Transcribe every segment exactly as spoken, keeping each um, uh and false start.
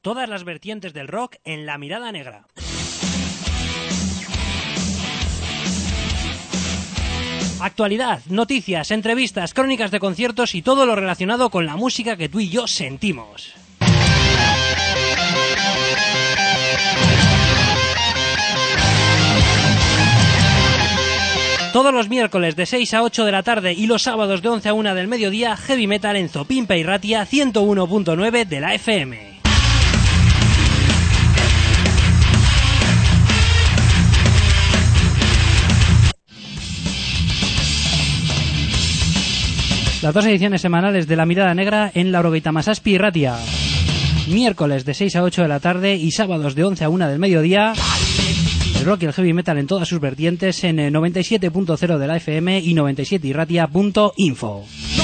Todas las vertientes del rock en La Mirada Negra. Actualidad, noticias, entrevistas, crónicas de conciertos y todo lo relacionado con la música que tú y yo sentimos. Todos los miércoles de seis a ocho de la tarde y los sábados de once a una del mediodía, Heavy Metal en Zopimpa y Ratia ciento uno punto nueve de la F M. Las dos ediciones semanales de La Mirada Negra en Laurogeita Masazpi y Ratia. Miércoles de seis a ocho de la tarde y sábados de once a una del mediodía. El rock y el heavy metal en todas sus vertientes en noventa y siete punto cero de la F M y noventa y siete y ratia punto info.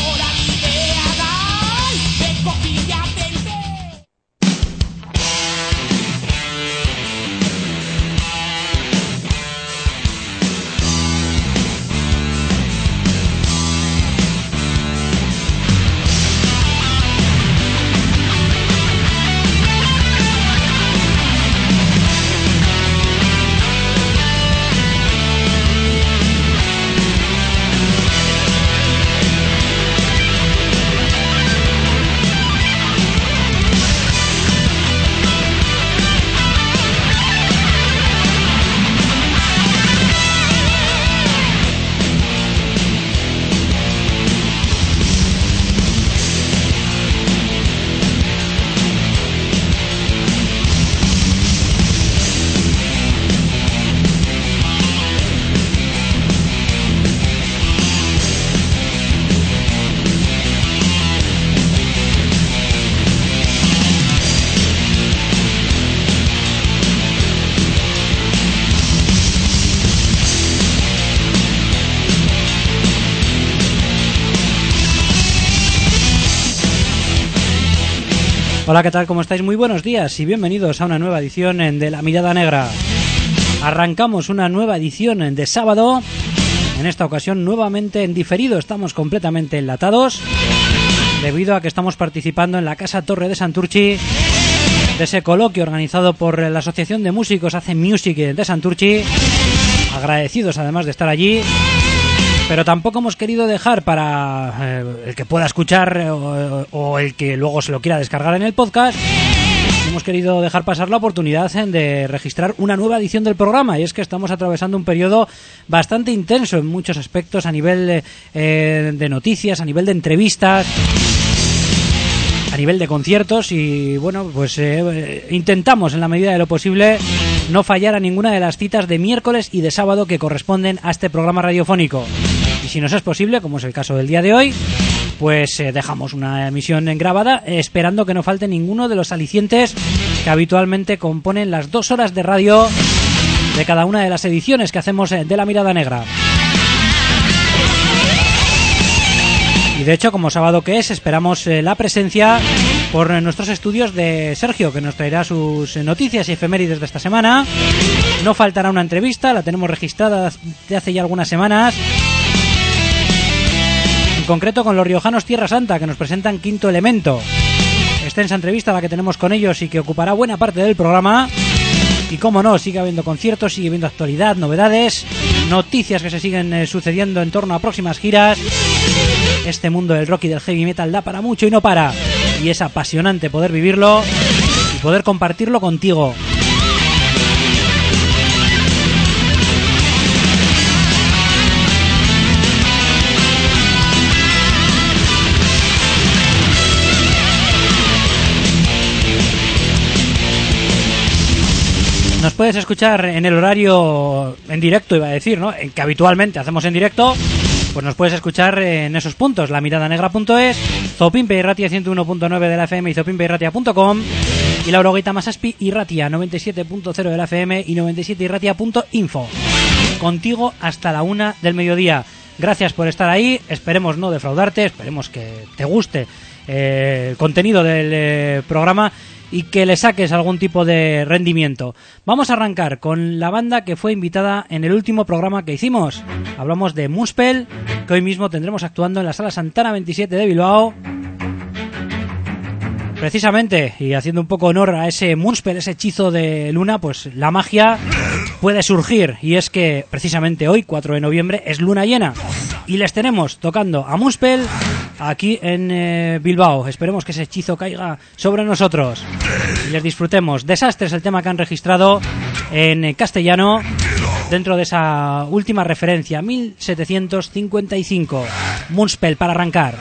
Hola, ¿qué tal? ¿Cómo estáis? Muy buenos días y bienvenidos a una nueva edición de La Mirada Negra. Arrancamos una nueva edición de sábado, en esta ocasión nuevamente en diferido, estamos completamente enlatados, debido a que estamos participando en la Casa Torre de Santurchi, de ese coloquio organizado por la Asociación de Músicos Hace Music de Santurchi, agradecidos además de estar allí. Pero tampoco hemos querido dejar para eh, el que pueda escuchar eh, o, o el que luego se lo quiera descargar en el podcast. Hemos querido dejar pasar la oportunidad eh, de registrar una nueva edición del programa. Y es que estamos atravesando un periodo bastante intenso en muchos aspectos, a nivel eh, de noticias, a nivel de entrevistas, a nivel de conciertos. Y bueno, pues eh, intentamos en la medida de lo posible no fallar a ninguna de las citas de miércoles y de sábado que corresponden a este programa radiofónico. Y si nos es posible, como es el caso del día de hoy, pues eh, dejamos una emisión grabada, eh, esperando que no falte ninguno de los alicientes que habitualmente componen las dos horas de radio de cada una de las ediciones que hacemos eh, de La Mirada Negra. Y de hecho, como sábado que es, esperamos eh, la presencia por nuestros estudios de Sergio, que nos traerá sus noticias y efemérides de esta semana. No faltará una entrevista, la tenemos registrada de hace ya algunas semanas, en concreto con los riojanos Tierra Santa, que nos presentan Quinto Elemento. Extensa entrevista la que tenemos con ellos y que ocupará buena parte del programa. Y como no, sigue habiendo conciertos, sigue habiendo actualidad, novedades, noticias que se siguen eh, sucediendo en torno a próximas giras. Este mundo del rock y del heavy metal da para mucho y no para. Y es apasionante poder vivirlo y poder compartirlo contigo. Nos puedes escuchar en el horario en directo, iba a decir, ¿no? En que habitualmente hacemos en directo. Pues nos puedes escuchar en esos puntos, lamiradanegra punto es, Zopimpa y Ratia ciento uno punto nueve de la F M y zopimpa y ratia punto com, y Laurogeita Masazpi y Ratia noventa y siete punto cero de la F M y noventa y siete y ratia punto info. Contigo hasta la una del mediodía. Gracias por estar ahí, esperemos no defraudarte, esperemos que te guste eh, el contenido del eh, programa y que le saques algún tipo de rendimiento. Vamos a arrancar con la banda que fue invitada en el último programa que hicimos. Hablamos de Muspel, que hoy mismo tendremos actuando en la Sala Santana veintisiete de Bilbao, Precisamente, y haciendo un poco honor a ese Moonspell, ese hechizo de luna, pues la magia puede surgir. Y es que precisamente hoy, cuatro de noviembre, es luna llena. Y les tenemos tocando a Moonspell aquí en eh, Bilbao. Esperemos que ese hechizo caiga sobre nosotros y les disfrutemos. Desastre es el tema que han registrado en eh, castellano dentro de esa última referencia, mil setecientos cincuenta y cinco. Moonspell para arrancar.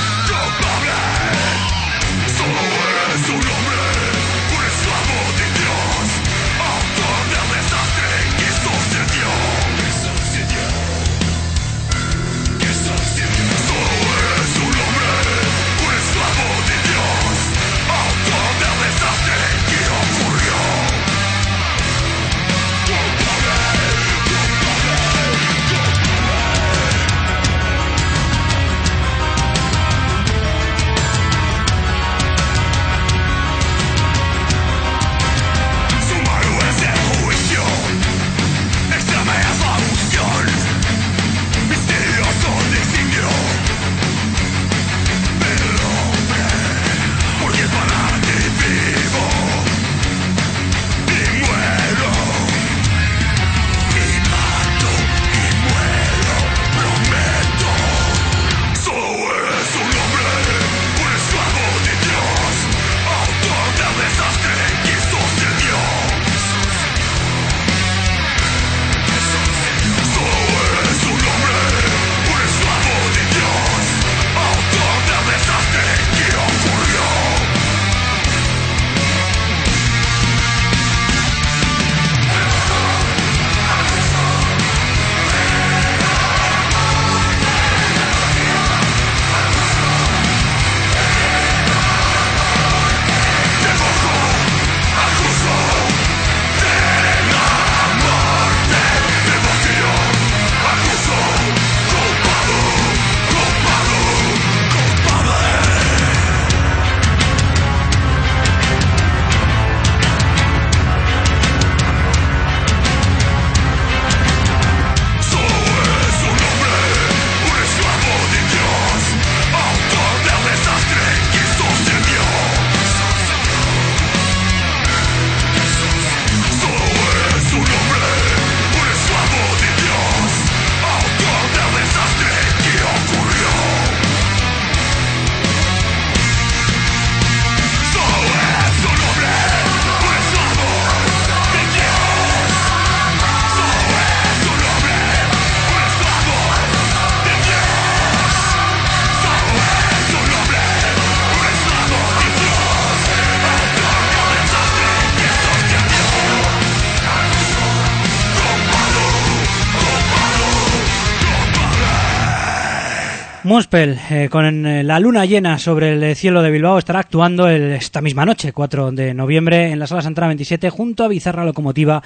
Moonspell, eh, con eh, la luna llena sobre el cielo de Bilbao, estará actuando el, esta misma noche, cuatro de noviembre, en la Sala Santana veintisiete, junto a Bizarra Locomotiva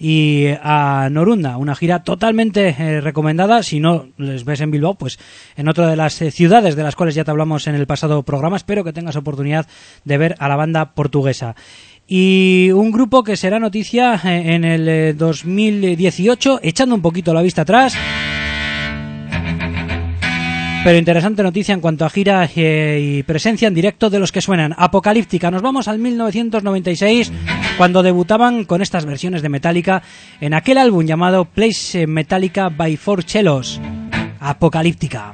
y a Norunda. Una gira totalmente eh, recomendada. Si no les ves en Bilbao, pues en otra de las eh, ciudades de las cuales ya te hablamos en el pasado programa. Espero que tengas oportunidad de ver a la banda portuguesa. Y un grupo que será noticia eh, en el eh, dos mil dieciocho, echando un poquito la vista atrás. Pero interesante noticia en cuanto a gira eh, y presencia en directo de los que suenan. Apocalíptica. Nos vamos al mil novecientos noventa y seis, cuando debutaban con estas versiones de Metallica en aquel álbum llamado Place Metallica by Four Cellos. Apocalíptica.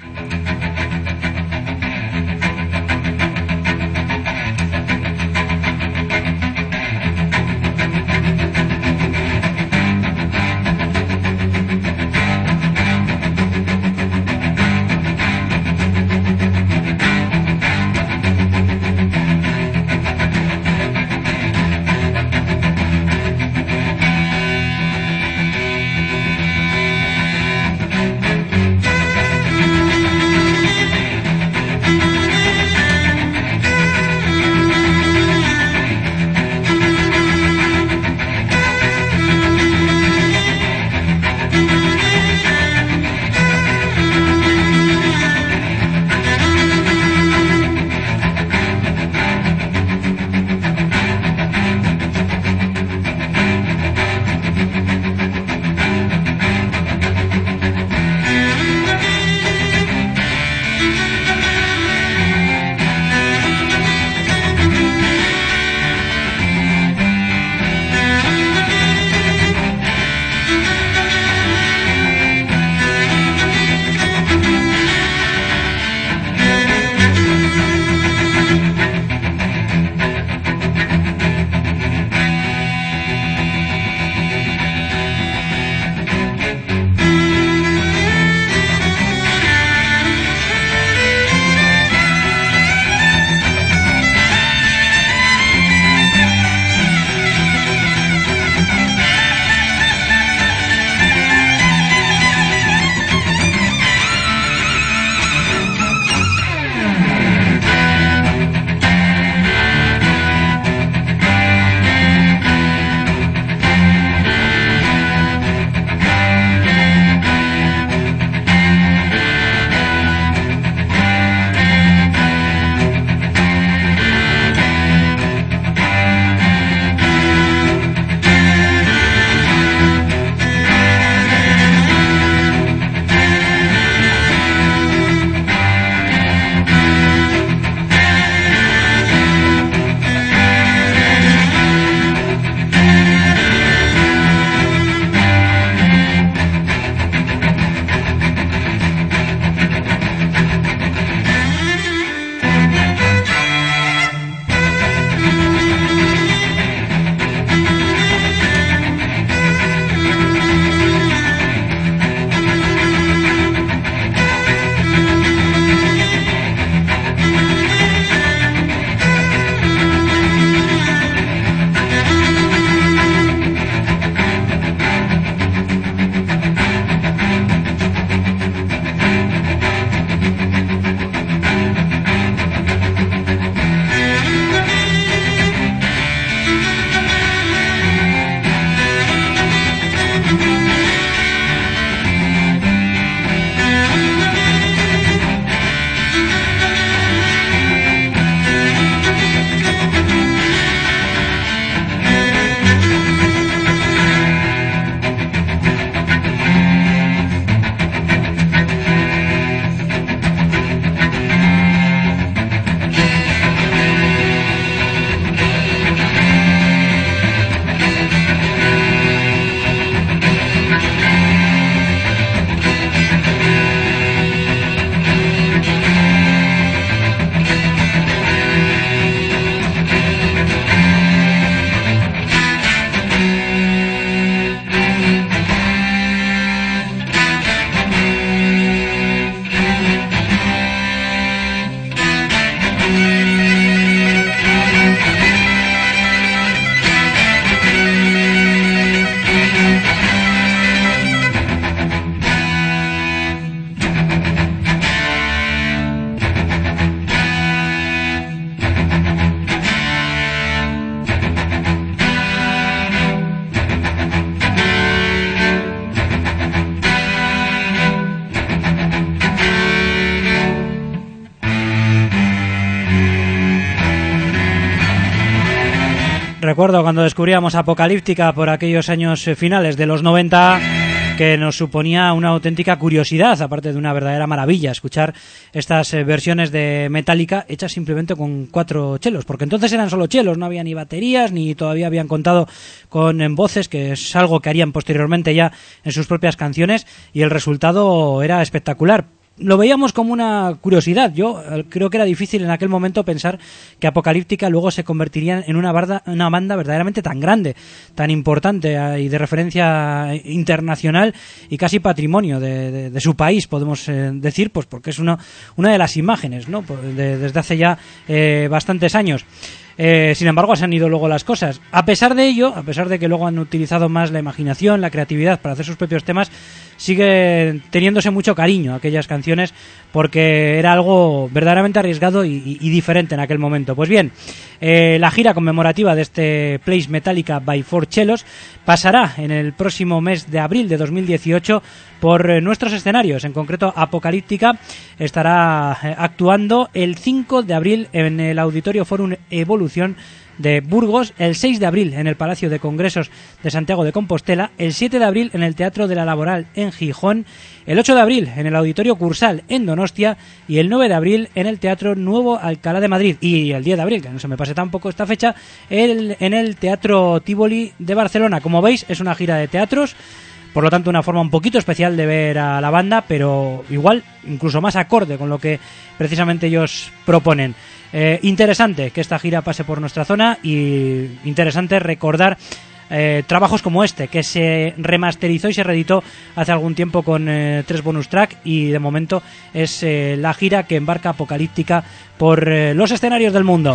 Recuerdo cuando descubríamos Apocalíptica por aquellos años finales de los noventa, que nos suponía una auténtica curiosidad, aparte de una verdadera maravilla, escuchar estas eh, versiones de Metallica hechas simplemente con cuatro chelos, porque entonces eran solo chelos, no había ni baterías, ni todavía habían contado con en voces, que es algo que harían posteriormente ya en sus propias canciones, y el resultado era espectacular. Lo veíamos como una curiosidad. Yo creo que era difícil en aquel momento pensar que Apocalíptica luego se convertiría en una banda, una banda verdaderamente tan grande, tan importante y de referencia internacional y casi patrimonio de, de, de su país, podemos eh, decir, pues porque es una, una de las imágenes, ¿no? De, desde hace ya eh, bastantes años. Eh, sin embargo, se han ido luego las cosas. A pesar de ello, a pesar de que luego han utilizado más la imaginación, la creatividad para hacer sus propios temas, sigue teniéndose mucho cariño a aquellas canciones porque era algo verdaderamente arriesgado y, y, y diferente en aquel momento. Pues bien, eh, la gira conmemorativa de este Place Metallica by Four Chelos pasará en el próximo mes de abril de dos mil dieciocho por eh, nuestros escenarios. En concreto, Apocalíptica estará eh, actuando el cinco de abril en el Auditorio Forum Evolución de Burgos, el seis de abril en el Palacio de Congresos de Santiago de Compostela, el siete de abril en el Teatro de la Laboral en Gijón, el ocho de abril en el Auditorio Cursal en Donostia y el nueve de abril en el Teatro Nuevo Alcalá de Madrid, y el diez de abril, que no se me pase tampoco esta fecha, el, en el Teatro Tívoli de Barcelona. Como veis, es una gira de teatros, por lo tanto una forma un poquito especial de ver a la banda, pero igual incluso más acorde con lo que precisamente ellos proponen. Eh, interesante que esta gira pase por nuestra zona y interesante recordar eh, trabajos como este, que se remasterizó y se reeditó hace algún tiempo con eh, tres bonus track, y de momento es eh, la gira que embarca Apocalíptica por eh, los escenarios del mundo.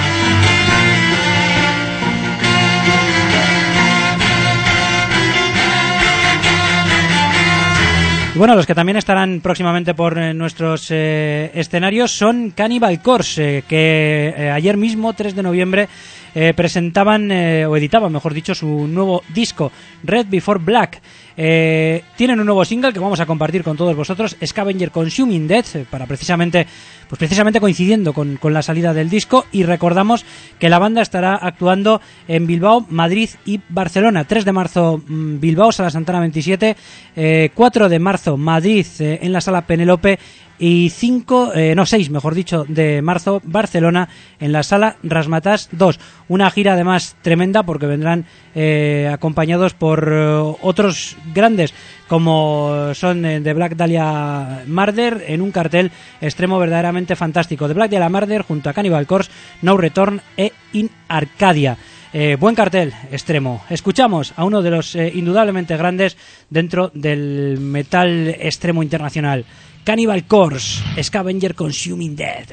Y bueno, los que también estarán próximamente por eh, nuestros eh, escenarios son Cannibal Corpse, eh, que eh, ayer mismo, tres de noviembre, eh, presentaban, eh, o editaban, mejor dicho, su nuevo disco, Red Before Black. Eh, tienen un nuevo single que vamos a compartir con todos vosotros, Scavenger Consuming Death, eh, para precisamente, pues precisamente coincidiendo con, con la salida del disco. Y recordamos que la banda estará actuando en Bilbao, Madrid y Barcelona. tres de marzo Bilbao, Sala Santana veintisiete, eh, cuatro de marzo Madrid, eh, en la Sala Penélope, y cinco, eh, no seis mejor dicho, de marzo Barcelona, en la Sala Rasmatas dos. Una gira además tremenda, porque vendrán eh, acompañados por eh, otros grandes como son eh, The Black Dahlia Murder, en un cartel extremo verdaderamente fantástico. The Black Dahlia Murder junto a Cannibal Corpse, No Return e In Arcadia. Eh, buen cartel extremo. Escuchamos a uno de los eh, indudablemente grandes dentro del metal extremo internacional, Cannibal Corpse, Scavenger Consuming Death.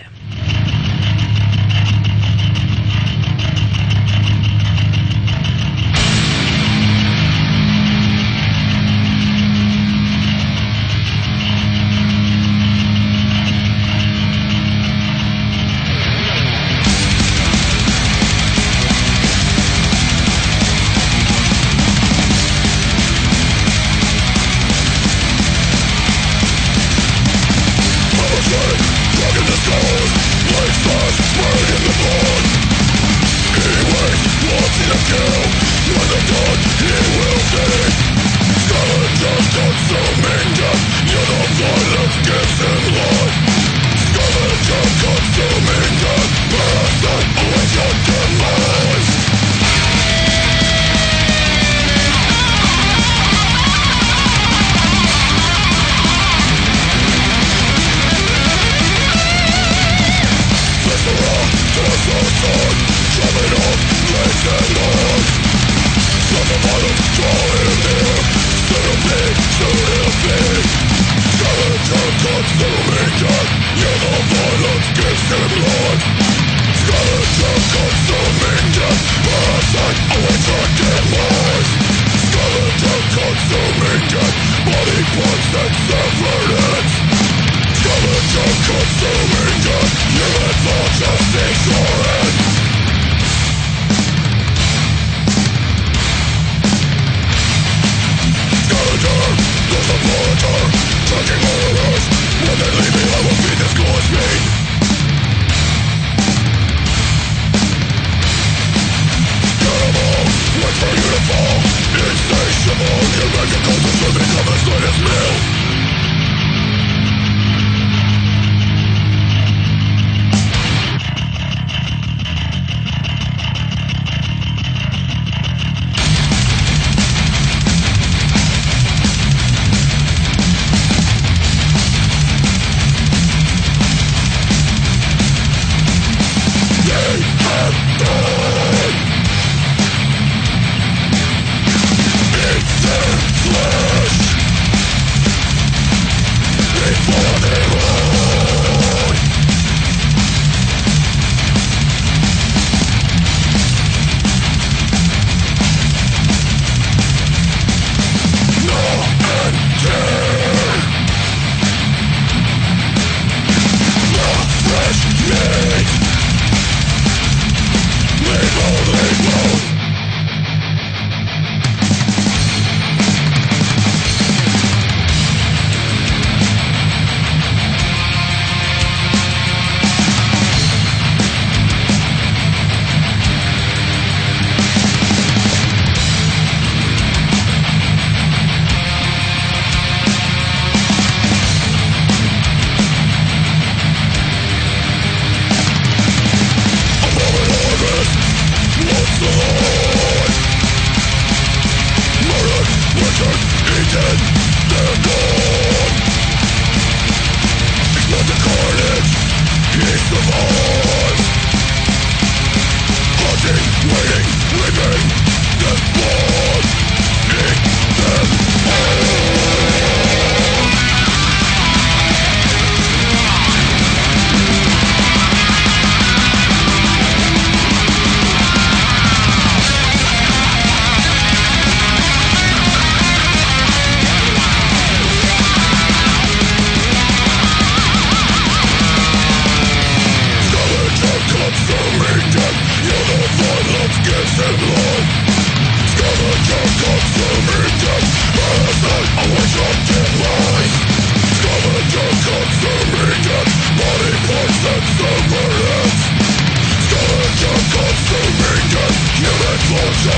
Drug in the stars,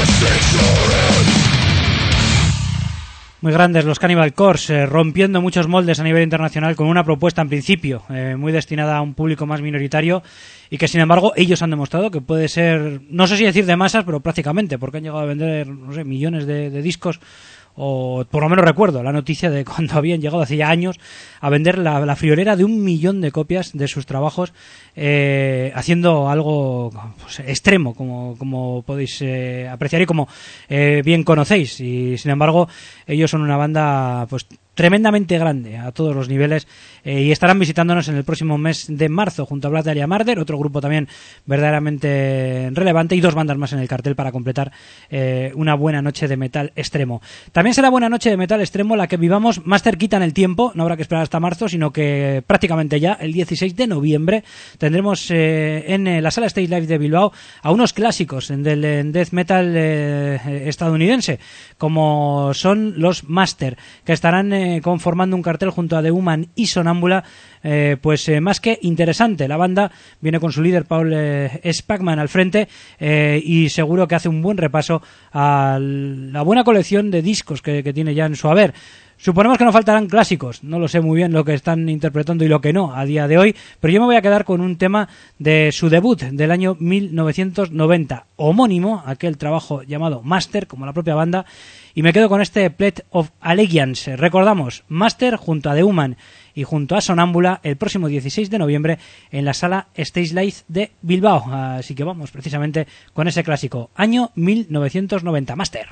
Muy grandes los Cannibal Corpse, eh, rompiendo muchos moldes a nivel internacional con una propuesta en principio eh, muy destinada a un público más minoritario y que sin embargo ellos han demostrado que puede ser, no sé si decir de masas, pero prácticamente, porque han llegado a vender, no sé, millones de, de discos. O por lo menos recuerdo la noticia de cuando habían llegado hace ya años a vender la, la friolera de un millón de copias de sus trabajos, eh, haciendo algo pues, extremo, como, como podéis eh, apreciar y como eh, bien conocéis. Y sin embargo, ellos son una banda pues tremendamente grande a todos los niveles, eh, y estarán visitándonos en el próximo mes de marzo junto a Black Dahlia Murder, otro grupo también verdaderamente relevante, y dos bandas más en el cartel para completar eh, una buena noche de metal extremo. También será buena noche de metal extremo la que vivamos más cerquita en el tiempo, no habrá que esperar hasta marzo, sino que prácticamente ya el dieciséis de noviembre tendremos eh, en eh, la sala Stage Live de Bilbao a unos clásicos del en death metal eh, estadounidense, como son los Master, que estarán eh, conformando un cartel junto a The Human y Sonámbula, eh, pues eh, más que interesante. La banda viene con su líder Paul eh, Spackman al frente, eh, y seguro que hace un buen repaso a la buena colección de discos que, que tiene ya en su haber. Suponemos que no faltarán clásicos, no lo sé muy bien lo que están interpretando y lo que no a día de hoy, pero yo me voy a quedar con un tema de su debut del año mil novecientos noventa, homónimo, aquel trabajo llamado Master, como la propia banda, y me quedo con este Pledge of Allegiance. Recordamos, Master junto a The Human y junto a Sonámbula el próximo dieciséis de noviembre en la sala Stage Live de Bilbao, así que vamos precisamente con ese clásico, año mil novecientos noventa, Master.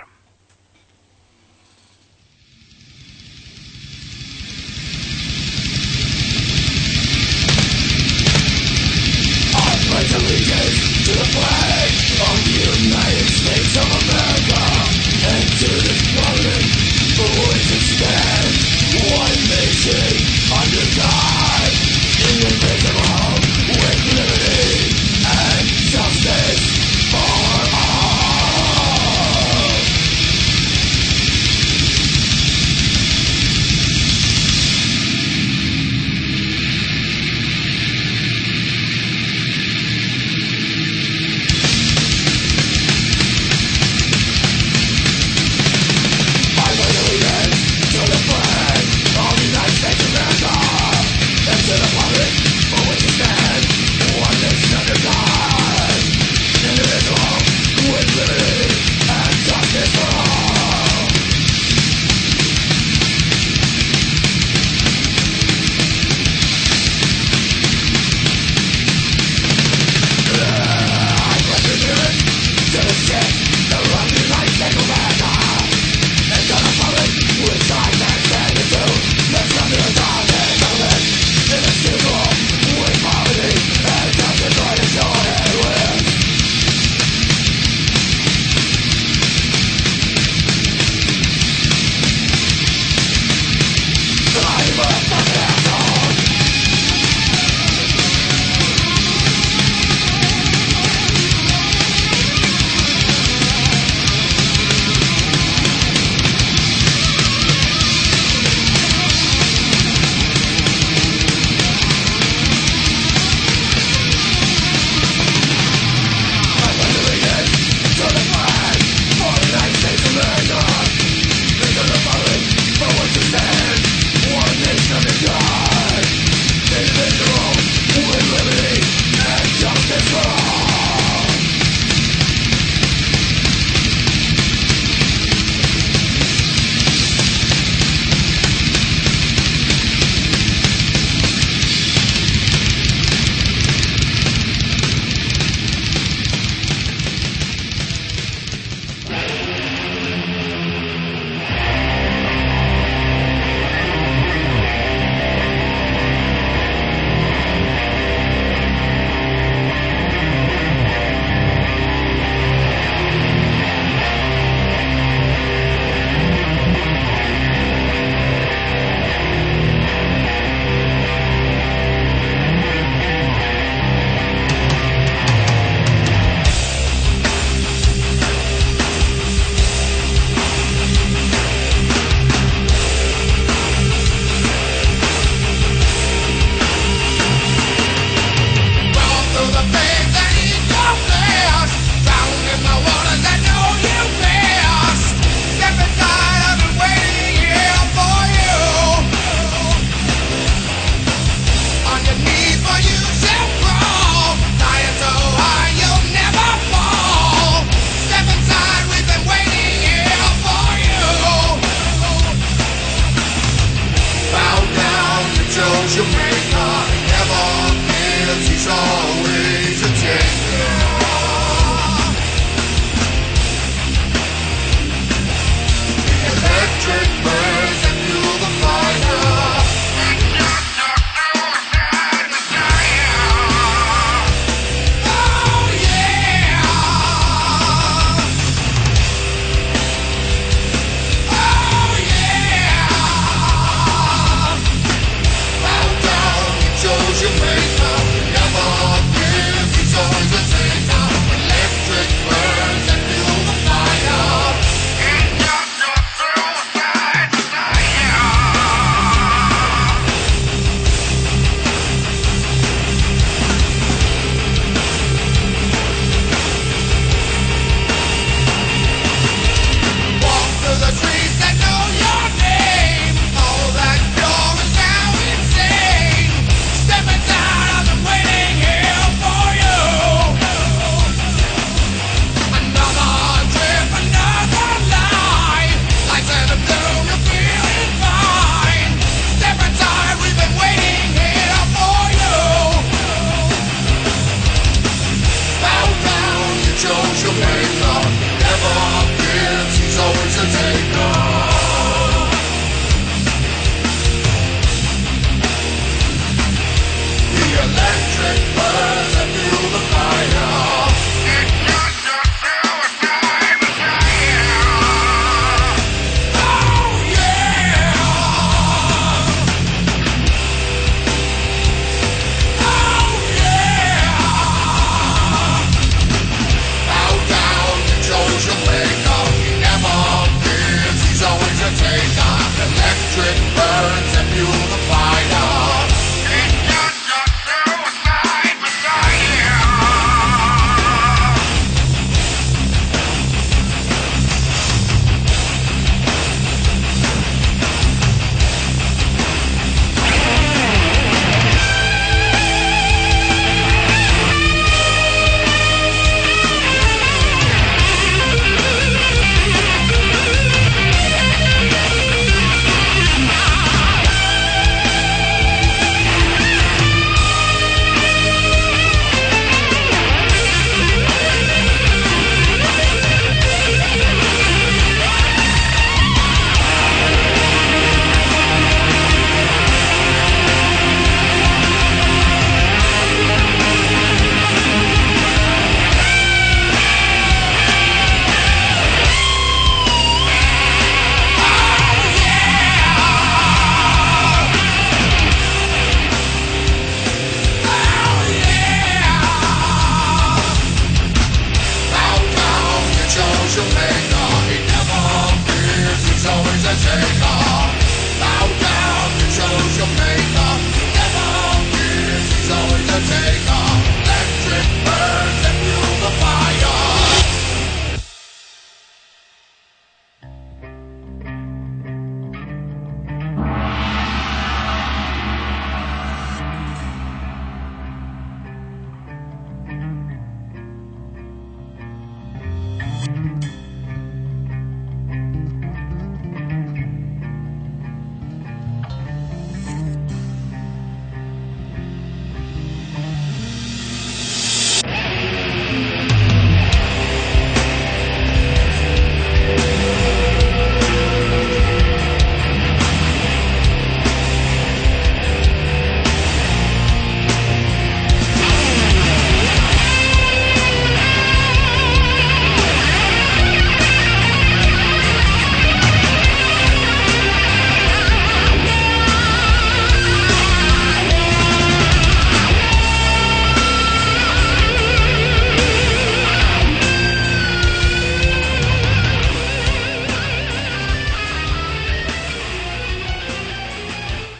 Allegiance to the flag of the United States of America, and to the republic for which it stands, one nation under God, indivisible, with liberty and justice for all.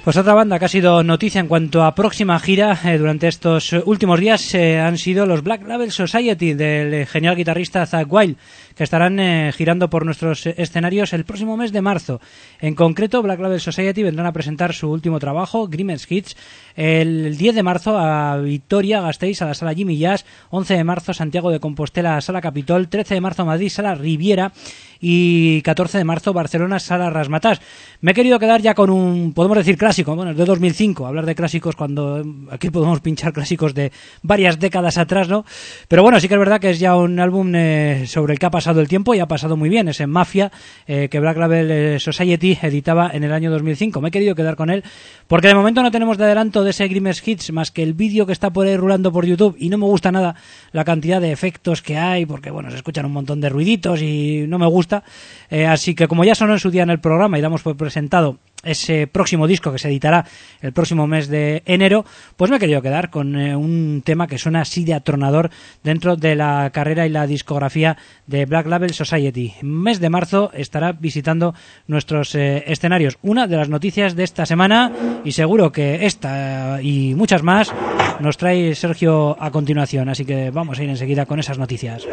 Pues otra banda que ha sido noticia en cuanto a próxima gira eh, durante estos últimos días eh, han sido los Black Label Society del eh, genial guitarrista Zakk Wylde, que estarán eh, girando por nuestros eh, escenarios el próximo mes de marzo. En concreto, Black Label Society vendrán a presentar su último trabajo, Grimmest Hits, el diez de marzo a Vitoria-Gasteiz, a la Sala Jimmy Jazz, once de marzo Santiago de Compostela, Sala Capitol, trece de marzo Madrid, Sala Riviera, y catorce de marzo Barcelona, Sala Razzmatazz. Me he querido quedar ya con un, podemos decir clásico, bueno, es de dos mil cinco, hablar de clásicos cuando aquí podemos pinchar clásicos de varias décadas atrás, ¿no? Pero bueno, sí que es verdad que es ya un álbum eh, sobre el que ha pasado el tiempo y ha pasado muy bien, es en Mafia, eh, que Black Label Society editaba en el año dos mil cinco. Me he querido quedar con él porque de momento no tenemos de adelanto de ese Grimmest Hits más que el vídeo que está por ahí rulando por YouTube, y no me gusta nada la cantidad de efectos que hay porque, bueno, se escuchan un montón de ruiditos y no me gusta. Eh, así que como ya sonó en su día en el programa y damos por presentado ese próximo disco que se editará el próximo mes de enero, pues me he querido quedar con eh, un tema que suena así de atronador dentro de la carrera y la discografía de Black Label Society. Mes de marzo estará visitando nuestros eh, escenarios. Una de las noticias de esta semana, y seguro que esta eh, y muchas más nos trae Sergio a continuación, así que vamos a ir enseguida con esas noticias.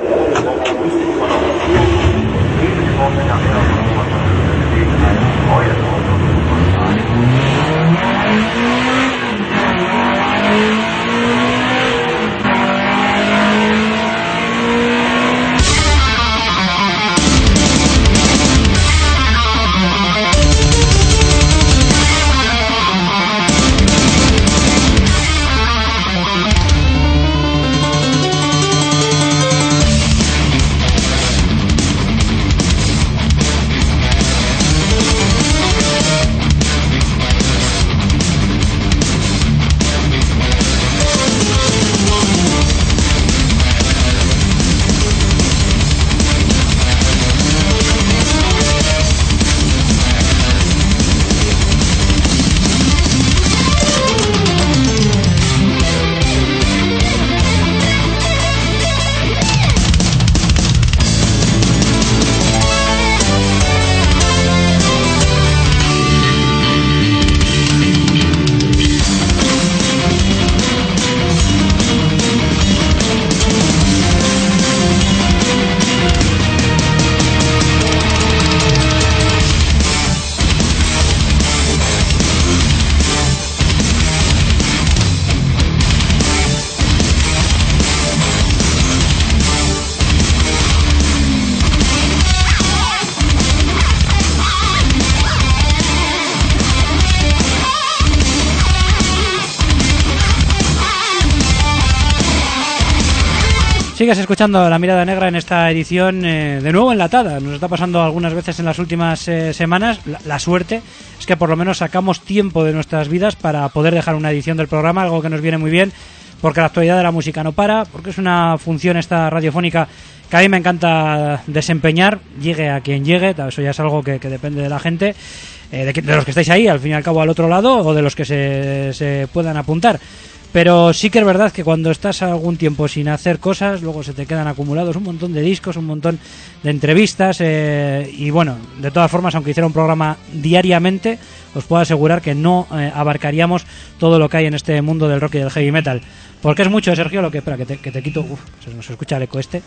Sigues escuchando La Mirada Negra en esta edición eh, de nuevo enlatada. Nos está pasando algunas veces en las últimas eh, semanas. La, la suerte es que por lo menos sacamos tiempo de nuestras vidas para poder dejar una edición del programa, algo que nos viene muy bien, porque la actualidad de la música no para, porque es una función esta radiofónica que a mí me encanta desempeñar, llegue a quien llegue. Eso ya es algo que, que depende de la gente, eh, de, que, de los que estáis ahí, al fin y al cabo al otro lado, o de los que se, se puedan apuntar. Pero sí que es verdad que cuando estás algún tiempo sin hacer cosas, luego se te quedan acumulados un montón de discos, un montón de entrevistas, eh, y bueno, de todas formas, aunque hiciera un programa diariamente, os puedo asegurar que no eh, abarcaríamos todo lo que hay en este mundo del rock y del heavy metal. Porque es mucho, Sergio, lo que... Espera, que te, que te quito... Uf, se nos escucha el eco este.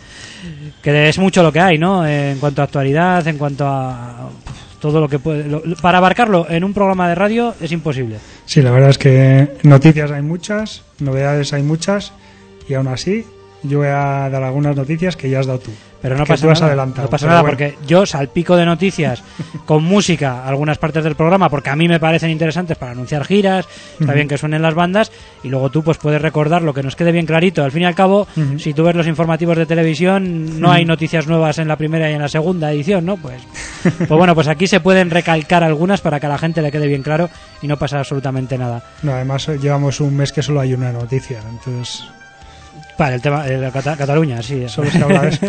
Que es mucho lo que hay, ¿no? Eh, en cuanto a actualidad, en cuanto a... Uf, todo lo que puede... Lo, para abarcarlo en un programa de radio es imposible. Sí, la verdad es que noticias hay muchas, novedades hay muchas, y aún así yo voy a dar algunas noticias que ya has dado tú. Pero no que pasa tú has nada, adelantado. no pasa Pero nada, bueno. Porque yo salpico de noticias con música algunas partes del programa porque a mí me parecen interesantes para anunciar giras, está Uh-huh. bien que suenen las bandas, y luego tú pues puedes recordar lo que nos quede bien clarito. Al fin y al cabo, Uh-huh. si tú ves los informativos de televisión, no Uh-huh. hay noticias nuevas en la primera y en la segunda edición, ¿no? Pues, pues bueno, pues aquí se pueden recalcar algunas para que a la gente le quede bien claro y no pasa absolutamente nada. No, además llevamos un mes que solo hay una noticia, entonces Vale, el tema de Cata- Cataluña, sí. solo se habla de eso.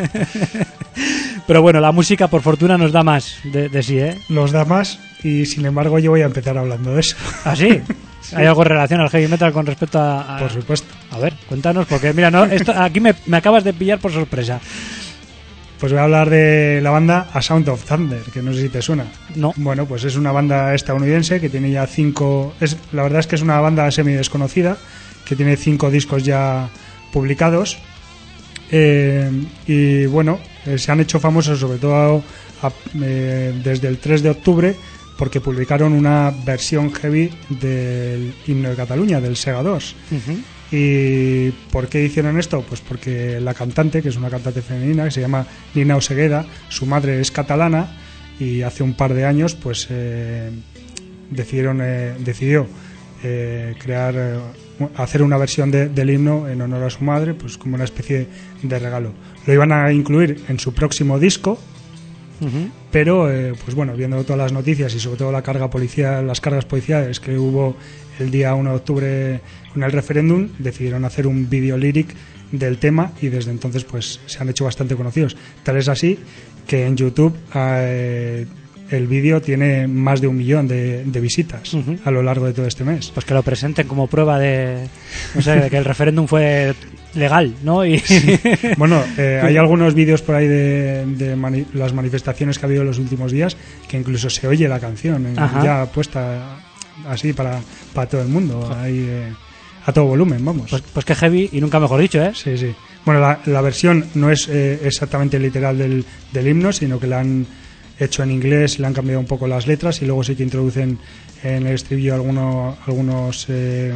Pero bueno, la música por fortuna nos da más de, de sí, ¿eh? Los da más, y sin embargo yo voy a empezar hablando de eso. ¿Ah, sí? Sí. ¿Hay algo en relación al heavy metal con respecto a...? a... Por supuesto. A ver, cuéntanos, porque mira, no, esto aquí me, me acabas de pillar por sorpresa. Pues voy a hablar de la banda A Sound of Thunder, que no sé si te suena. No. Bueno, pues es una banda estadounidense que tiene ya cinco... Es, la verdad es que es una banda semi desconocida, que tiene cinco discos ya publicados. Eh, y bueno, eh, se han hecho famosos sobre todo a, eh, desde el tres de octubre, porque publicaron una versión heavy del himno de Cataluña, del Sega dos. Uh-huh. ¿Y por qué hicieron esto? Pues porque la cantante, que es una cantante femenina, que se llama Nina Osegueda, su madre es catalana, y hace un par de años pues eh, decidieron, eh, decidió eh, crear, eh, hacer una versión de, del himno en honor a su madre, pues como una especie de regalo. Lo iban a incluir en su próximo disco, uh-huh. pero eh, pues bueno, viendo todas las noticias y sobre todo la carga policial, las cargas policiales que hubo el día uno de octubre con el referéndum, decidieron hacer un video lyric del tema y desde entonces pues se han hecho bastante conocidos. Tal es así que en YouTube eh, el vídeo tiene más de un millón de, de visitas uh-huh. a lo largo de todo este mes. Pues que lo presenten como prueba de, no sé, de que el referéndum fue legal, ¿no? Y sí. Bueno, eh, hay algunos vídeos por ahí de, de mani- las manifestaciones que ha habido en los últimos días que incluso se oye la canción eh, ya puesta así para, para todo el mundo, ahí, eh, a todo volumen, vamos. Pues, pues que heavy y nunca mejor dicho, ¿eh? Sí, sí. Bueno, la, la versión no es eh, exactamente literal del, del himno, sino que la han hecho en inglés, le han cambiado un poco las letras y luego sí que introducen en el estribillo algunos, algunos eh,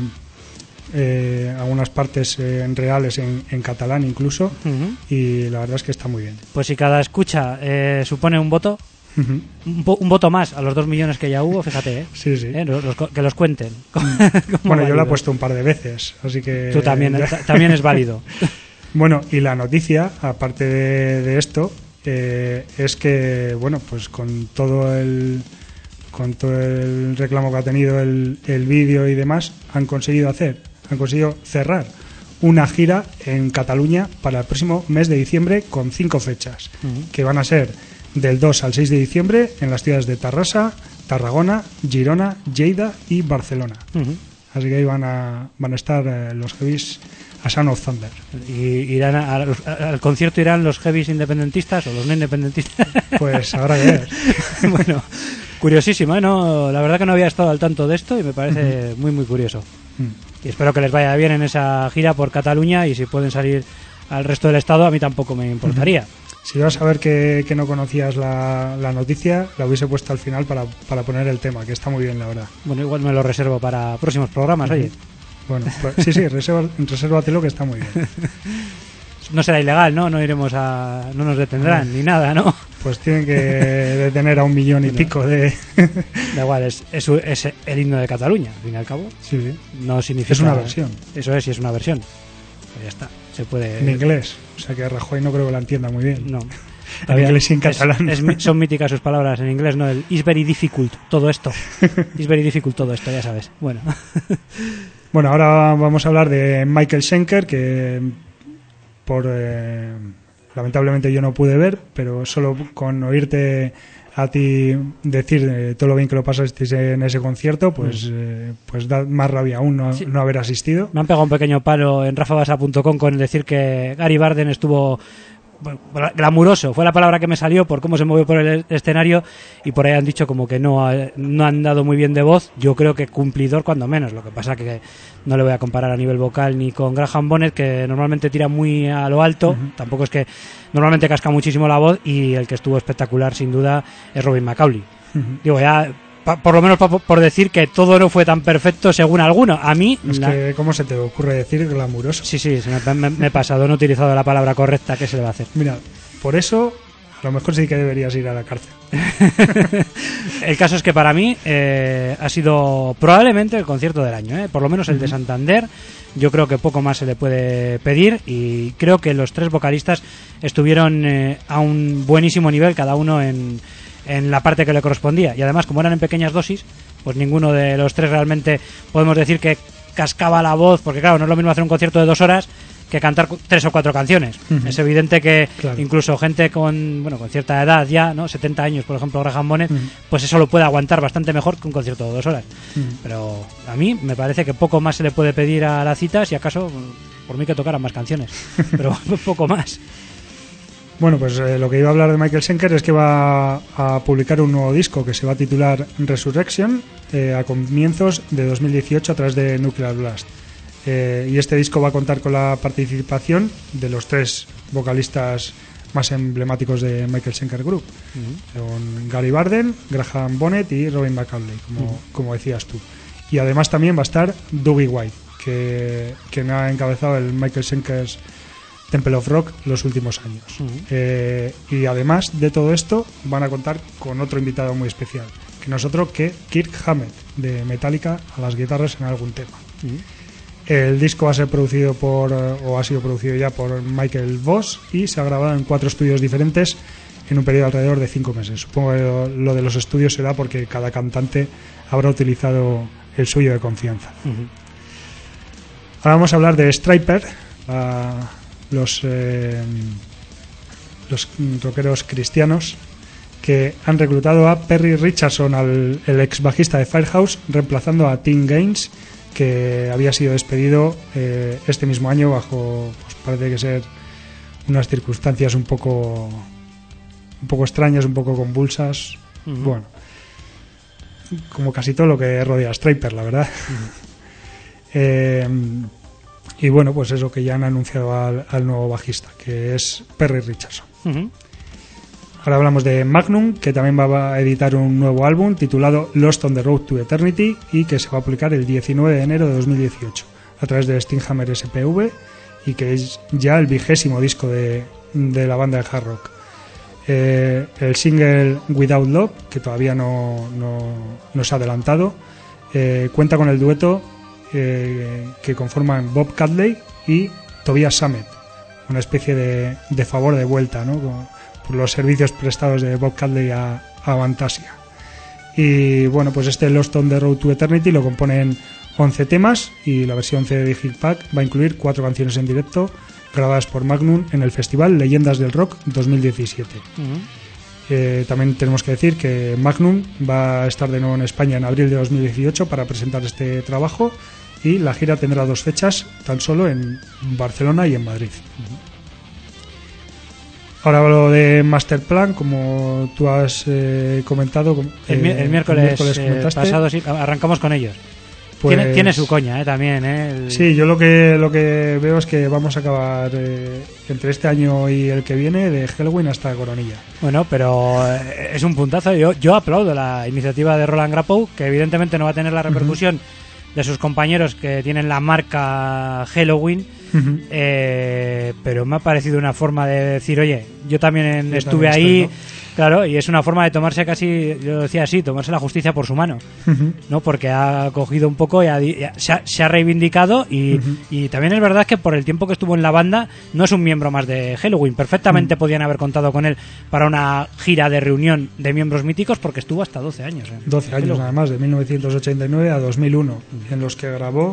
eh, algunas partes eh, reales en, en catalán incluso, uh-huh. y la verdad es que está muy bien. Pues si cada escucha eh, supone un voto, uh-huh. un, po- un voto más a los dos millones que ya hubo, fíjate, ¿eh? Sí, sí. ¿Eh? Los, los, que los cuenten. Bueno, yo lo he puesto un par de veces, así que... Tú también, ya... t- también es válido. Bueno, y la noticia, aparte de, de esto, eh, es que, bueno, pues con todo el con todo el reclamo que ha tenido el, el vídeo y demás, han conseguido hacer, han conseguido cerrar una gira en Cataluña para el próximo mes de diciembre con cinco fechas, uh-huh. que van a ser del dos al seis de diciembre en las ciudades de Tarrasa, Tarragona, Girona, Lleida y Barcelona. Uh-huh. Así que ahí van a, van a estar eh, los heavies A Sound of Thunder. ¿Y irán a, a, a, al concierto irán los heavies independentistas o los no independentistas? Pues habrá que ver. Bueno, curiosísimo, ¿eh? No, la verdad que no había estado al tanto de esto y me parece uh-huh. muy, muy curioso. Uh-huh. Y espero que les vaya bien en esa gira por Cataluña y si pueden salir al resto del estado, a mí tampoco me importaría. Uh-huh. Si vas a ver que, que no conocías la, la noticia, la hubiese puesto al final para, para poner el tema, que está muy bien, la verdad. Bueno, igual me lo reservo para próximos programas, uh-huh. oye. Bueno, pues, sí, sí, reserva, resérvatelo, que está muy bien. No será ilegal, ¿no? No iremos a... No nos detendrán, ni nada, ¿no? Pues tienen que detener a un millón y pico de... Da igual, es, es, es el himno de Cataluña, al fin y al cabo. Sí, sí. No significa... Es una versión. Eso es, y es una versión. Pues ya está, se puede... En inglés, o sea que Rajoy no creo que la entienda muy bien. No. En inglés y en catalán. Es, es, son míticas sus palabras en inglés, ¿no? El is very difficult, todo esto. Is very difficult, todo esto, ya sabes. Bueno. Bueno, ahora vamos a hablar de Michael Schenker, que por eh, lamentablemente yo no pude ver, pero solo con oírte a ti decir eh, todo lo bien que lo pasasteis en ese concierto, pues mm. eh, pues da más rabia aún no, sí. no haber asistido. Me han pegado un pequeño palo en rafabasa punto com con decir que Gary Barden estuvo... Bueno, glamuroso fue la palabra que me salió por cómo se movió por el escenario, y por ahí han dicho como que no, no han dado muy bien de voz. Yo creo que cumplidor cuando menos, lo que pasa que no le voy a comparar a nivel vocal ni con Graham Bonnet, que normalmente tira muy a lo alto, uh-huh. tampoco es que normalmente casca muchísimo la voz, y el que estuvo espectacular sin duda es Robin McAuley. Uh-huh. Digo, ya por lo menos por decir que todo no fue tan perfecto según alguno. A mí... Es la... que, ¿cómo se te ocurre decir glamuroso? Sí, sí, me, me, me he pasado, no he utilizado la palabra correcta. ¿Qué se le va a hacer? Mira, por eso a lo mejor sí que deberías ir a la cárcel. El caso es que para mí eh, ha sido probablemente el concierto del año, ¿eh? Por lo menos el de Santander. Yo creo que poco más se le puede pedir, y creo que los tres vocalistas estuvieron eh, a un buenísimo nivel, cada uno en... en la parte que le correspondía, y además como eran en pequeñas dosis, pues ninguno de los tres realmente podemos decir que cascaba la voz, porque claro, no es lo mismo hacer un concierto de dos horas que cantar tres o cuatro canciones. Uh-huh. Es evidente que claro. incluso gente con bueno con cierta edad ya, ¿no? setenta años, por ejemplo, Graham Bonnet, uh-huh. pues eso lo puede aguantar bastante mejor que un concierto de dos horas. Uh-huh. Pero a mí me parece que poco más se le puede pedir a la cita, si acaso por mí que tocaran más canciones, pero poco más. Bueno, pues eh, lo que iba a hablar de Michael Schenker es que va a publicar un nuevo disco que se va a titular Resurrection eh, a comienzos de dos mil dieciocho a través de Nuclear Blast. Eh, y este disco va a contar con la participación de los tres vocalistas más emblemáticos de Michael Schenker Group, uh-huh. con Gary Barden, Graham Bonnet y Robin McAuley, como, uh-huh. como decías tú. Y además también va a estar Dougie White, que, que me ha encabezado el Michael Schenker's Temple of Rock los últimos años. Uh-huh. Eh, y además de todo esto van a contar con otro invitado muy especial, que no es otro que Kirk Hammett de Metallica a las guitarras en algún tema. Uh-huh. El disco va a ser producido por, o ha sido producido ya por Michael Voss y se ha grabado en cuatro estudios diferentes en un periodo de alrededor de cinco meses. Supongo que lo, lo de los estudios será porque cada cantante habrá utilizado el suyo de confianza. Uh-huh. Ahora vamos a hablar de Stryper, la los eh, los rockeros cristianos que han reclutado a Perry Richardson, al, el ex bajista de Firehouse, reemplazando a Tim Gaines, que había sido despedido eh, este mismo año bajo, pues parece que ser unas circunstancias un poco un poco extrañas, un poco convulsas. Uh-huh. Bueno, como casi todo lo que rodea a Stryper, la verdad. Uh-huh. eh, Y bueno, pues eso, que ya han anunciado al, al nuevo bajista, que es Perry Richardson. Uh-huh. Ahora hablamos de Magnum, que también va a editar un nuevo álbum titulado Lost on the Road to Eternity y que se va a publicar el diecinueve de enero de dos mil dieciocho a través de Stinghammer S P V y que es ya el vigésimo disco de, de la banda de hard rock. Eh, el single Without Love, que todavía no, no, no se ha adelantado, eh, cuenta con el dueto Eh, que conforman Bob Catley y Tobias Sammet, una especie de, de favor de vuelta, ¿no? por los servicios prestados de Bob Catley a, a Fantasia. Y bueno, pues este Lost on the Road to Eternity lo componen once temas y la versión C D de Digipack va a incluir cuatro canciones en directo grabadas por Magnum en el festival Leyendas del Rock dos mil diecisiete. Uh-huh. Eh, también tenemos que decir que Magnum va a estar de nuevo en España en abril de dos mil dieciocho para presentar este trabajo y la gira tendrá dos fechas tan solo en Barcelona y en Madrid. Uh-huh. Ahora hablo de Masterplan, como tú has eh, comentado. El, eh, el miércoles, el miércoles eh, pasado sí, arrancamos con ellos. Pues, tiene, tiene su coña, ¿eh? También. ¿eh? El... Sí, yo lo que lo que veo es que vamos a acabar eh, entre este año y el que viene de Helloween hasta Coronilla. Bueno, pero eh, es un puntazo. Yo, yo aplaudo la iniciativa de Roland Grapow, que evidentemente no va a tener la repercusión uh-huh. de sus compañeros que tienen la marca Helloween, uh-huh. eh, pero me ha parecido una forma de decir, oye, yo también yo estuve también ahí... Estoy, ¿no? Claro, y es una forma de tomarse casi, yo decía así, tomarse la justicia por su mano, uh-huh. ¿no? Porque ha cogido un poco y, ha, y ha, se, ha, se ha reivindicado y, uh-huh. y también es verdad que por el tiempo que estuvo en la banda no es un miembro más de Helloween. Perfectamente uh-huh. podían haber contado con él para una gira de reunión de miembros míticos porque estuvo hasta doce años. ¿eh? doce años nada más, de mil novecientos ochenta y nueve a dos mil uno, uh-huh. en los que grabó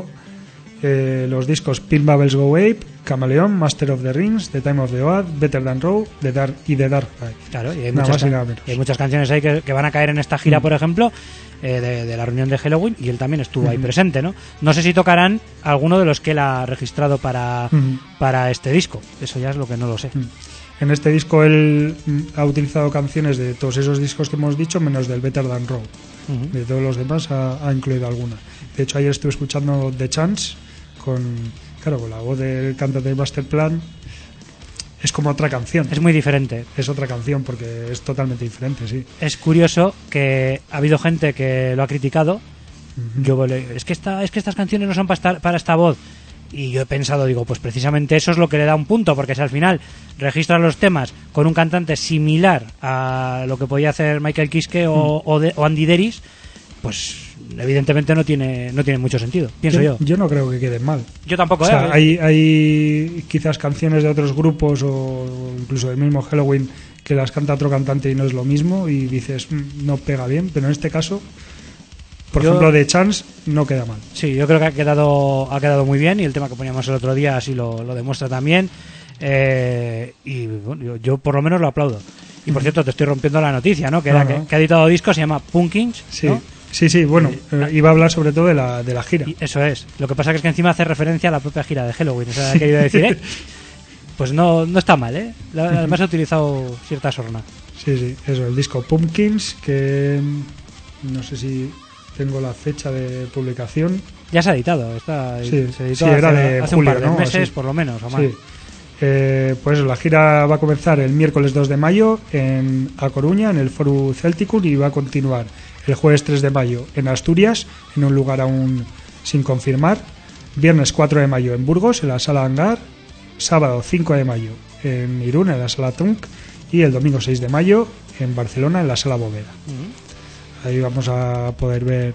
eh, los discos Pin Bubbles Go Ape, Camaleón, Master of the Rings, The Time of the Oath, Better Than Raw, The Dark y The Dark Side. Claro, y hay, muchas, can- y hay muchas canciones ahí que, que van a caer en esta gira, mm. por ejemplo, eh, de, de la reunión de Helloween, y él también estuvo mm. ahí presente, ¿no? No sé si tocarán alguno de los que él ha registrado para, mm. para este disco. Eso ya es lo que no lo sé. Mm. En este disco él ha utilizado canciones de todos esos discos que hemos dicho, menos del Better Than Raw. Mm-hmm. De todos los demás ha, ha incluido alguna. De hecho, ayer estuve escuchando The Chance con... Claro, con la voz del cantante de Masterplan es como otra canción. Es muy diferente. Es otra canción porque es totalmente diferente, sí. Es curioso que ha habido gente que lo ha criticado. Uh-huh. Yo es que esta, es que estas canciones no son para esta, para esta voz. Y yo he pensado, digo, pues precisamente eso es lo que le da un punto, porque si al final registras los temas con un cantante similar a lo que podía hacer Michael Kiske o, uh-huh. o, de, o Andy Deris, pues evidentemente no tiene no tiene mucho sentido, pienso yo. Yo, yo no creo que queden mal. Yo tampoco. O sea, ¿eh? hay, hay quizás canciones de otros grupos o incluso del mismo Helloween que las canta otro cantante y no es lo mismo y dices, no pega bien, pero en este caso, por yo, ejemplo, de Chance no queda mal. Sí, yo creo que ha quedado ha quedado muy bien y el tema que poníamos el otro día así lo, lo demuestra también. Eh, y bueno, yo, yo por lo menos lo aplaudo. Y por cierto, te estoy rompiendo la noticia, ¿no? Que, no, era no. Que, que ha editado disco, se llama Punkins, sí. ¿no? Sí, sí, bueno, eh, iba a hablar sobre todo de la, de la gira. Y eso es. Lo que pasa que es que encima hace referencia a la propia gira de Helloween, eso he querido decir, ¿eh? pues no, no está mal, ¿eh? Además he utilizado cierta sorna. Sí, sí, eso, el disco Pumpkins, que no sé si tengo la fecha de publicación. Ya se ha editado, está, sí, se editó sí, hace, era de hace julio, un par de ¿no? meses, Así. por lo menos, o más. Sí. Eh, pues la gira va a comenzar el miércoles dos de mayo en A Coruña, en el Foro Celticum, y va a continuar el jueves tres de mayo en Asturias, en un lugar aún sin confirmar, viernes cuatro de mayo en Burgos, en la Sala Hangar, sábado cinco de mayo en Irún, en la Sala Tunk, y el domingo seis de mayo en Barcelona, en la Sala Bóveda. Uh-huh. Ahí vamos a poder ver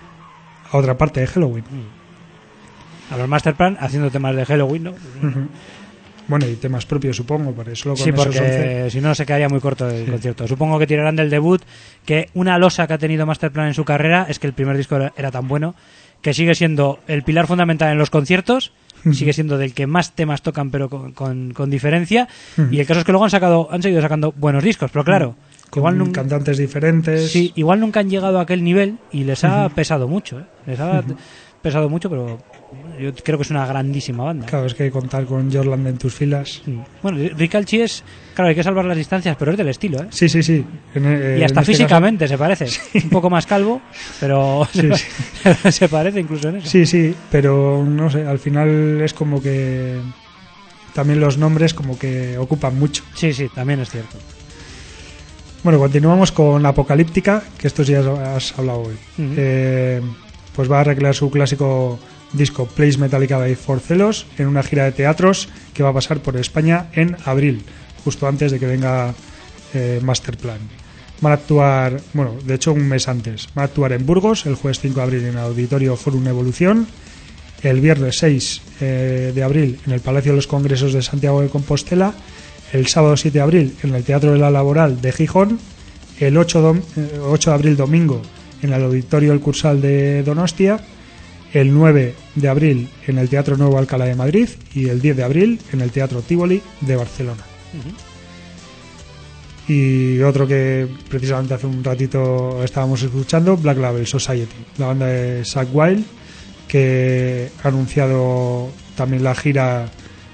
a otra parte de Halloween. Uh-huh. A los Masterplan haciendo temas de Halloween, ¿no? Uh-huh. Bueno, y temas propios, supongo, por eso lo con sí, esos porque once... si no se quedaría muy corto el sí. concierto. Supongo que tirarán del debut, que una losa que ha tenido Masterplan en su carrera es que el primer disco era, era tan bueno, que sigue siendo el pilar fundamental en los conciertos, uh-huh. sigue siendo del que más temas tocan, pero con, con, con diferencia, uh-huh. y el caso es que luego han sacado, han seguido sacando buenos discos, pero claro, uh-huh. con igual nun... cantantes diferentes. Sí, igual nunca han llegado a aquel nivel y les ha uh-huh. pesado mucho, ¿eh? Les ha uh-huh. pesado mucho, pero yo creo que es una grandísima banda. Claro, es que contar con Jorland en tus filas. Sí. Bueno, Rick Alchi es, claro, hay que salvar las distancias, pero es del estilo, ¿eh? Sí, sí, sí. En, eh, y hasta este físicamente caso... se parece. Sí. Un poco más calvo, pero sí, se, sí. se parece incluso en eso. Sí, sí, pero no sé, al final es como que también los nombres como que ocupan mucho. Sí, sí, también es cierto. Bueno, continuamos con Apocalíptica, que esto sí has, has hablado hoy. Uh-huh. Eh, pues va a recrear su clásico disco Place Metallica by Forcelos en una gira de teatros que va a pasar por España en abril, justo antes de que venga eh, Masterplan. Van a actuar, bueno, de hecho un mes antes, van a actuar en Burgos el jueves cinco de abril en el Auditorio Forum Evolución, el viernes seis eh, de abril en el Palacio de los Congresos de Santiago de Compostela, el sábado siete de abril en el Teatro de la Laboral de Gijón, el ocho de abril domingo en el Auditorio El Cursal de Donostia, el nueve de abril en el Teatro Nuevo Alcalá de Madrid y el diez de abril en el Teatro Tívoli de Barcelona. Uh-huh. Y otro que precisamente hace un ratito estábamos escuchando, Black Label Society, la banda de Zakk Wylde, que ha anunciado también la gira,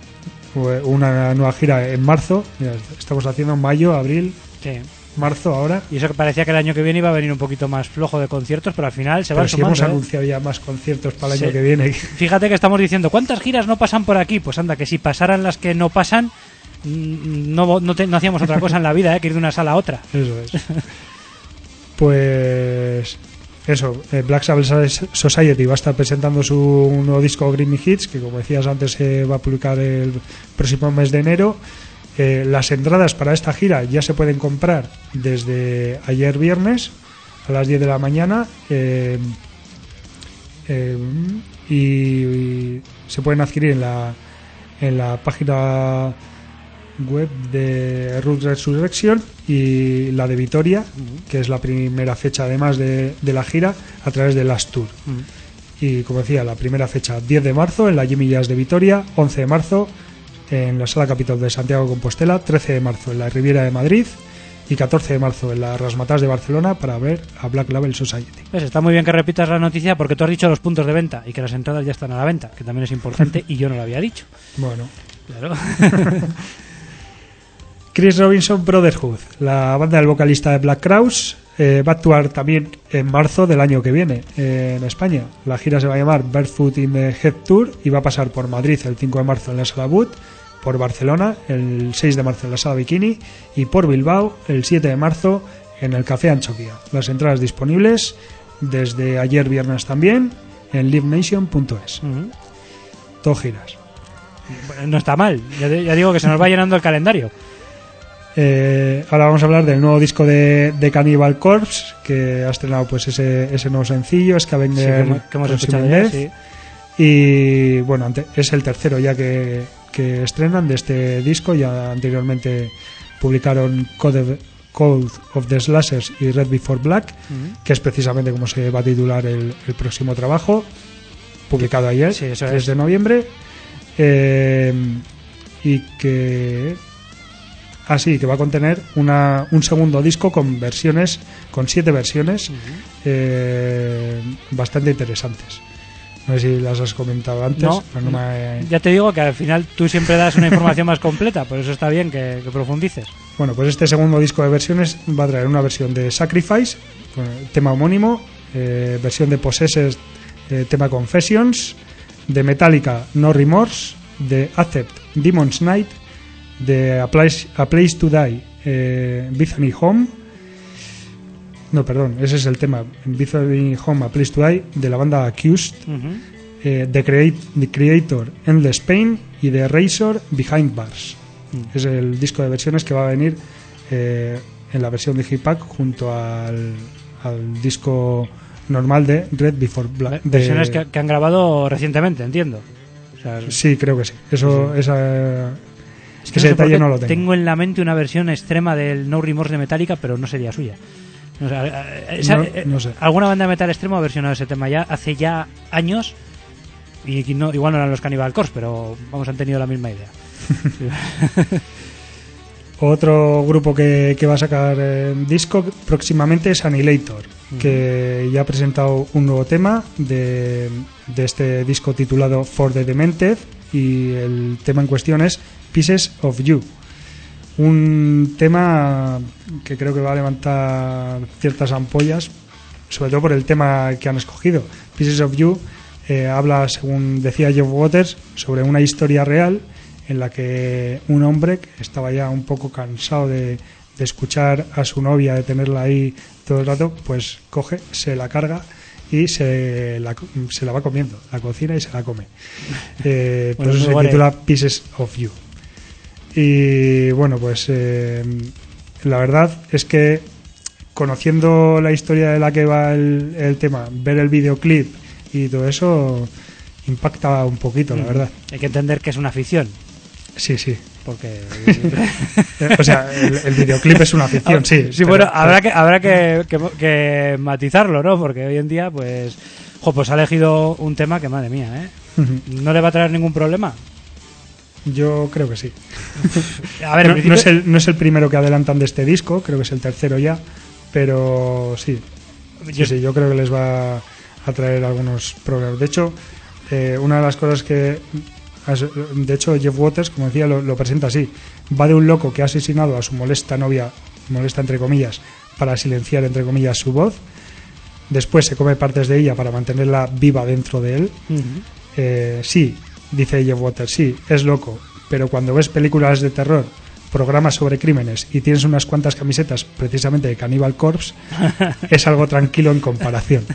una nueva gira en marzo. Mira, estamos haciendo mayo, abril... Sí. Marzo ahora. Y eso que parecía que el año que viene iba a venir un poquito más flojo de conciertos, pero al final se van si sumando. Hemos ¿eh? anunciado ya más conciertos para el sí. año que viene. Fíjate que estamos diciendo, ¿cuántas giras no pasan por aquí? Pues anda, que si pasaran las que no pasan, no, no, te, no hacíamos otra cosa en la vida, ¿eh? Que ir de una sala a otra. Eso es. Pues eso, Black Sabbath Society va a estar presentando su nuevo disco Grimy Hits, que como decías antes se va a publicar el próximo mes de enero. Eh, las entradas para esta gira ya se pueden comprar desde ayer viernes a las diez de la mañana eh, eh, y, y se pueden adquirir en la en la página web de Root Resurrection y la de Vitoria, uh-huh. que es la primera fecha además de, de la gira, a través de Last Tour. Uh-huh. Y como decía, la primera fecha diez de marzo en la Jimmy Jazz de Vitoria, once de marzo en la Sala Capitol de Santiago de Compostela, trece de marzo en la Riviera de Madrid y catorce de marzo en la Razzmatazz de Barcelona para ver a Black Label Society. Pues está muy bien que repitas la noticia porque tú has dicho los puntos de venta y que las entradas ya están a la venta, que también es importante y yo no lo había dicho. Bueno. Claro. Chris Robinson Brotherhood, la banda del vocalista de Black Crowes, eh, va a actuar también en marzo del año que viene eh, en España. La gira se va a llamar Barefoot in the Head Tour y va a pasar por Madrid el cinco de marzo en la Sala Boot, por Barcelona el seis de marzo en la Sala Bikini y por Bilbao el siete de marzo en el Café Anchoquia. Las entradas disponibles desde ayer viernes también en live nation punto es. Uh-huh. Todo giras. Bueno, no está mal, ya, ya digo que se nos va llenando el calendario. Eh, ahora vamos a hablar del nuevo disco de, de Cannibal Corpse, que ha estrenado pues ese, ese nuevo sencillo, Scavenger, sí, que, que hemos escuchado ya, sí. Y bueno, es el tercero ya que, que estrenan de este disco. Ya anteriormente publicaron Code of, Code of the Slashers y Red Before Black, uh-huh. que es precisamente como se va a titular el, el próximo trabajo, publicado ayer, sí, eso tres es. de noviembre, eh, y que así que va a contener una, un segundo disco con versiones, con siete versiones, uh-huh. eh, bastante interesantes. No sé si las has comentado antes. No, pero no me... Ya te digo que al final tú siempre das una información más completa, por eso está bien que, que profundices. Bueno, pues este segundo disco de versiones va a traer una versión de Sacrifice, tema homónimo, eh, versión de Possessed, eh, tema Confessions, de Metallica, No Remorse, de Accept, Demon's Night, de A Place, A Place to Die, eh, Bethany Home. No, perdón, ese es el tema. Bethany Home, A Place to Die, de la banda Accused, uh-huh. eh, The, Create, The Creator, Endless Pain y de Razor, Behind Bars. Uh-huh. Es el disco de versiones que va a venir eh, en la versión de Digipack junto al, al disco normal de Red Before Black. De... Versiones que, que han grabado recientemente, entiendo. O sea, sí, creo que sí. Eso, sí. Esa, es que ese no sé detalle no lo tengo. Tengo en la mente una versión extrema del No Remorse de Metallica, pero no sería suya. O sea, esa, no, no sé. Alguna banda de metal extremo ha versionado ese tema ya hace ya años y no, igual no eran los Cannibal Corpse, pero vamos, han tenido la misma idea. Otro grupo que, que va a sacar eh, disco próximamente es Annihilator, uh-huh. que ya ha presentado un nuevo tema de, de este disco titulado For the Demented, y el tema en cuestión es Pieces of You. Un tema que creo que va a levantar ciertas ampollas, sobre todo por el tema que han escogido. Pieces of You eh, habla, según decía Jeff Waters, sobre una historia real en la que un hombre que estaba ya un poco cansado de, de escuchar a su novia, de tenerla ahí todo el rato, pues coge, se la carga y se la, se la va comiendo, la cocina y se la come. Eh, por eso se titula Pieces of You. Y bueno, pues eh, la verdad es que, conociendo la historia de la que va el, el tema, ver el videoclip y todo eso impacta un poquito, la verdad. Hay que entender que es una ficción. Sí, sí. Porque o sea, el, el videoclip es una ficción, sí. Sí, pero, bueno, habrá que habrá que, que, que matizarlo, ¿no? Porque hoy en día, pues, jo, pues ha elegido un tema que, madre mía, ¿eh? Uh-huh. ¿No le va a traer ningún problema? Yo creo que sí. A ver, no, principio... no, es el, no es el primero que adelantan de este disco, creo que es el tercero ya, pero sí. Yo, sí, sí, yo creo que les va a traer algunos problemas. De hecho, eh, una de las cosas que... De hecho, Jeff Waters, como decía, lo, lo presenta así. Va de un loco que ha asesinado a su molesta novia, molesta entre comillas, para silenciar entre comillas su voz. Después se come partes de ella para mantenerla viva dentro de él. Uh-huh. Eh, sí, dice Jeff Waters, sí, es loco, pero cuando ves películas de terror, programas sobre crímenes y tienes unas cuantas camisetas precisamente de Cannibal Corpse, es algo tranquilo en comparación.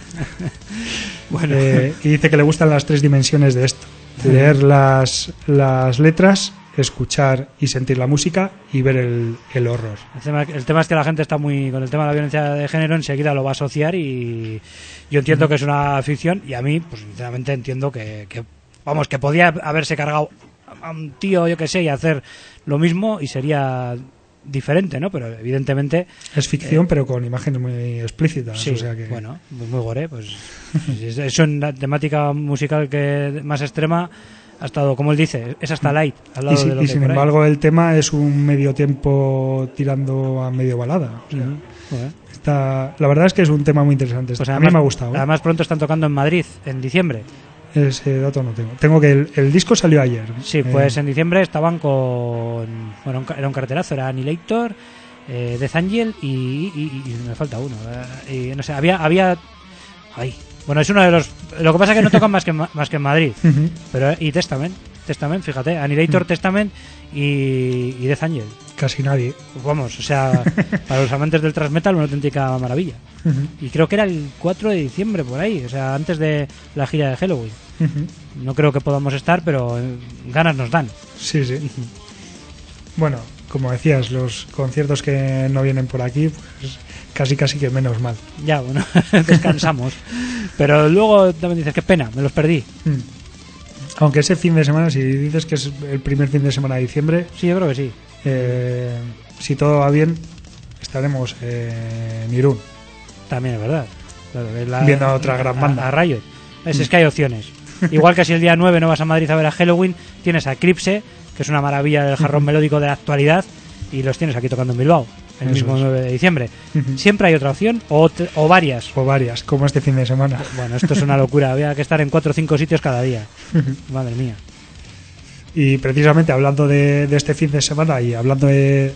Bueno. Eh, y dice que le gustan las tres dimensiones de esto: leer las, las letras, escuchar y sentir la música y ver el, el horror. El tema, el tema es que la gente está muy... Con el tema de la violencia de género enseguida lo va a asociar, y yo entiendo uh-huh. que es una ficción, y a mí, pues sinceramente entiendo que, que vamos, que podía haberse cargado a un tío, yo que sé, y hacer lo mismo y sería diferente, ¿no? Pero evidentemente... Es ficción, eh, pero con imágenes muy explícitas. Sí, o sea que... bueno, muy, muy gore, pues... Eso en la temática musical que más extrema ha estado, como él dice, es hasta light. Al lado y si, de lo y que sin embargo el tema es un medio tiempo tirando a medio balada. O sea, uh-huh. bueno. está, la verdad es que es un tema muy interesante. Pues a además, mí me ha gustado. ¿eh? Además pronto están tocando en Madrid, en diciembre. Ese dato no tengo. Tengo que el, el disco salió ayer. Sí, pues eh. en diciembre estaban con... Bueno, era un cartelazo, era Annihilator, eh, Death Angel y, y, y, y me falta uno. Y, no sé, había... había ay, bueno, es uno de los... Lo que pasa es que no tocan más que, más que en Madrid. Uh-huh. Pero y Testament, Testament, fíjate, Annihilator, uh-huh. Testament y, y Death Angel. Casi nadie. Pues vamos, o sea, para los amantes del thrash metal una auténtica maravilla. Uh-huh. Y creo que era el cuatro de diciembre por ahí, o sea, antes de la gira de Halloween. Uh-huh. No creo que podamos estar, pero ganas nos dan. Sí, sí. Uh-huh. Bueno, como decías, los conciertos que no vienen por aquí, pues casi casi que menos mal. Ya, bueno, descansamos. Pero luego también dices, qué pena, me los perdí. Uh-huh. Aunque ese fin de semana, si dices que es el primer fin de semana de diciembre... Sí, yo creo que sí. Eh, si todo va bien, estaremos eh, en Irún. También es verdad. Claro, es la, viendo a otra gran banda. A, a Riot. Es, mm. es que hay opciones. Igual que si el día nueve no vas a Madrid a ver a Halloween, tienes a Eclipse, que es una maravilla del jarrón melódico de la actualidad, y los tienes aquí tocando en Bilbao. el Eso mismo es. nueve de diciembre. Ujú. ¿Siempre hay otra opción o, te- o varias? O varias, como este fin de semana. Bueno, esto es una locura. Había que estar en cuatro o cinco sitios cada día. Madre mía. Y precisamente hablando de, de este fin de semana y hablando de,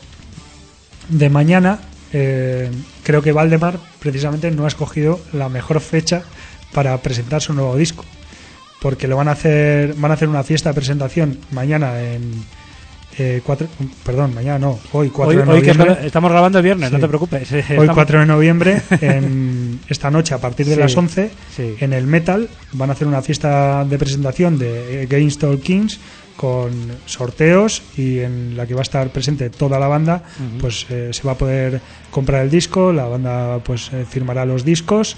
de mañana, eh, creo que Valdemar precisamente no ha escogido la mejor fecha para presentar su nuevo disco, porque lo van a hacer van a hacer una fiesta de presentación mañana en eh, cuatro, perdón, mañana no, hoy cuatro Hoy, de hoy que noviembre. estamos grabando el viernes, Sí. no te preocupes. Hoy Estamos- cuatro de noviembre, en esta noche a partir de Sí, las once, sí. en el Metal van a hacer una fiesta de presentación de Against All Kings con sorteos y en la que va a estar presente toda la banda. Ujú. Pues eh, se va a poder comprar el disco, la banda pues eh, firmará los discos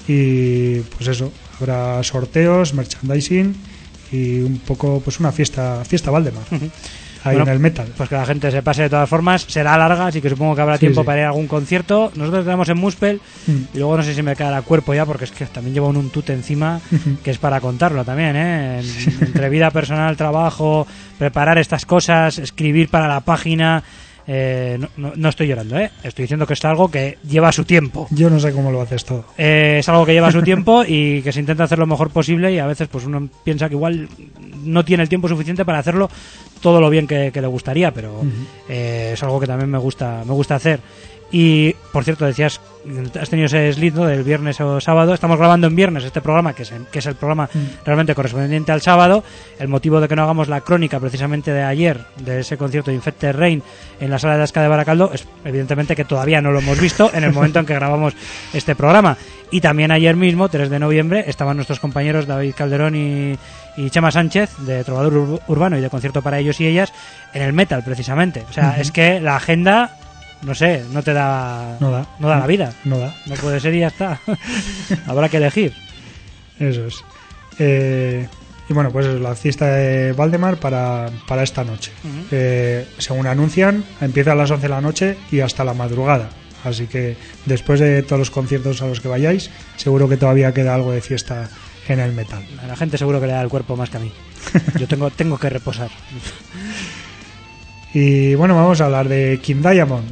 y pues eso, habrá sorteos, merchandising y un poco pues una fiesta fiesta Valdemar Ujú. ahí Bueno, en el Metal. Pues que la gente se pase de todas formas. Será larga, así que supongo que habrá Sí, tiempo sí. para ir a algún concierto. Nosotros tenemos en Muspel Mm. y luego no sé si me quedará cuerpo ya, porque es que también llevo un, un tute encima Ujú. que es para contarlo también, ¿eh? En- entre vida personal, trabajo, preparar estas cosas, escribir para la página. eh, no, no- no estoy llorando, ¿eh? Estoy diciendo que es algo que lleva su tiempo. Yo no sé cómo lo haces todo. Eh, es algo que lleva su tiempo y que se intenta hacer lo mejor posible, y a veces pues uno piensa que igual no tiene el tiempo suficiente para hacerlo todo lo bien que, que le gustaría, pero Ujú. eh, es algo que también me gusta me gusta hacer. Y por cierto, decías, has tenido ese slip, ¿no?, del viernes o sábado. Estamos grabando en viernes este programa, que es, que es el programa Mm. realmente correspondiente al sábado. El motivo de que no hagamos la crónica precisamente de ayer, de ese concierto de Infected Rain en la sala de Asca de Baracaldo, es evidentemente que todavía no lo hemos visto en el momento en que grabamos este programa. Y también ayer mismo, tres de noviembre, estaban nuestros compañeros David Calderón y, y Chema Sánchez, de Trovador Ur- Urbano y de Concierto para ellos y ellas, en el Metal precisamente. O sea, Ujú. es que la agenda, no sé, no te da, No da. no da la vida. No da. No puede ser y ya está. Habrá que elegir. Eso es. Eh, y bueno, pues es la fiesta de Valdemar para, para esta noche. Ujú. Eh, según anuncian, empieza a las once de la noche y hasta la madrugada. Así que después de todos los conciertos a los que vayáis, seguro que todavía queda algo de fiesta en el Metal. A la gente seguro que le da el cuerpo más que a mí. Yo tengo, tengo que reposar. Y bueno, vamos a hablar de King Diamond,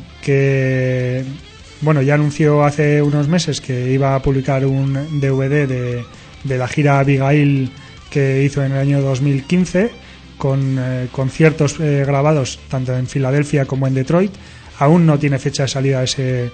que bueno, ya anunció hace unos meses que iba a publicar un D V D de, de la gira Abigail que hizo en el año dos mil quince, con eh, conciertos eh, grabados tanto en Filadelfia como en Detroit. Aún no tiene fecha de salida ese,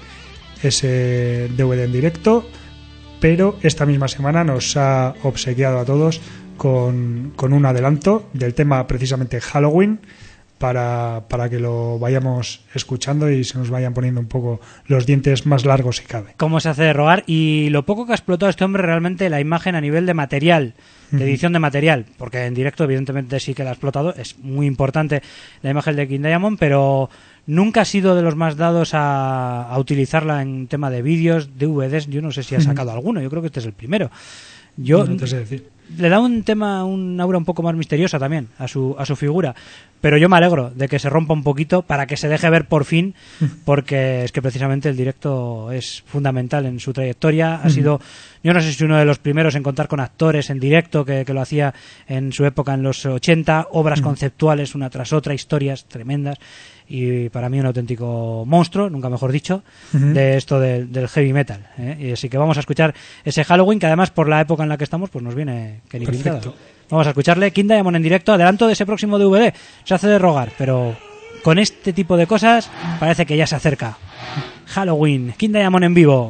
ese D V D en directo, pero esta misma semana nos ha obsequiado a todos con, con un adelanto del tema precisamente Halloween, para, para que lo vayamos escuchando y se nos vayan poniendo un poco los dientes más largos si cabe. Cómo se hace de rogar y lo poco que ha explotado este hombre realmente la imagen a nivel de material, de edición de material, porque en directo evidentemente sí que la ha explotado, es muy importante la imagen de King Diamond, pero nunca ha sido de los más dados a, a utilizarla en tema de vídeos, D V Ds. Yo no sé si ha sacado alguno, yo creo que este es el primero. Yo No te sé decir. le da un tema, un aura un poco más misteriosa también a su a su figura, pero yo me alegro de que se rompa un poquito para que se deje ver por fin, porque es que precisamente el directo es fundamental en su trayectoria. Ha sido, yo no sé si uno de los primeros en contar con actores en directo, que, que lo hacía en su época en los ochenta, obras conceptuales una tras otra, historias tremendas, y para mí un auténtico monstruo, nunca mejor dicho, Ujú. de esto del, del heavy metal, ¿eh? Y así que vamos a escuchar ese Halloween, que además por la época en la que estamos pues nos viene que ni Perfecto. pintado. Vamos a escucharle King Diamond en directo, adelanto de ese próximo D V D. Se hace de rogar, pero con este tipo de cosas parece que ya se acerca. Halloween, King Diamond en vivo.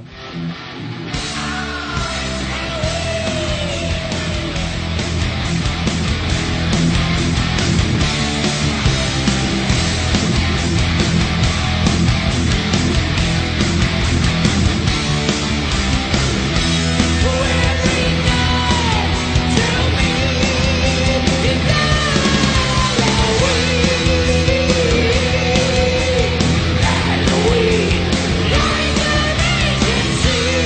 Halloween, light the nation's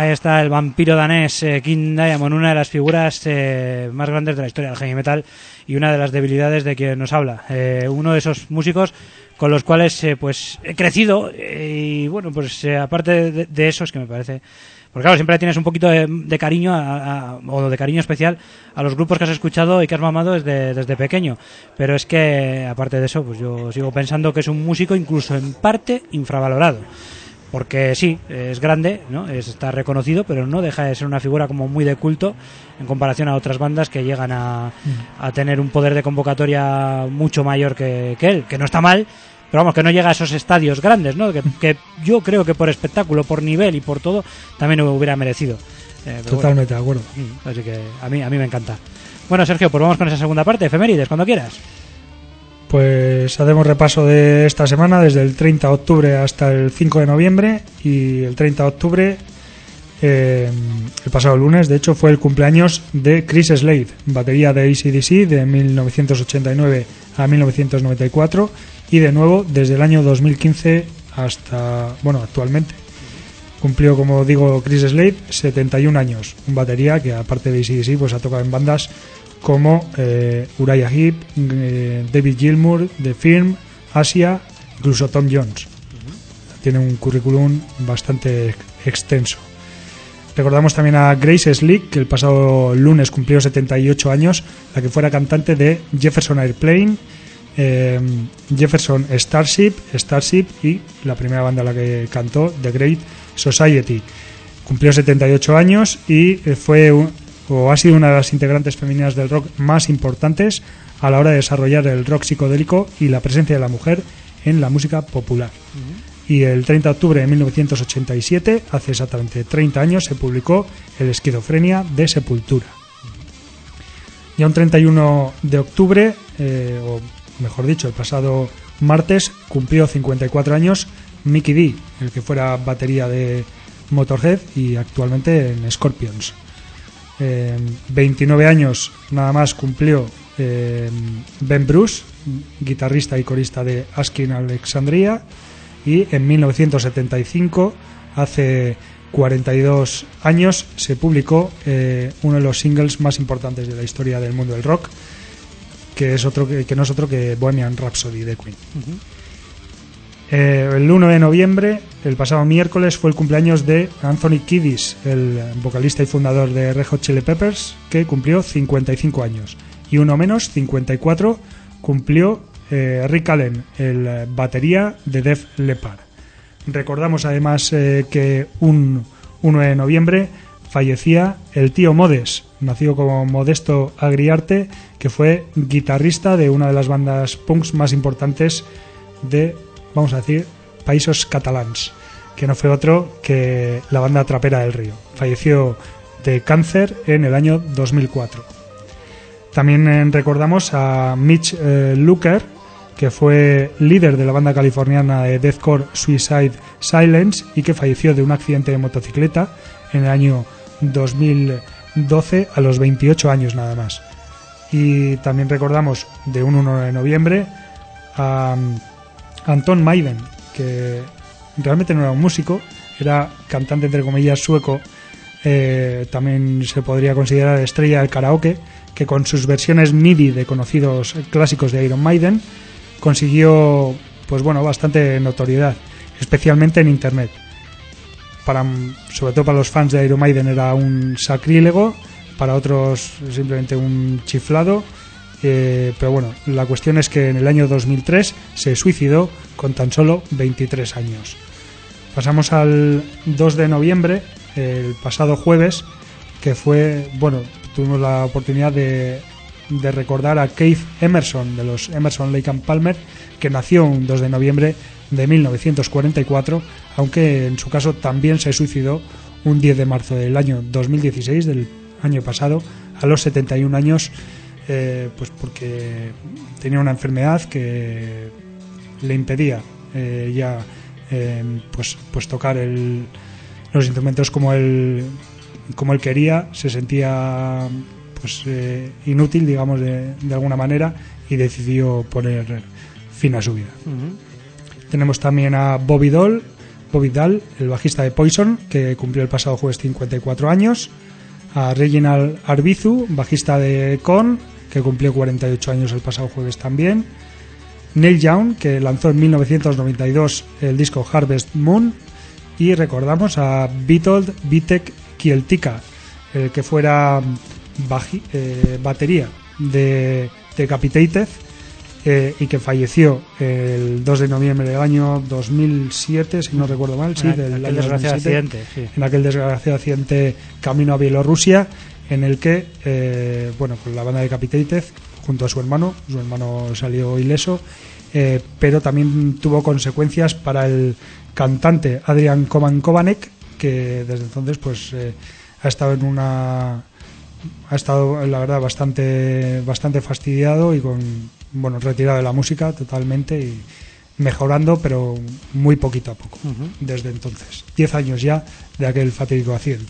Ahí está el vampiro danés eh, King Diamond, una de las figuras eh, más grandes de la historia del heavy metal y una de las debilidades de quien nos habla. Eh, uno de esos músicos con los cuales eh, pues he crecido eh, y bueno, pues eh, aparte de, de eso es que me parece... Porque claro, siempre tienes un poquito de, de cariño a, a, o de cariño especial a los grupos que has escuchado y que has mamado desde, desde pequeño. Pero es que, aparte de eso, pues yo sigo pensando que es un músico incluso en parte infravalorado. Porque sí, es grande, ¿no? Es, está reconocido, pero no deja de ser una figura como muy de culto en comparación a otras bandas que llegan a, a tener un poder de convocatoria mucho mayor que, que él, que no está mal, pero vamos, que no llega a esos estadios grandes, ¿no? Que, que yo creo que por espectáculo, por nivel y por todo, también lo hubiera merecido. Eh, Totalmente bueno, de acuerdo. Así que a mí, a mí me encanta. Bueno, Sergio, pues vamos con esa segunda parte, efemérides, cuando quieras. Pues hacemos repaso de esta semana desde el treinta de octubre hasta el cinco de noviembre, y el treinta de octubre, eh, el pasado lunes, de hecho, fue el cumpleaños de Chris Slade, batería de A C D C de mil novecientos ochenta y nueve a mil novecientos noventa y cuatro, y de nuevo desde el año dos mil quince hasta, bueno, actualmente. Cumplió, como digo, Chris Slade setenta y un años, un batería que aparte de A C D C pues ha tocado en bandas como eh, Uriah Heep, eh, David Gilmour, The Firm, Asia, incluso Tom Jones. Uh-huh. Tiene un currículum bastante extenso. Recordamos también a Grace Slick, que el pasado lunes cumplió setenta y ocho años, la que fuera cantante de Jefferson Airplane, eh, Jefferson Starship, Starship y la primera banda a la que cantó, The Great Society. Cumplió setenta y ocho años y fue un, o ha sido una de las integrantes femeninas del rock más importantes a la hora de desarrollar el rock psicodélico y la presencia de la mujer en la música popular. Uh-huh. Y el treinta de octubre de mil novecientos ochenta y siete, hace exactamente treinta años, se publicó El Esquizofrenia de Sepultura. Uh-huh. Ya un treinta y uno de octubre, eh, o mejor dicho, el pasado martes, cumplió cincuenta y cuatro años Mikkey Dee, el que fuera batería de Motorhead y actualmente en Scorpions. Eh, veintinueve años nada más cumplió eh, Ben Bruce, guitarrista y corista de Asking Alexandria, y en mil novecientos setenta y cinco, hace cuarenta y dos años, se publicó eh, uno de los singles más importantes de la historia del mundo del rock, que es otro que, que no es otro que Bohemian Rhapsody de Queen. Uh-huh. Eh, el uno de noviembre, el pasado miércoles, fue el cumpleaños de Anthony Kiedis, el vocalista y fundador de Red Hot Chili Peppers, que cumplió cincuenta y cinco años. Y uno menos, cincuenta y cuatro, cumplió eh, Rick Allen, el batería de Def Leppard. Recordamos además eh, que un uno de noviembre fallecía el tío Modes, nacido como Modesto Agriarte, que fue guitarrista de una de las bandas punks más importantes de, vamos a decir, Països Catalans, que no fue otro que la banda trapera del Río. Falleció de cáncer en el año dos mil cuatro. También eh, recordamos a Mitch eh, Luker, que fue líder de la banda californiana de deathcore Suicide Silence y que falleció de un accidente de motocicleta en el año dos mil doce a los veintiocho años nada más. Y también recordamos de un uno de noviembre a Anton Maiden, que realmente no era un músico, era cantante entre comillas sueco, eh, también se podría considerar estrella del karaoke, que con sus versiones M I D I de conocidos clásicos de Iron Maiden consiguió, pues bueno, bastante notoriedad, especialmente en internet. Para, sobre todo para los fans de Iron Maiden era un sacrílego, para otros simplemente un chiflado. Eh, pero bueno, la cuestión es que en el año dos mil tres se suicidó con tan solo veintitrés años. Pasamos al dos de noviembre, el pasado jueves, que fue, bueno, tuvimos la oportunidad de, de recordar a Keith Emerson, de los Emerson, Lake and Palmer, que nació un dos de noviembre de mil novecientos cuarenta y cuatro, aunque en su caso también se suicidó un diez de marzo del año dos mil dieciséis, del año pasado, a los setenta y un años. Eh, pues porque tenía una enfermedad que le impedía eh, ya eh, pues pues tocar el, los instrumentos como él como él quería. Se sentía pues eh, inútil, digamos, de, de alguna manera, y decidió poner fin a su vida. Uh-huh. Tenemos también a Bobby Doll, Bobby Dahl, el bajista de Poison, que cumplió el pasado jueves cincuenta y cuatro años, a Reginald Arbizu, bajista de Korn, que cumplió cuarenta y ocho años el pasado jueves también, Neil Young, que lanzó en mil novecientos noventa y dos el disco Harvest Moon, y recordamos a Witold Witek Kieltika, el que fuera baji, eh, batería de Decapitated, eh, y que falleció el dos de noviembre del año dos mil siete, si no recuerdo mal, sí, en del aquel año desgraciado dos mil siete, accidente, sí. en aquel desgraciado accidente camino a Bielorrusia, en el que eh, bueno, pues la banda Decapitated, junto a su hermano, su hermano salió ileso, eh, pero también tuvo consecuencias para el cantante Adrian Koman Kovanek, que desde entonces pues eh, ha estado en una ha estado la verdad bastante bastante fastidiado y con bueno retirado de la música totalmente y mejorando, pero muy poquito a poco. Uh-huh. Desde entonces, diez años ya de aquel fatídico accidente.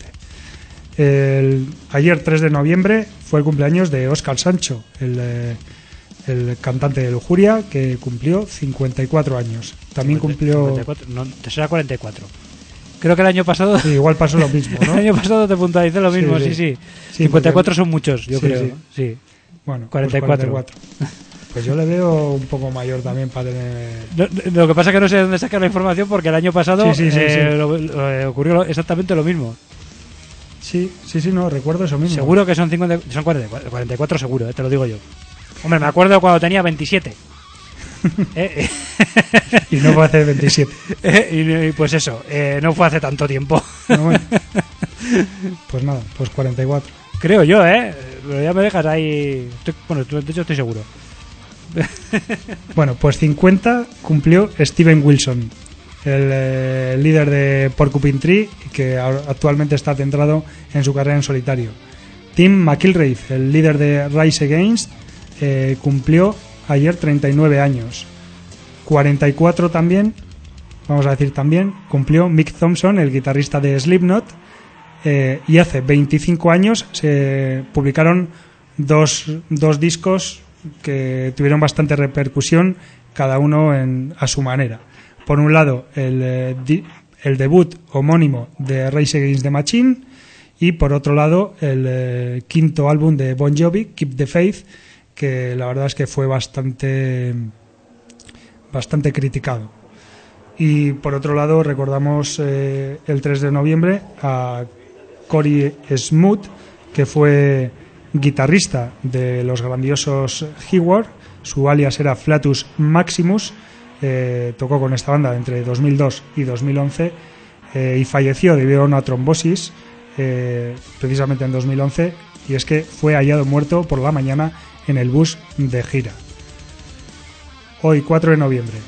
El, ayer tres de noviembre fue el cumpleaños de Óscar Sancho, el, eh, el cantante de Lujuria, que cumplió cincuenta y cuatro años. También cumplió... cincuenta y cuatro, no, te será cuarenta y cuatro. Creo que el año pasado... Sí, igual pasó lo mismo, ¿no? El año pasado te puntualicé lo mismo, sí, sí. sí. sí cincuenta y cuatro porque... son muchos, yo sí, creo. Sí. sí. Bueno, cuarenta y cuatro. Pues cuarenta y cuatro. Pues yo le veo un poco mayor también para tener... No, lo que pasa es que no sé de dónde sacar la información, porque el año pasado sí, sí, sí, eh, sí. Lo, lo, ocurrió exactamente lo mismo. Sí, sí, sí, no, recuerdo eso mismo. Seguro que son cincuenta, son cuarenta y cuatro, cuarenta y cuatro seguro, eh, te lo digo yo. Hombre, me acuerdo cuando tenía veintisiete. ¿Eh? Y no fue hace veintisiete. Eh, y, y pues eso, eh, no fue hace tanto tiempo. No, bueno. Pues nada, pues cuarenta y cuatro. Creo yo, ¿eh? Pero ya me dejas ahí... Estoy, bueno, de hecho estoy seguro. Bueno, pues cincuenta cumplió Steven Wilson, el eh, líder de Porcupine Tree, que actualmente está centrado en su carrera en solitario. Tim McIlrath, el líder de Rise Against, eh, cumplió ayer treinta y nueve años. cuarenta y cuatro también, vamos a decir también, cumplió Mick Thompson, el guitarrista de Slipknot, eh, y hace veinticinco años se publicaron dos, dos discos que tuvieron bastante repercusión, cada uno en, a su manera. Por un lado, el, eh, di, el debut homónimo de Rage Against the Machine, y por otro lado, el eh, quinto álbum de Bon Jovi, Keep the Faith, que la verdad es que fue bastante, bastante criticado. Y por otro lado, recordamos eh, el tres de noviembre a Corey Smoot, que fue guitarrista de los grandiosos Hayward, su alias era Flatus Maximus, eh, tocó con esta banda entre dos mil dos y dos mil once, eh, y falleció debido a una trombosis eh, precisamente en dos mil once, y es que fue hallado muerto por la mañana en el bus de gira. Hoy cuatro de noviembre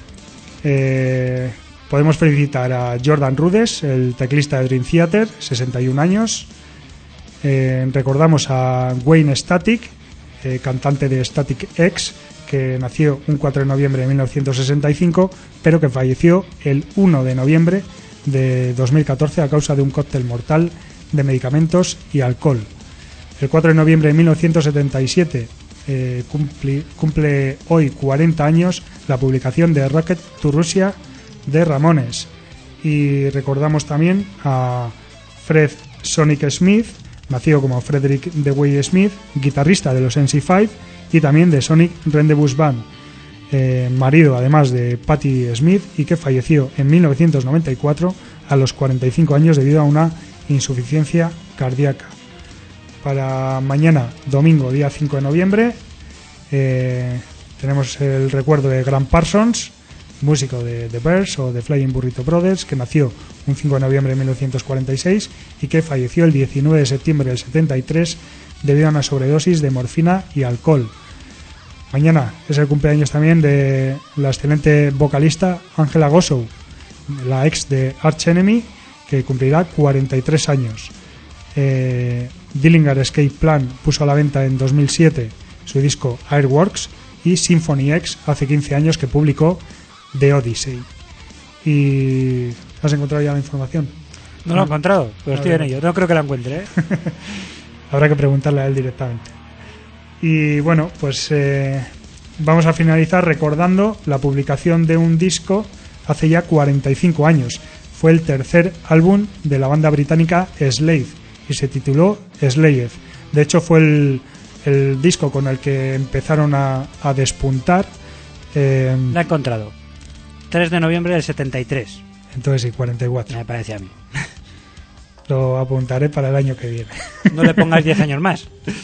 eh, podemos felicitar a Jordan Rudess, el teclista de Dream Theater, sesenta y un años. Eh, recordamos a Wayne Static, eh, cantante de Static X, que nació un cuatro de noviembre de mil novecientos sesenta y cinco, pero que falleció el uno de noviembre de dos mil catorce a causa de un cóctel mortal de medicamentos y alcohol. El cuatro de noviembre de mil novecientos setenta y siete eh, cumple, cumple hoy cuarenta años la publicación de Rocket to Russia de Ramones. Y recordamos también a Fred Sonic Smith, nacido como Frederick Dewey Smith, guitarrista de los N C cinco y también de Sonic Rendezvous Band, eh, marido además de Patti Smith, y que falleció en mil novecientos noventa y cuatro a los cuarenta y cinco años debido a una insuficiencia cardíaca. Para mañana, domingo, día cinco de noviembre, eh, tenemos el recuerdo de Graham Parsons, músico de The Bears o de Flying Burrito Brothers, que nació un cinco de noviembre de mil novecientos cuarenta y seis y que falleció el diecinueve de septiembre del setenta y tres debido a una sobredosis de morfina y alcohol. Mañana es el cumpleaños también de la excelente vocalista Angela Gossow, la ex de Arch Enemy, que cumplirá cuarenta y tres años. Eh, Dillinger Escape Plan puso a la venta en dos mil siete su disco Airworks, y Symphony X hace quince años que publicó The Odyssey. ¿Y has encontrado ya la información? No lo he encontrado, pero estoy en ello. No creo que la encuentre, ¿eh? Habrá que preguntarle a él directamente. Y bueno, pues eh, vamos a finalizar recordando la publicación de un disco hace ya cuarenta y cinco años. fue el tercer álbum de la banda británica Slade y se tituló Slayed. De hecho fue el, el disco con el que empezaron a, a despuntar. Eh, La he encontrado. tres de noviembre del setenta y tres. Entonces sí, cuarenta y cuatro. Me parece a mí. Lo apuntaré para el año que viene. No le pongas diez años más.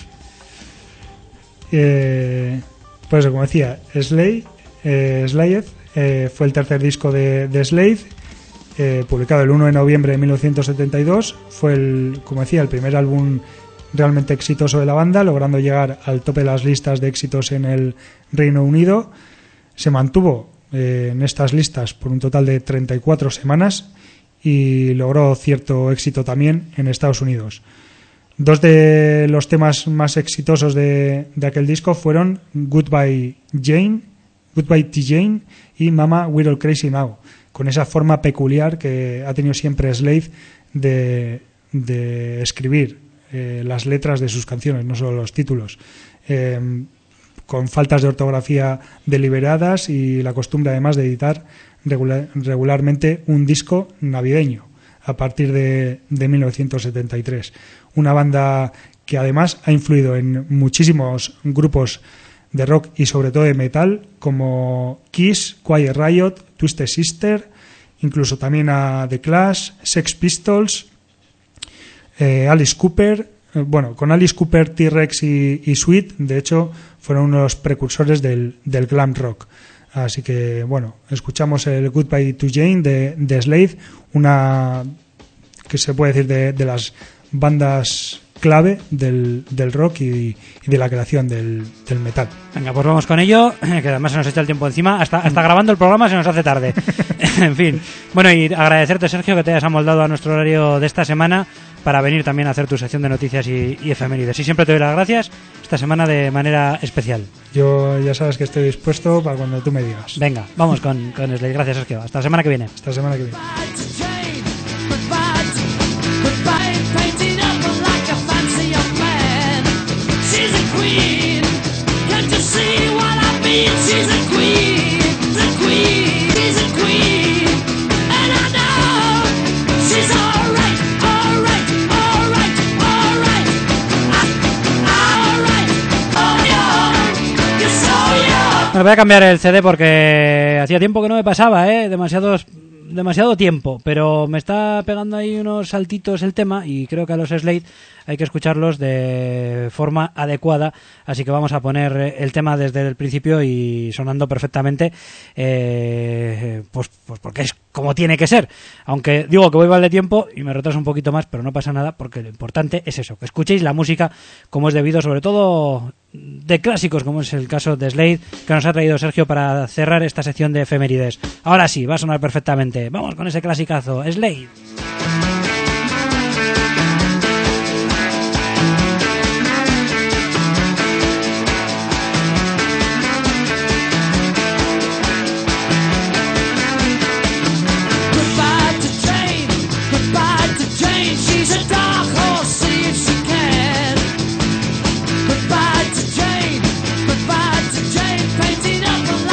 Eh, pues como decía, Slade, eh, Slayed eh, fue el tercer disco de, de Slade, eh, publicado el uno de noviembre de mil novecientos setenta y dos. Fue, el, como decía, el primer álbum realmente exitoso de la banda, logrando llegar al tope de las listas de éxitos en el Reino Unido. Se mantuvo eh, en estas listas por un total de treinta y cuatro semanas y logró cierto éxito también en Estados Unidos. Dos de los temas más exitosos de, de aquel disco fueron Goodbye Jane, Goodbye T. Jane y Mama We're All Crazy Now, con esa forma peculiar que ha tenido siempre Slade de, de escribir eh, las letras de sus canciones, no solo los títulos, eh, con faltas de ortografía deliberadas y la costumbre además de editar regular, regularmente un disco navideño a partir de, de mil novecientos setenta y tres. Una banda que además ha influido en muchísimos grupos de rock y sobre todo de metal como Kiss, Quiet Riot, Twisted Sister, incluso también a The Clash, Sex Pistols, eh, Alice Cooper. Eh, bueno, con Alice Cooper, T-Rex y, y Sweet, de hecho, fueron uno de los precursores del, del glam rock. Así que, bueno, escuchamos el Goodbye to Jane de, de Slade, una que se puede decir de, de las bandas clave del, del rock y, y de la creación del, del metal. Venga, pues vamos con ello, que además se nos echa el tiempo encima. Hasta, hasta grabando el programa se nos hace tarde. En fin. Bueno, y agradecerte, Sergio, que te hayas amoldado a nuestro horario de esta semana para venir también a hacer tu sección de noticias y, y efemérides. Y siempre te doy las gracias, esta semana de manera especial. Yo ya sabes que estoy dispuesto para cuando tú me digas. Venga, vamos con, con Slade. Gracias, Sergio. Hasta la semana que viene. Hasta la semana que viene. She's a queen, the queen, she's a queen, and I know she's alright, alright, alright, alright, alright, oh young, you're so young. Bueno, voy a cambiar el C D porque hacía tiempo que no me pasaba, ¿eh? Demasiados... demasiado tiempo, pero me está pegando ahí unos saltitos el tema y creo que a los Slade hay que escucharlos de forma adecuada, así que vamos a poner el tema desde el principio y sonando perfectamente, eh, pues, pues porque es como tiene que ser, aunque digo que voy mal de tiempo y me retraso un poquito más, pero no pasa nada porque lo importante es eso, que escuchéis la música como es debido, sobre todo de clásicos, como es el caso de Slade, que nos ha traído Sergio para cerrar esta sección de efemérides. Ahora sí, va a sonar perfectamente. Vamos con ese clasicazo, Slade.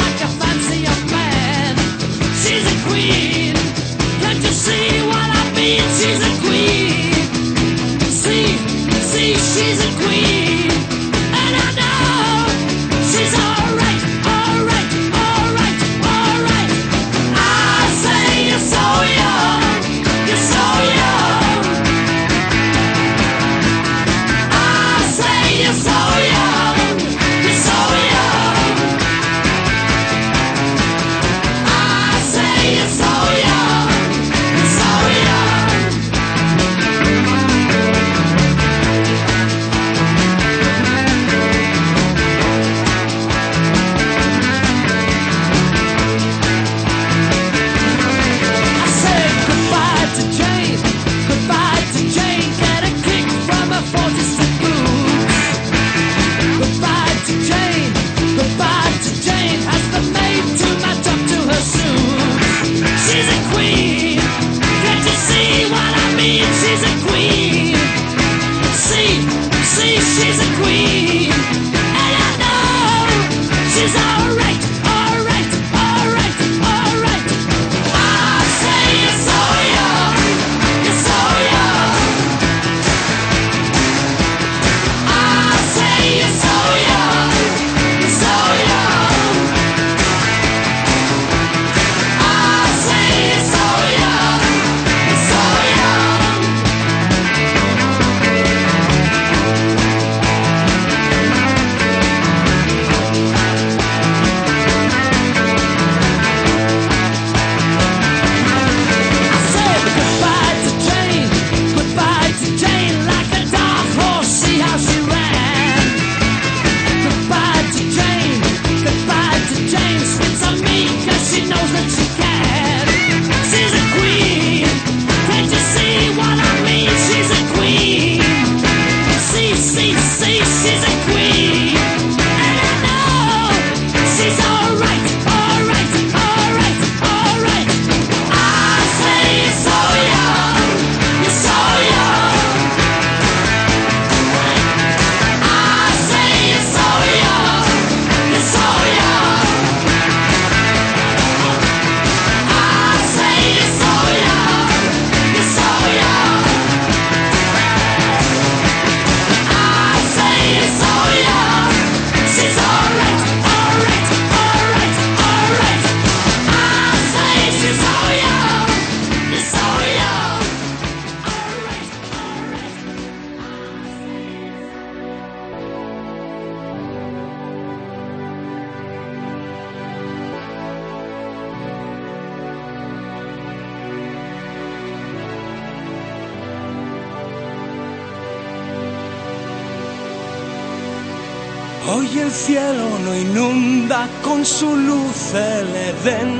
She's a queen, can't you see what I mean? Hoy el cielo no inunda con su luz el Edén.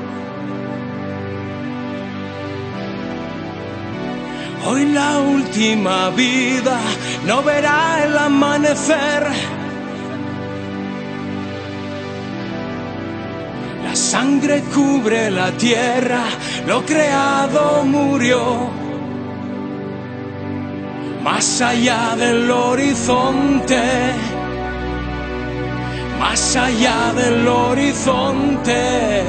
Hoy la última vida no verá el amanecer. La sangre cubre la tierra, lo creado murió. Más allá del horizonte, más allá del horizonte.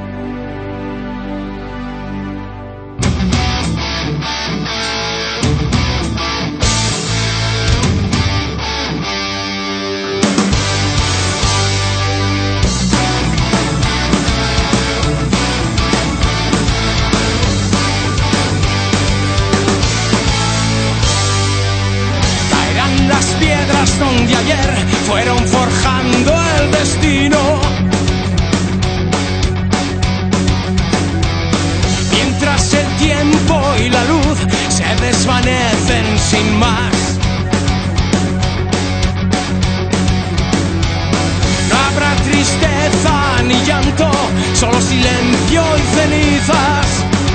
Caerán las piedras donde ayer fueron forjando el destino. Mientras el tiempo y la luz se desvanecen sin más. No habrá tristeza ni llanto, solo silencio y cenizas.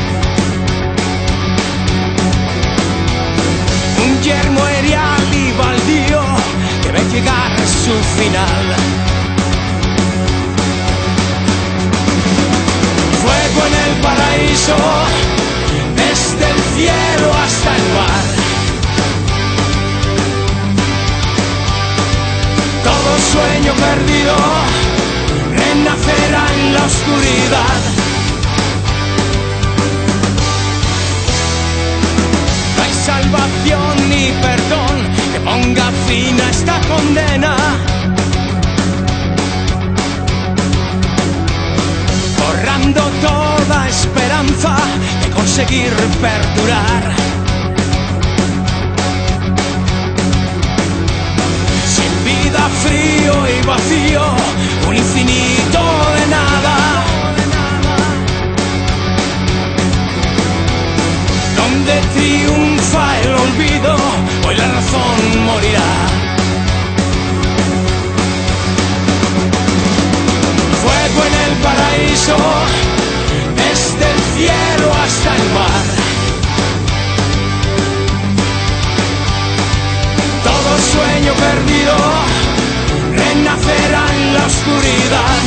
Un yermo aerial y baldío que ve llegar su final. Fuego en el paraíso, desde el cielo hasta el mar. Todo sueño perdido renacerá en la oscuridad. No hay salvación ni perdón que ponga fin a esta condena. Borrando toda esperanza de conseguir perdurar. Sin vida, frío y vacío, un infinito de nada. Donde triunfa el olvido, hoy la razón morirá. Fuego en el paraíso, desde el cielo hasta el mar. Todo sueño perdido renacerá en la oscuridad.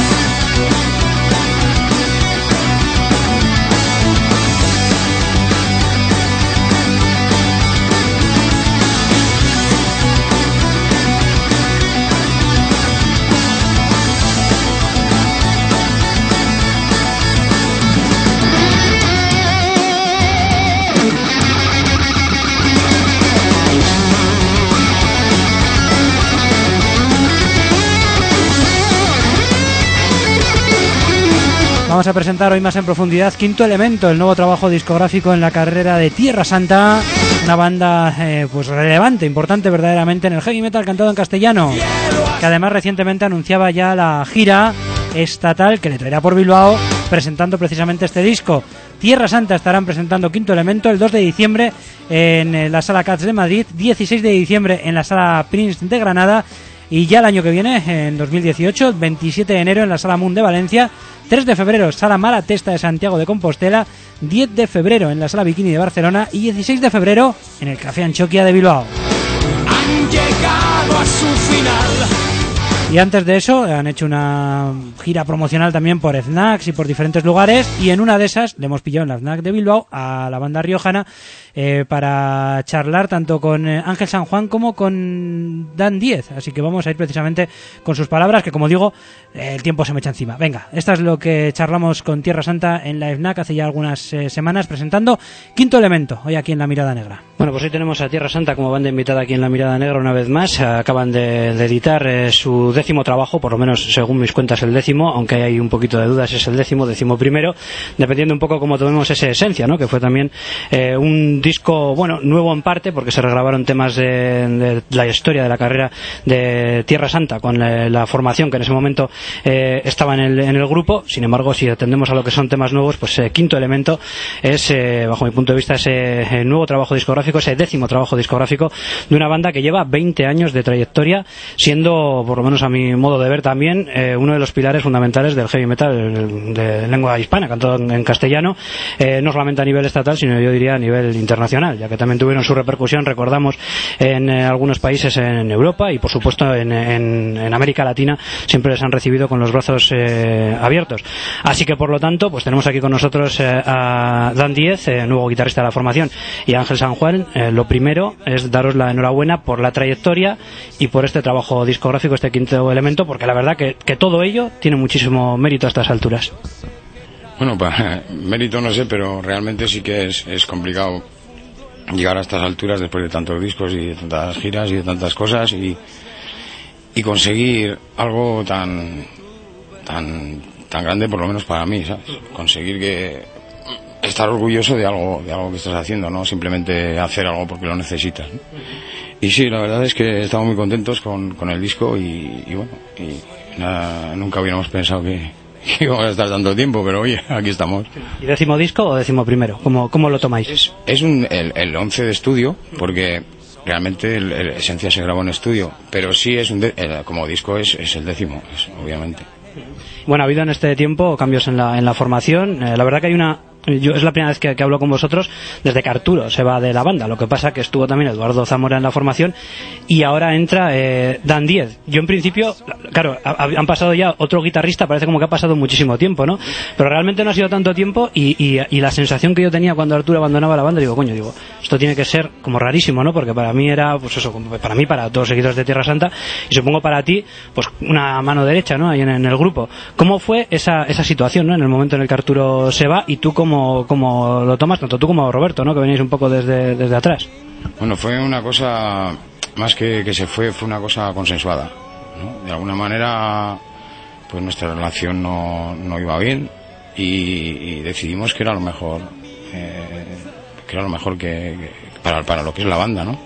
Vamos a presentar hoy más en profundidad Quinto Elemento, el nuevo trabajo discográfico en la carrera de Tierra Santa, una banda eh, pues relevante, importante verdaderamente en el heavy metal cantado en castellano, que además recientemente anunciaba ya la gira estatal que le traerá por Bilbao presentando precisamente este disco. Tierra Santa estarán presentando Quinto Elemento el dos de diciembre en la Sala Cats de Madrid, dieciséis de diciembre en la Sala Prince de Granada y ya el año que viene, en dos mil dieciocho, veintisiete de enero en la Sala Moon de Valencia, tres de febrero Sala Malatesta de Santiago de Compostela, diez de febrero en la Sala Bikini de Barcelona y dieciséis de febrero en el Café Anchoquia de Bilbao. Han llegado a su final. Y antes de eso han hecho una gira promocional también por FNACs y por diferentes lugares, y en una de esas le hemos pillado en la FNAC de Bilbao a la banda riojana eh, para charlar tanto con eh, Ángel San Juan como con Dan Diez, así que vamos a ir precisamente con sus palabras, que como digo, eh, el tiempo se me echa encima. Venga, esta es lo que charlamos con Tierra Santa en la FNAC hace ya algunas eh, semanas presentando Quinto Elemento, hoy aquí en La Mirada Negra. Bueno, pues hoy tenemos a Tierra Santa como banda invitada aquí en La Mirada Negra una vez más. Acaban de, de editar eh, su décimo trabajo, por lo menos según mis cuentas el décimo, aunque hay un poquito de dudas, es el décimo, décimo primero, dependiendo un poco cómo tomemos esa esencia, ¿no? Que fue también eh, un disco, bueno, nuevo en parte, porque se regrabaron temas de, de la historia de la carrera de Tierra Santa con la, la formación que en ese momento eh, estaba en el, en el grupo. Sin embargo, si atendemos a lo que son temas nuevos, pues eh, Quinto Elemento es, eh, bajo mi punto de vista, ese eh, nuevo trabajo discográfico, ese décimo trabajo discográfico de una banda que lleva veinte años de trayectoria, siendo, por lo menos a mi modo de ver también, eh, uno de los pilares fundamentales del heavy metal de, de lengua hispana, cantado en, en castellano, eh, no solamente a nivel estatal, sino yo diría a nivel internacional, ya que también tuvieron su repercusión, recordamos, en eh, algunos países en Europa y, por supuesto, en, en, en América Latina, siempre les han recibido con los brazos eh, abiertos. Así que, por lo tanto, pues tenemos aquí con nosotros eh, a Dan Díez, eh, nuevo guitarrista de la formación, y Ángel San Juan. Eh, lo primero es daros la enhorabuena por la trayectoria y por este trabajo discográfico, este Quinto Elemento, porque la verdad que, que todo ello tiene muchísimo mérito a estas alturas. Bueno, pues mérito no sé, pero realmente sí que es, es complicado llegar a estas alturas después de tantos discos y de tantas giras y de tantas cosas y, y conseguir algo tan tan tan grande, por lo menos para mí, ¿sabes? Conseguir que estar orgulloso de algo de algo que estás haciendo, no simplemente hacer algo porque lo necesitas, ¿no? Y sí, la verdad es que estamos muy contentos con, con el disco y, y bueno, y nada, nunca hubiéramos pensado que, que íbamos a estar tanto tiempo, pero oye, aquí estamos. ¿Y décimo disco o décimo primero? ¿Cómo, cómo lo tomáis? Es, es un, el, el once de estudio, porque realmente el, el Esencia se grabó en estudio, pero sí es un de, el, como disco es, es el décimo, es, obviamente. Bueno, ha habido en este tiempo cambios en la, en la formación. Eh, la verdad que hay una... Yo es la primera vez que, que hablo con vosotros desde que Arturo se va de la banda. Lo que pasa que estuvo también Eduardo Zamora en la formación y ahora entra eh, Dan Díez. Yo en principio, claro, ha, han pasado ya otro guitarrista, parece como que ha pasado muchísimo tiempo, ¿no? Pero realmente no ha sido tanto tiempo y, y, y la sensación que yo tenía cuando Arturo abandonaba la banda, digo, coño, digo, esto tiene que ser como rarísimo, ¿no? Porque para mí era, pues eso, para mí, para todos los seguidores de Tierra Santa y supongo para ti, pues una mano derecha, ¿no? Ahí en, en el grupo. ¿Cómo fue esa, esa situación, ¿no? En el momento en el que Arturo se va y tú cómo Como, como lo tomas, tanto tú como Roberto, ¿no? Que veníais un poco desde, desde atrás. Bueno, fue una cosa, más que que se fue, fue una cosa consensuada, ¿no? De alguna manera, pues nuestra relación no, no iba bien y, y decidimos que era lo mejor, eh, que era lo mejor que, que para, para lo que es la banda, ¿no?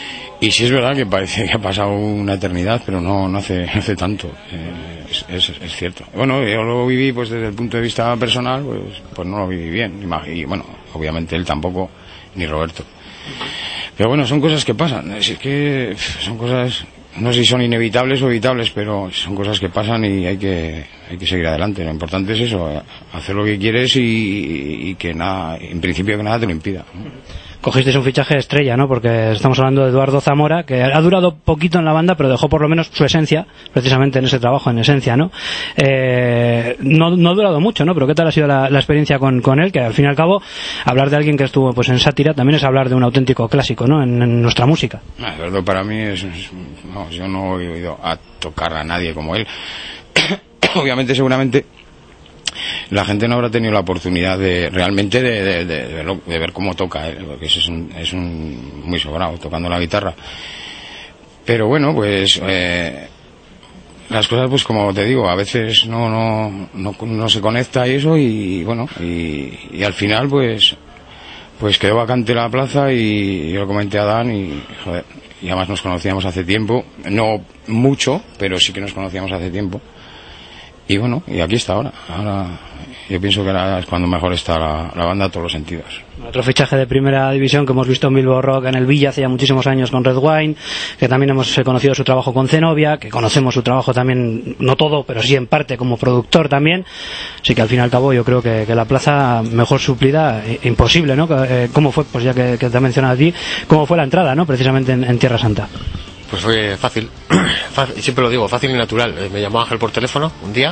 Y sí es verdad que parece que ha pasado una eternidad, pero no, no hace, no hace tanto. Eh, es, es, es cierto. Bueno, yo lo viví pues desde el punto de vista personal, pues, pues no lo viví bien. Y bueno, obviamente él tampoco, ni Roberto. Pero bueno, son cosas que pasan. Es que son cosas, no sé si son inevitables o evitables, pero son cosas que pasan y hay que, hay que seguir adelante. Lo importante es eso, hacer lo que quieres y, y que nada, en principio que nada te lo impida, ¿no? Cogisteis un fichaje estrella, ¿no? Porque estamos hablando de Eduardo Zamora, que ha durado poquito en la banda, pero dejó por lo menos su esencia, precisamente en ese trabajo, en Esencia, ¿no? Eh, no, no ha durado mucho, ¿no? Pero ¿qué tal ha sido la, la experiencia con, con él? Que al fin y al cabo, hablar de alguien que estuvo pues en Sátira también es hablar de un auténtico clásico, ¿no? En, en nuestra música. Eduardo para mí es, es no, yo no he ido a tocar a nadie como él. Obviamente, seguramente la gente no habrá tenido la oportunidad de realmente de, de, de, de, de ver cómo toca él, porque es un, es un muy sobrado tocando la guitarra. Pero bueno, pues eh, las cosas, pues como te digo, a veces no no no, no se conecta y eso, y bueno, y, y al final pues pues quedó vacante la plaza y yo lo comenté a Dan y joder, y además nos conocíamos hace tiempo, no mucho, pero sí que nos conocíamos hace tiempo. Y bueno, y aquí está ahora. Ahora yo pienso que ahora es cuando mejor está la, la banda a todos los sentidos. Otro fichaje de primera división que hemos visto en Bilbao Rock, en el Villa, hace ya muchísimos años con Red Wine, que también hemos conocido su trabajo con Zenobia, que conocemos su trabajo también, no todo, pero sí en parte como productor también. Así que al fin y al cabo yo creo que, que la plaza mejor suplida, eh, imposible, ¿no? ¿Cómo fue, pues ya que, que te he mencionado a ti, cómo fue la entrada, ¿no? Precisamente en, en Tierra Santa. Pues fue fácil, fácil, siempre lo digo, fácil y natural. Me llamó Ángel por teléfono un día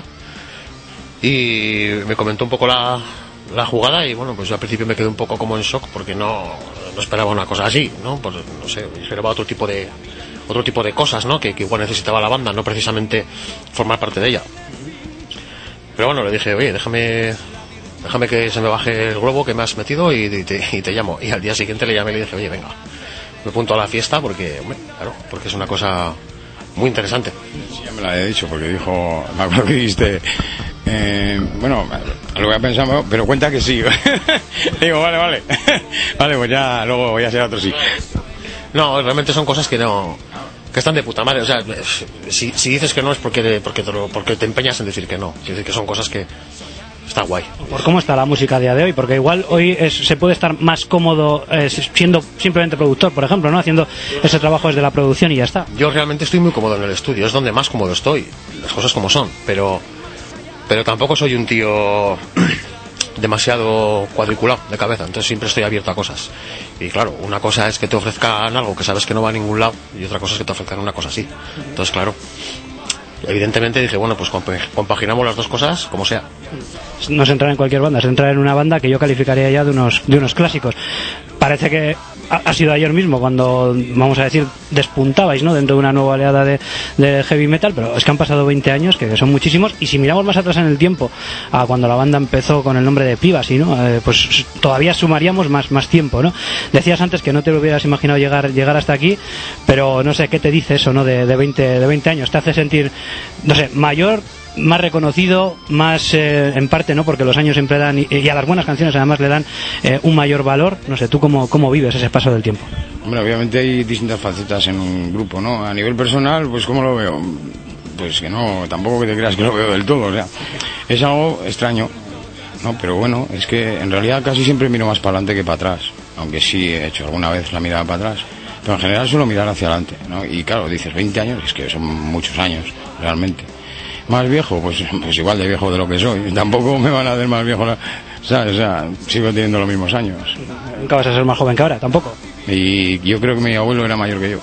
y me comentó un poco la, la jugada y bueno, pues yo al principio me quedé un poco como en shock porque no, no esperaba una cosa así, ¿no? Pues no sé, esperaba otro tipo de otro tipo de cosas, ¿no? Que, que igual necesitaba la banda, no precisamente formar parte de ella. Pero bueno, le dije, oye, déjame déjame que se me baje el globo que me has metido y, y, te, y te llamo. Y al día siguiente le llamé y le dije, oye, venga, me apunto a la fiesta porque, hombre, claro, porque es una cosa muy interesante. Sí, ya me lo había dicho, porque dijo, me acuerdo que dijiste, eh, bueno, lo voy a pensar, pero cuenta que sí. Digo, vale, vale, vale, pues ya luego voy a hacer otro sí. No, realmente son cosas que no, que están de puta madre. O sea, si, si dices que no es porque, porque, te lo, porque te empeñas en decir que no. Es decir, que son cosas que está guay. ¿Por cómo está la música a día de hoy? Porque igual hoy es, se puede estar más cómodo eh, siendo simplemente productor, por ejemplo, ¿no? Haciendo ese trabajo desde la producción y ya está. Yo realmente estoy muy cómodo en el estudio, es donde más cómodo estoy, las cosas como son, pero, pero tampoco soy un tío demasiado cuadriculado de cabeza, entonces siempre estoy abierto a cosas. Y claro, una cosa es que te ofrezcan algo que sabes que no va a ningún lado, y otra cosa es que te ofrezcan una cosa así. Entonces, claro, evidentemente dije, bueno, pues compaginamos las dos cosas como sea. No es entrar en cualquier banda, es entrar en una banda que yo calificaría ya de unos, de unos clásicos. Parece que ha, ha sido ayer mismo cuando, vamos a decir, despuntabais, ¿no?, dentro de una nueva oleada de, de heavy metal, pero es que han pasado veinte años, que son muchísimos, y si miramos más atrás en el tiempo, a cuando la banda empezó con el nombre de Privacy, ¿no?, eh, pues todavía sumaríamos más, más tiempo, ¿no? Decías antes que no te lo hubieras imaginado llegar, llegar hasta aquí, pero no sé, ¿qué te dice eso, ¿no?, de, de, veinte, de veinte años? ¿Te hace sentir, no sé, mayor, más reconocido, más eh, en parte, ¿no?, porque los años siempre dan, y, y a las buenas canciones además le dan eh, un mayor valor? No sé, ¿tú cómo, cómo vives ese paso del tiempo? Hombre, obviamente hay distintas facetas en un grupo, ¿no? A nivel personal, pues ¿cómo lo veo? Pues que no, tampoco que te creas que lo veo del todo, o sea, es algo extraño, ¿no? Pero bueno, es que en realidad casi siempre miro más para adelante que para atrás, aunque sí he hecho alguna vez la mirada para atrás, pero en general suelo mirar hacia adelante, ¿no? Y claro, dices veinte años, es que son muchos años, realmente. Más viejo, pues, pues igual de viejo de lo que soy. Tampoco me van a hacer más viejo, ¿sabes? O sea, sigo teniendo los mismos años. Nunca vas a ser más joven que ahora, tampoco. Y yo creo que mi abuelo era mayor que yo, ¿no?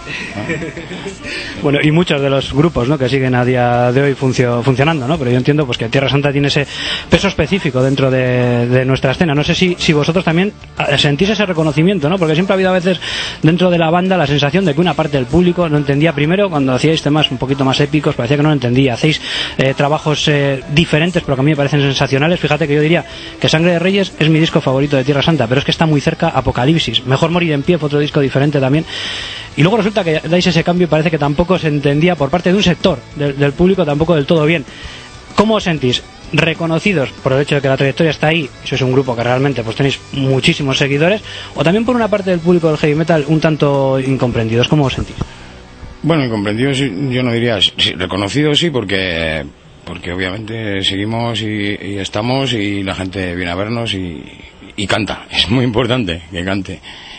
Bueno, y muchos de los grupos, ¿no?, que siguen a día de hoy funcio, funcionando, ¿no? Pero yo entiendo pues que Tierra Santa tiene ese peso específico dentro de, de nuestra escena. No sé si, si vosotros también sentís ese reconocimiento, ¿no? Porque siempre ha habido a veces dentro de la banda la sensación de que una parte del público no entendía. Primero, cuando hacíais temas un poquito más épicos, parecía que no lo entendía. Hacéis eh, trabajos eh, diferentes, pero que a mí me parecen sensacionales. Fíjate que yo diría que Sangre de Reyes es mi disco favorito de Tierra Santa, pero es que está muy cerca Apocalipsis. Mejor morir en pie fue otro disco diferente también. Y luego resulta que dais ese cambio y parece que tampoco se entendía por parte de un sector del, del público tampoco del todo bien. ¿Cómo os sentís? ¿Reconocidos por el hecho de que la trayectoria está ahí, y sois un grupo que realmente pues tenéis muchísimos seguidores, o también por una parte del público del heavy metal un tanto incomprendidos? ¿Cómo os sentís? Bueno, incomprendidos yo no diría, sí, reconocidos sí, porque porque obviamente seguimos y, y estamos, y la gente viene a vernos y, y canta. Es muy importante que cante.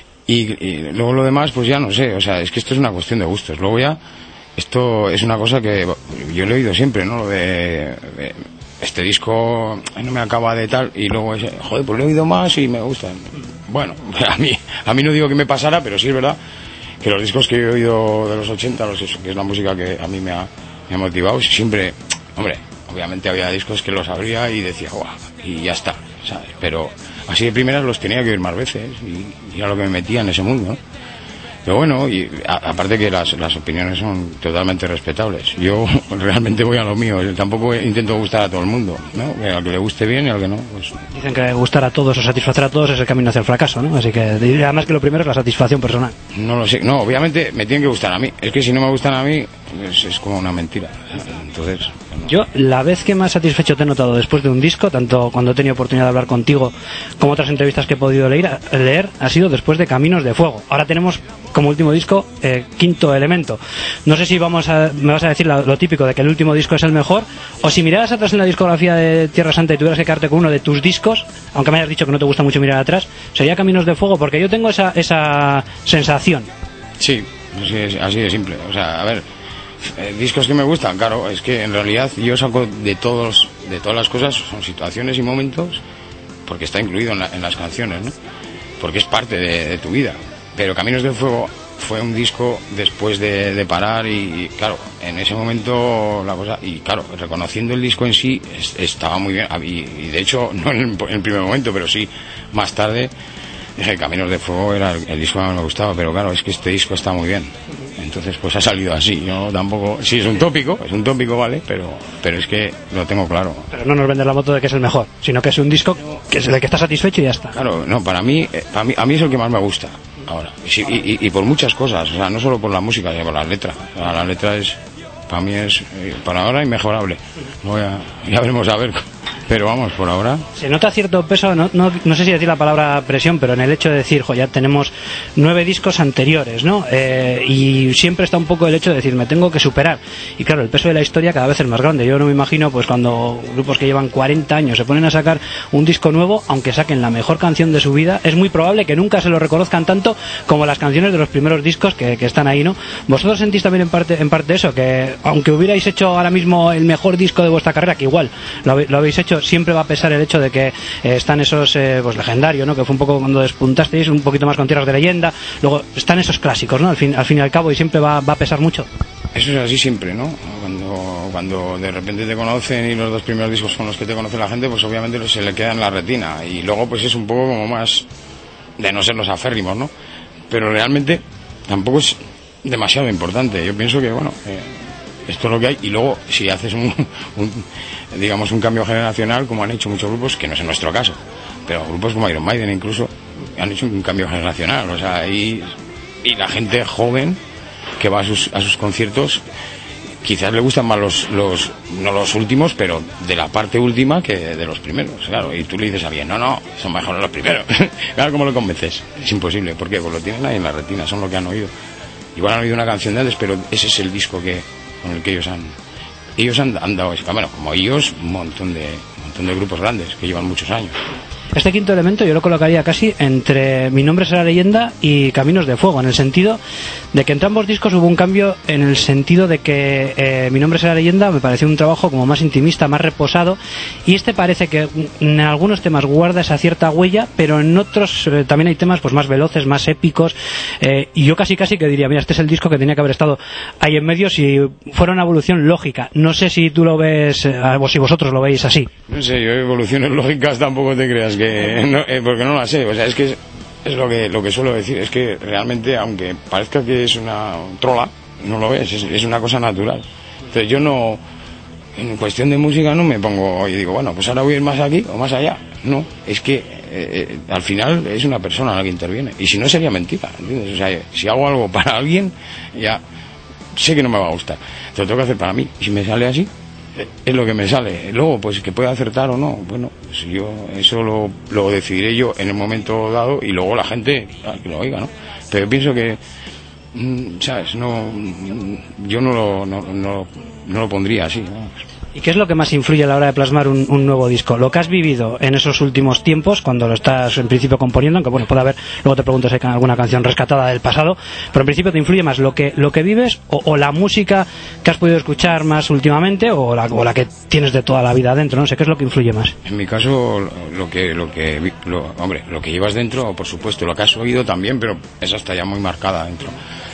Y, y luego lo demás, pues ya no sé, o sea, es que esto es una cuestión de gustos. Luego ya, esto es una cosa que yo lo he oído siempre, ¿no? Lo de, de este disco no me acaba de tal, y luego, joder, pues lo he oído más y me gustan. Bueno, a mí, a mí no digo que me pasara, pero sí es verdad que los discos que he oído de los ochenta, los, que es la música que a mí me ha, me ha motivado, siempre, hombre, obviamente había discos que los abría y decía, guau, y ya está, ¿sabes? Pero así de primeras los tenía que oír más veces, y, y era lo que me metía en ese mundo, ¿no? Pero bueno, y a, aparte que las, las opiniones son totalmente respetables. Yo realmente voy a lo mío, yo tampoco intento gustar a todo el mundo, ¿no? Que al que le guste bien y al que no, pues... Dicen que gustar a todos o satisfacer a todos es el camino hacia el fracaso, ¿no? Así que además que lo primero es la satisfacción personal. No lo sé, no, obviamente me tienen que gustar a mí. Es que si no me gustan a mí, es, es como una mentira. Entonces... Bueno. Yo, la vez que más satisfecho te he notado después de un disco, tanto cuando he tenido oportunidad de hablar contigo como otras entrevistas que he podido leer, leer ha sido después de Caminos de Fuego. Ahora tenemos como último disco eh, Quinto Elemento. No sé si vamos a, me vas a decir lo, lo típico de que el último disco es el mejor, o si miraras atrás en la discografía de Tierra Santa y tuvieras que quedarte con uno de tus discos, aunque me hayas dicho que no te gusta mucho mirar atrás, sería Caminos de Fuego, porque yo tengo esa, esa sensación. Sí, así es, así de simple. O sea, a ver, eh, discos que me gustan, claro, es que en realidad yo saco de todos, de todas las cosas, son situaciones y momentos, porque está incluido en, la, en las canciones, ¿no? Porque es parte de, de tu vida. Pero Caminos de Fuego fue un disco después de, de parar, y, y claro, en ese momento la cosa, y claro, reconociendo el disco en sí, es, estaba muy bien, y, y de hecho no en el, en el primer momento, pero sí más tarde, dije, Caminos de Fuego era el, el disco que más me gustaba, pero claro, es que este disco está muy bien. Entonces pues ha salido así. Yo tampoco, sí, es un tópico, es un tópico, vale, pero pero es que lo tengo claro. Pero no nos vende la moto de que es el mejor, sino que es un disco que es el que está satisfecho y ya está. Claro, no, para mí, para mí, a mí es el que más me gusta ahora, y, y, y por muchas cosas, o sea, no solo por la música, sino por la letra. O sea, la letra es para mí es, eh, para ahora, inmejorable. Voy a, ya veremos a ver, pero vamos, por ahora. Se nota cierto peso, no, no, no sé si decir la palabra presión, pero en el hecho de decir, jo, ya tenemos nueve discos anteriores, ¿no? Eh, y siempre está un poco el hecho de decir, me tengo que superar. Y claro, el peso de la historia cada vez es más grande. Yo no me imagino, pues cuando grupos que llevan cuarenta años se ponen a sacar un disco nuevo, aunque saquen la mejor canción de su vida, es muy probable que nunca se lo reconozcan tanto como las canciones de los primeros discos que, que están ahí, ¿no? ¿Vosotros sentís también en parte, en parte eso? Que aunque hubierais hecho ahora mismo el mejor disco de vuestra carrera, que igual lo, lo habéis hecho, siempre va a pesar el hecho de que eh, están esos eh, pues legendarios, ¿no? Que fue un poco cuando despuntasteis, un poquito más con Tierras de Leyenda, luego están esos clásicos, ¿no? Al fin, al fin y al cabo, y siempre va, va a pesar mucho. Eso es así siempre, ¿no? Cuando, cuando de repente te conocen y los dos primeros discos con los que te conoce la gente, pues obviamente se le queda en la retina, y luego pues es un poco como más de no ser los aférrimos, ¿no? Pero realmente tampoco es demasiado importante. Yo pienso que, bueno, eh, esto es lo que hay, y luego si haces un, un digamos un cambio generacional, como han hecho muchos grupos, que no es en nuestro caso, pero grupos como Iron Maiden incluso han hecho un cambio generacional, o sea, y, y la gente joven que va a sus, a sus conciertos quizás le gustan más los, los no los últimos, pero de la parte última que de los primeros, claro, y tú le dices a alguien, no, no, son mejores los primeros. Claro, ¿cómo lo convences? Es imposible, ¿por qué? Pues lo tienen ahí en la retina, son lo que han oído. Igual han oído una canción de antes, pero ese es el disco que con el que ellos han ellos han, han dado, bueno, como ellos, un montón de un montón de grupos grandes que llevan muchos años. Este quinto elemento yo lo colocaría casi entre Mi nombre será leyenda y Caminos de fuego, en el sentido de que entre ambos discos hubo un cambio, en el sentido de que eh, Mi nombre será leyenda me pareció un trabajo como más intimista, más reposado, y este parece que en algunos temas guarda esa cierta huella, pero en otros eh, también hay temas pues más veloces, más épicos, eh, y yo casi casi que diría, mira, este es el disco que tenía que haber estado ahí en medio si fuera una evolución lógica. No sé si tú lo ves, eh, o si vosotros lo veis así. No sé, yo evoluciones lógicas tampoco te creas que no, eh, porque no las sé, o sea, es que es, es lo que lo que suelo decir, es que realmente, aunque parezca que es una trola, no lo es, es, es una cosa natural. Entonces yo no, en cuestión de música no me pongo y digo, bueno, pues ahora voy a ir más aquí o más allá. No, es que eh, eh, al final es una persona la que interviene, y si no sería mentira, ¿entiendes? O sea, si hago algo para alguien, ya sé que no me va a gustar, te lo tengo que hacer para mí, y si me sale así, es lo que me sale. Luego, pues que pueda acertar o no, bueno, pues yo eso lo, lo decidiré yo en el momento dado, y luego la gente que lo oiga, ¿no? Pero yo pienso que, ¿sabes? No, yo no lo, no, no, no lo pondría así, ¿no? ¿Y qué es lo que más influye a la hora de plasmar un, un nuevo disco? Lo que has vivido en esos últimos tiempos, cuando lo estás en principio componiendo, aunque bueno, puede haber, luego te pregunto si hay alguna canción rescatada del pasado, pero en principio te influye más lo que lo que vives o, o la música que has podido escuchar más últimamente, o la, o la que tienes de toda la vida dentro, no sé, ¿qué es lo que influye más? En mi caso, lo que, lo que, lo, hombre, lo que llevas dentro, por supuesto, lo que has oído también, pero esa está ya muy marcada dentro.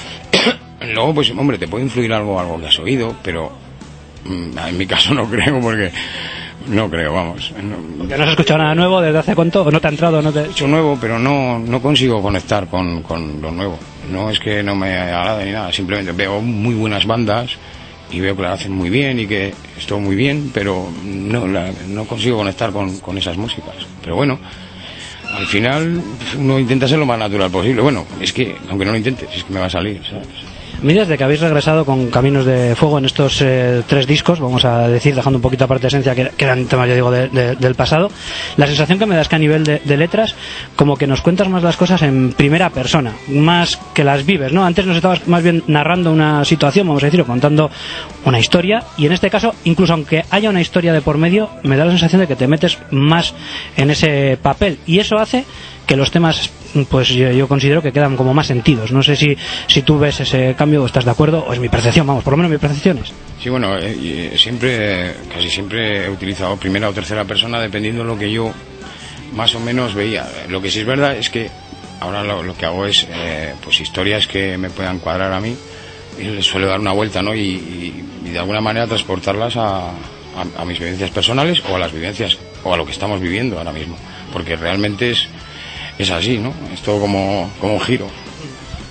Luego, pues, hombre, te puede influir algo, algo que has oído, pero en mi caso no creo, porque no creo, vamos. No, ¿Ya no has escuchado nada nuevo desde hace cuánto? ¿O no te ha entrado? No te... He hecho nuevo, pero no, no consigo conectar con, con lo nuevo. No es que no me agrade ni nada, simplemente veo muy buenas bandas y veo que las hacen muy bien y que esto muy bien, pero no, la, no consigo conectar con, con esas músicas. Pero bueno, al final uno intenta ser lo más natural posible. Bueno, es que, aunque no lo intentes, es que me va a salir, ¿sabes? Mira, desde que habéis regresado con Caminos de Fuego en estos eh, tres discos, vamos a decir, dejando un poquito aparte de esencia, que, que eran temas, yo digo, de, de, del pasado, la sensación que me da es que a nivel de, de letras, como que nos cuentas más las cosas en primera persona, más que las vives, ¿no? Antes nos estabas más bien narrando una situación, vamos a decir, o contando una historia, y en este caso, incluso aunque haya una historia de por medio, me da la sensación de que te metes más en ese papel, y eso hace que los temas, pues yo, yo considero que quedan como más sentidos. No sé si, si tú ves ese cambio o estás de acuerdo, o es mi percepción, vamos, por lo menos mi percepción es. Sí, bueno, eh, siempre, casi siempre he utilizado primera o tercera persona dependiendo de lo que yo más o menos veía. Lo que sí es verdad es que ahora lo, lo que hago es, eh, pues historias que me puedan cuadrar a mí, y les suelo dar una vuelta, ¿no? Y, y, y de alguna manera transportarlas a, a, a mis vivencias personales, o a las vivencias, o a lo que estamos viviendo ahora mismo, porque realmente es es así, ¿no? Es todo como, como un giro.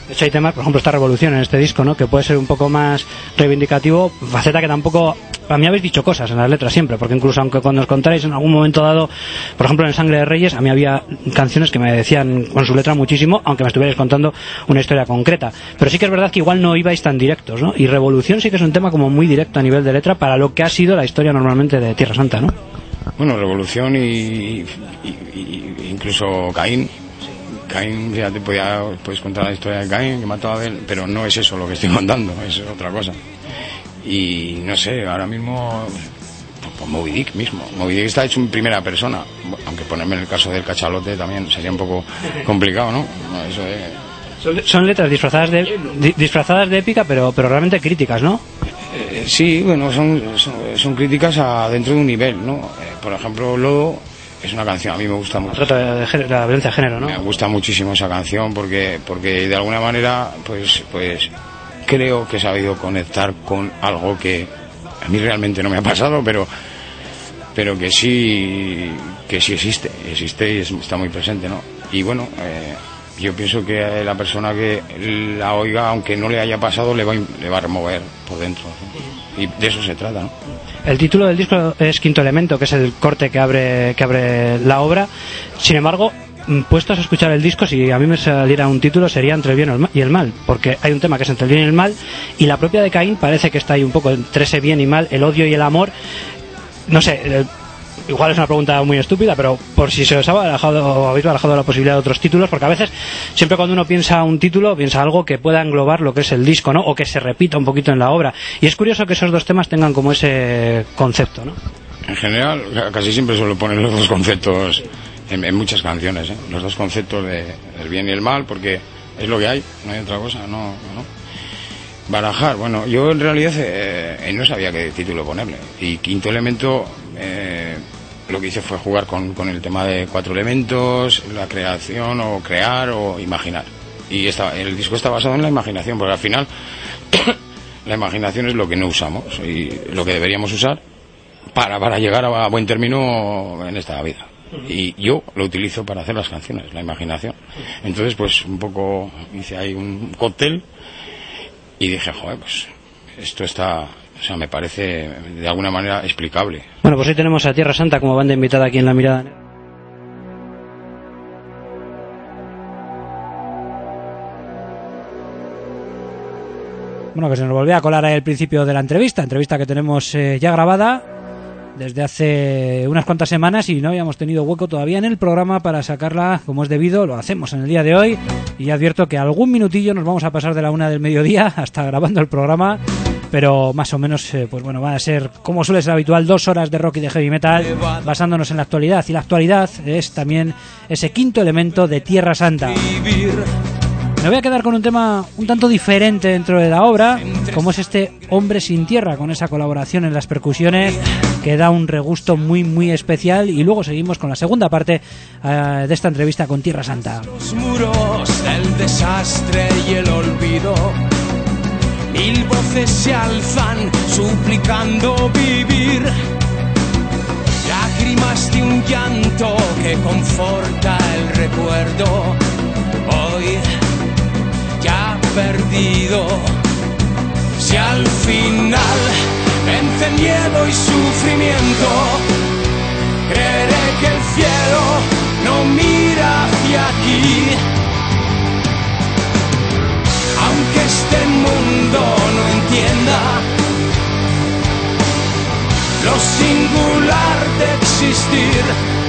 De hecho hay temas, por ejemplo esta Revolución en este disco, ¿no? Que puede ser un poco más reivindicativo, faceta que tampoco... A mí habéis dicho cosas en las letras siempre, porque incluso aunque cuando os contarais en algún momento dado, por ejemplo en Sangre de Reyes, a mí había canciones que me decían con su letra muchísimo, aunque me estuvierais contando una historia concreta. Pero sí que es verdad que igual no ibais tan directos, ¿no? Y Revolución sí que es un tema como muy directo a nivel de letra para lo que ha sido la historia normalmente de Tierra Santa, ¿no? Bueno, Revolución y, y, y, y incluso Caín. Caín, fíjate, podía, puedes contar la historia de Caín, que mató a Abel, pero no es eso lo que estoy contando, es otra cosa. Y no sé, ahora mismo, pues, pues Moby Dick mismo. Moby Dick está hecho en primera persona, aunque ponerme en el caso del cachalote también sería un poco complicado, ¿no? Eso es... son, son letras disfrazadas de di, disfrazadas de épica, pero pero realmente críticas, ¿no? Eh, sí, bueno, son, son, son críticas a dentro de un nivel, ¿no? Eh, por ejemplo, Lodo es una canción, a mí me gusta mucho. Trata de, de, de la violencia de género, ¿no? Me gusta muchísimo esa canción porque porque de alguna manera, pues pues creo que he sabido conectar con algo que a mí realmente no me ha pasado, pero pero que sí que sí existe, existe y es, está muy presente, ¿no? Y bueno, eh, yo pienso que la persona que la oiga, aunque no le haya pasado, le va, le va a remover por dentro, ¿no? Y de eso se trata, ¿no? El título del disco es Quinto Elemento, que es el corte que abre que abre la obra. Sin embargo, puestos a escuchar el disco, si a mí me saliera un título sería Entre el bien y el mal, porque hay un tema que es entre el bien y el mal, y la propia de Caín parece que está ahí un poco entre ese bien y mal, el odio y el amor. No sé, eh, igual es una pregunta muy estúpida, pero por si se os ha barajado o habéis barajado la posibilidad de otros títulos, porque a veces, siempre cuando uno piensa un título, piensa algo que pueda englobar lo que es el disco, ¿no? O que se repita un poquito en la obra. Y es curioso que esos dos temas tengan como ese concepto, ¿no? En general, casi siempre suelo poner los dos conceptos en, en muchas canciones, ¿eh? Los dos conceptos de, del bien y el mal, porque es lo que hay, no hay otra cosa, no, no. Barajar, bueno, yo en realidad eh, no sabía qué título ponerle. Y Quinto Elemento, eh, lo que hice fue jugar con, con el tema de cuatro elementos, la creación o crear o imaginar. Y esta, el disco está basado en la imaginación, porque al final la imaginación es lo que no usamos y lo que deberíamos usar para, para llegar a, a buen término en esta vida. Y yo lo utilizo para hacer las canciones, la imaginación. Entonces, pues un poco hice ahí un cóctel y dije, joder, pues esto está, o sea, me parece de alguna manera explicable. Bueno, pues hoy tenemos a Tierra Santa como banda invitada aquí en La Mirada. Bueno, que se nos volvió a colar ahí el principio de la entrevista, entrevista que tenemos eh, ya grabada desde hace unas cuantas semanas y no habíamos tenido hueco todavía en el programa para sacarla como es debido. Lo hacemos en el día de hoy y advierto que algún minutillo nos vamos a pasar de la una del mediodía hasta grabando el programa, pero más o menos eh, pues bueno, va a ser como suele ser habitual, dos horas de rock y de heavy metal basándonos en la actualidad, y la actualidad es también ese quinto elemento de Tierra Santa. Me voy a quedar con un tema un tanto diferente dentro de la obra, como es este Hombre sin Tierra, con esa colaboración en las percusiones que da un regusto muy muy especial, y luego seguimos con la segunda parte uh, de esta entrevista con Tierra Santa. Los muros del desastre y el olvido, mil voces se alzan suplicando vivir, lágrimas de un llanto que conforta el recuerdo, hoy ya perdido. Si al final vence miedo y sufrimiento, creeré que el cielo no mira hacia aquí, aunque este mundo no entienda lo singular de existir.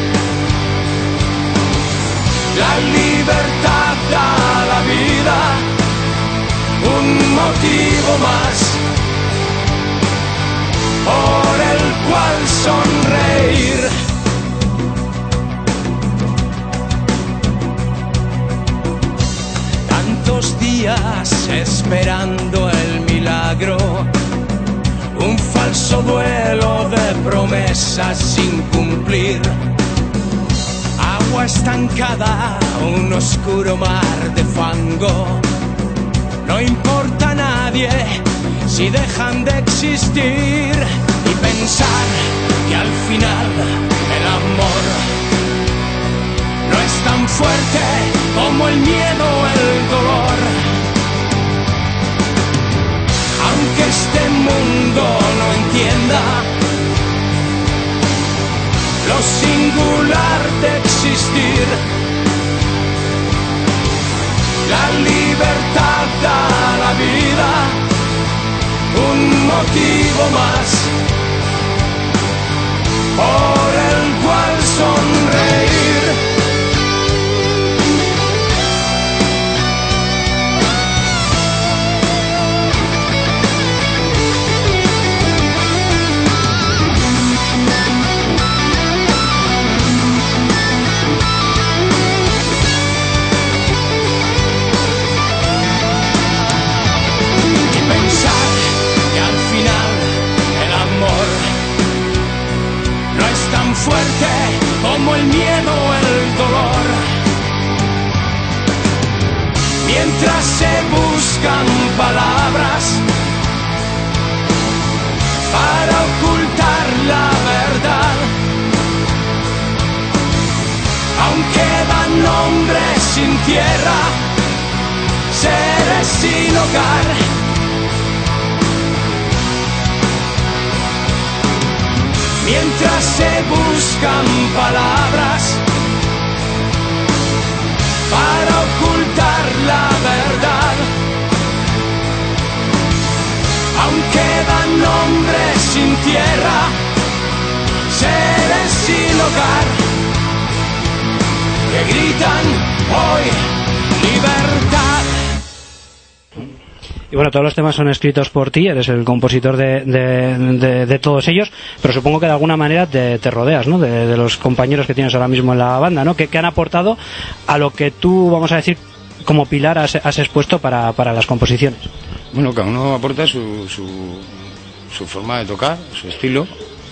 La libertad da a la vida un motivo más por el cual sonreír. Tantos días esperando el milagro, un falso duelo de promesas sin cumplir, agua estancada, un oscuro mar de fango. No importa a nadie si dejan de existir, y pensar que al final el amor no es tan fuerte como el miedo o el dolor. banda, lo singular de existir, la libertad da a la vida un motivo más por el cual sonreír. Fuerte como el miedo o el dolor, mientras se buscan palabras para ocultar la verdad, aún quedan hombres sin tierra, seres sin hogar. Mientras se buscan palabras para ocultar la verdad, aún quedan hombres sin tierra, seres sin hogar, que gritan hoy libertad. Y bueno, todos los temas son escritos por ti, eres el compositor de, de, de, de todos ellos, pero supongo que de alguna manera te, te rodeas, ¿no? De, de los compañeros que tienes ahora mismo en la banda, ¿no? Que, que han aportado a lo que tú, vamos a decir, como pilar has, has expuesto para, para las composiciones. Bueno, cada uno aporta su, su, su forma de tocar, su estilo,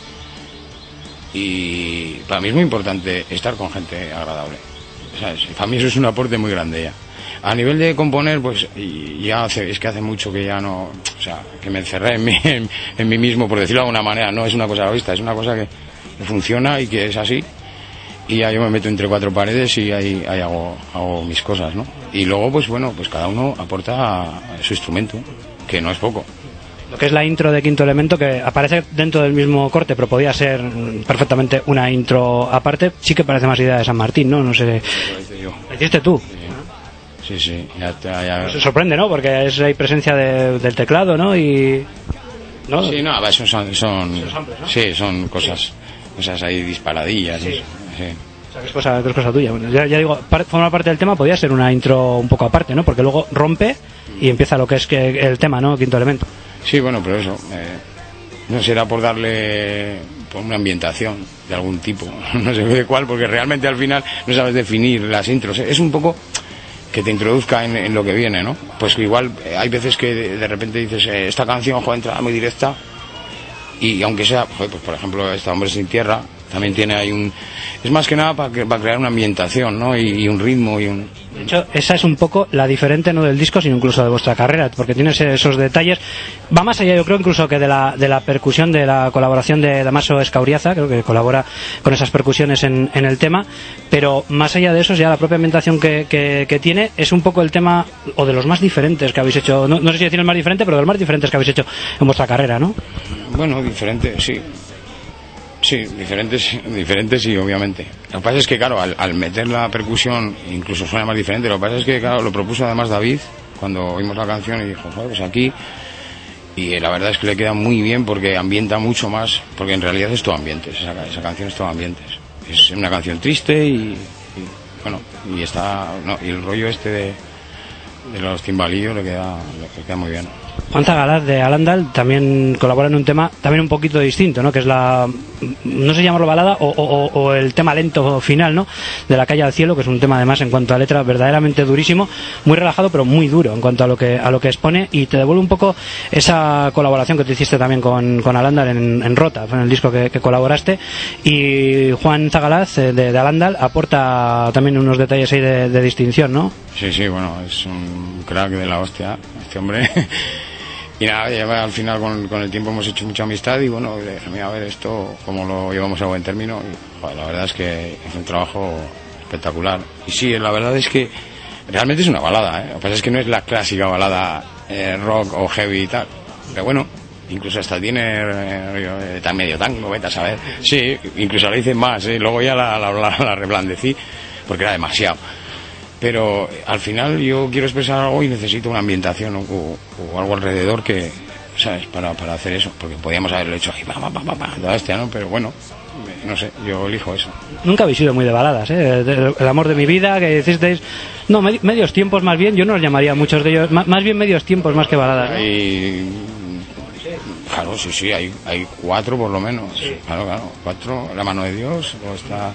y para mí es muy importante estar con gente agradable, ¿sabes? Para mí eso es un aporte muy grande ya. A nivel de componer, pues ya hace, es que hace mucho que ya no, o sea, que me encerré en mí, en, en mí mismo, por decirlo de alguna manera. No es una cosa a la vista, es una cosa que, que funciona y que es así. Y ya yo me meto entre cuatro paredes y ahí, ahí hago, hago mis cosas, ¿no? Y luego, pues bueno, pues cada uno aporta su instrumento, que no es poco. Lo que es la intro de Quinto Elemento, que aparece dentro del mismo corte, pero podía ser perfectamente una intro aparte, sí que parece más idea de San Martín, ¿no? No sé. Lo hice yo. ¿La hiciste tú? Sí, sí, ya, ya, ya... Se sorprende, ¿no? Porque es, hay presencia de, del teclado, ¿no? Y... ¿no? Sí, no, son... son, son samples, ¿no? Sí, son cosas, cosas ahí disparadillas. Sí. Sí. O sea, que es cosa, que es cosa tuya. Bueno, ya, ya digo, par, forma parte del tema, podía ser una intro un poco aparte, ¿no? Porque luego rompe y empieza lo que es que el tema, ¿no? Quinto Elemento. Sí, bueno, pero eso... Eh, no será por darle... por una ambientación de algún tipo. No sé de cuál, porque realmente al final no sabes definir las intros. Es un poco... que te introduzca en, en lo que viene, ¿no? Pues igual eh, hay veces que de, de repente dices eh, esta canción, joder, entra muy directa y aunque sea, joder, pues por ejemplo esta Hombre sin Tierra también tiene ahí un... es más que nada para, que, para crear una ambientación, ¿no? Y, y un ritmo y un... De hecho, esa es un poco la diferente, no del disco, sino incluso de vuestra carrera, porque tienes esos detalles. Va más allá, yo creo, incluso que de la, de la percusión, de la colaboración de Damaso Escauriaza, creo que colabora con esas percusiones en, en el tema, pero más allá de eso, ya la propia ambientación que, que, que tiene es un poco el tema, o de los más diferentes que habéis hecho, no, no sé si decir el más diferente, pero de los más diferentes que habéis hecho en vuestra carrera, ¿no? Bueno, diferente, sí. Sí, diferentes, diferentes sí, obviamente. Lo que pasa es que, claro, al, al meter la percusión incluso suena más diferente. Lo que pasa es que, claro, lo propuso además David cuando oímos la canción y dijo, joder, pues aquí... Y la verdad es que le queda muy bien porque ambienta mucho más, porque en realidad es todo ambientes, esa, esa canción es todo ambientes. Es una canción triste y, y bueno, y está... No, y el rollo este de, de los timbalillos le queda, le queda muy bien. Juan Zagalaz de Alandal también colabora en un tema también un poquito distinto, ¿no? Que es la, no sé llamarlo balada o, o, o el tema lento final, ¿no? De La calle al cielo, que es un tema además en cuanto a letra verdaderamente durísimo, muy relajado pero muy duro en cuanto a lo que a lo que expone, y te devuelve un poco esa colaboración que te hiciste también con, con Alandal en, en Rota, en el disco que, que colaboraste, y Juan Zagalaz de, de Alandal aporta también unos detalles ahí de, de distinción, ¿no? Sí, sí, bueno, es un crack de la hostia este hombre. Y nada, ya al final con, con el tiempo hemos hecho mucha amistad y bueno, le dije, mira, a ver esto, cómo lo llevamos a buen término. Y joder, la verdad es que es un trabajo espectacular. Y sí, la verdad es que realmente es una balada, ¿eh? Lo que pasa es que no es la clásica balada eh, rock o heavy y tal. Pero bueno, incluso hasta tiene eh, tan medio tango, vete a saber. Sí, incluso la hice más, ¿eh? Luego ya la, la, la, la reblandecí porque era demasiado. Pero al final yo quiero expresar algo y necesito una ambientación o, o, o algo alrededor que, ¿sabes? Para, para hacer eso, porque podíamos haberlo hecho ahí, pa, pa, pa, pa, pa, toda este, ¿no? Pero bueno, no sé, yo elijo eso. Nunca habéis sido muy de baladas, ¿eh? El amor de mi vida, que hicisteis... No, med- medios tiempos más bien, yo no los llamaría muchos de ellos, más, más bien medios tiempos más que baladas, ¿no? Y... Claro, sí, sí, hay, hay cuatro por lo menos. Sí. Claro, claro, cuatro. La mano de Dios, o está...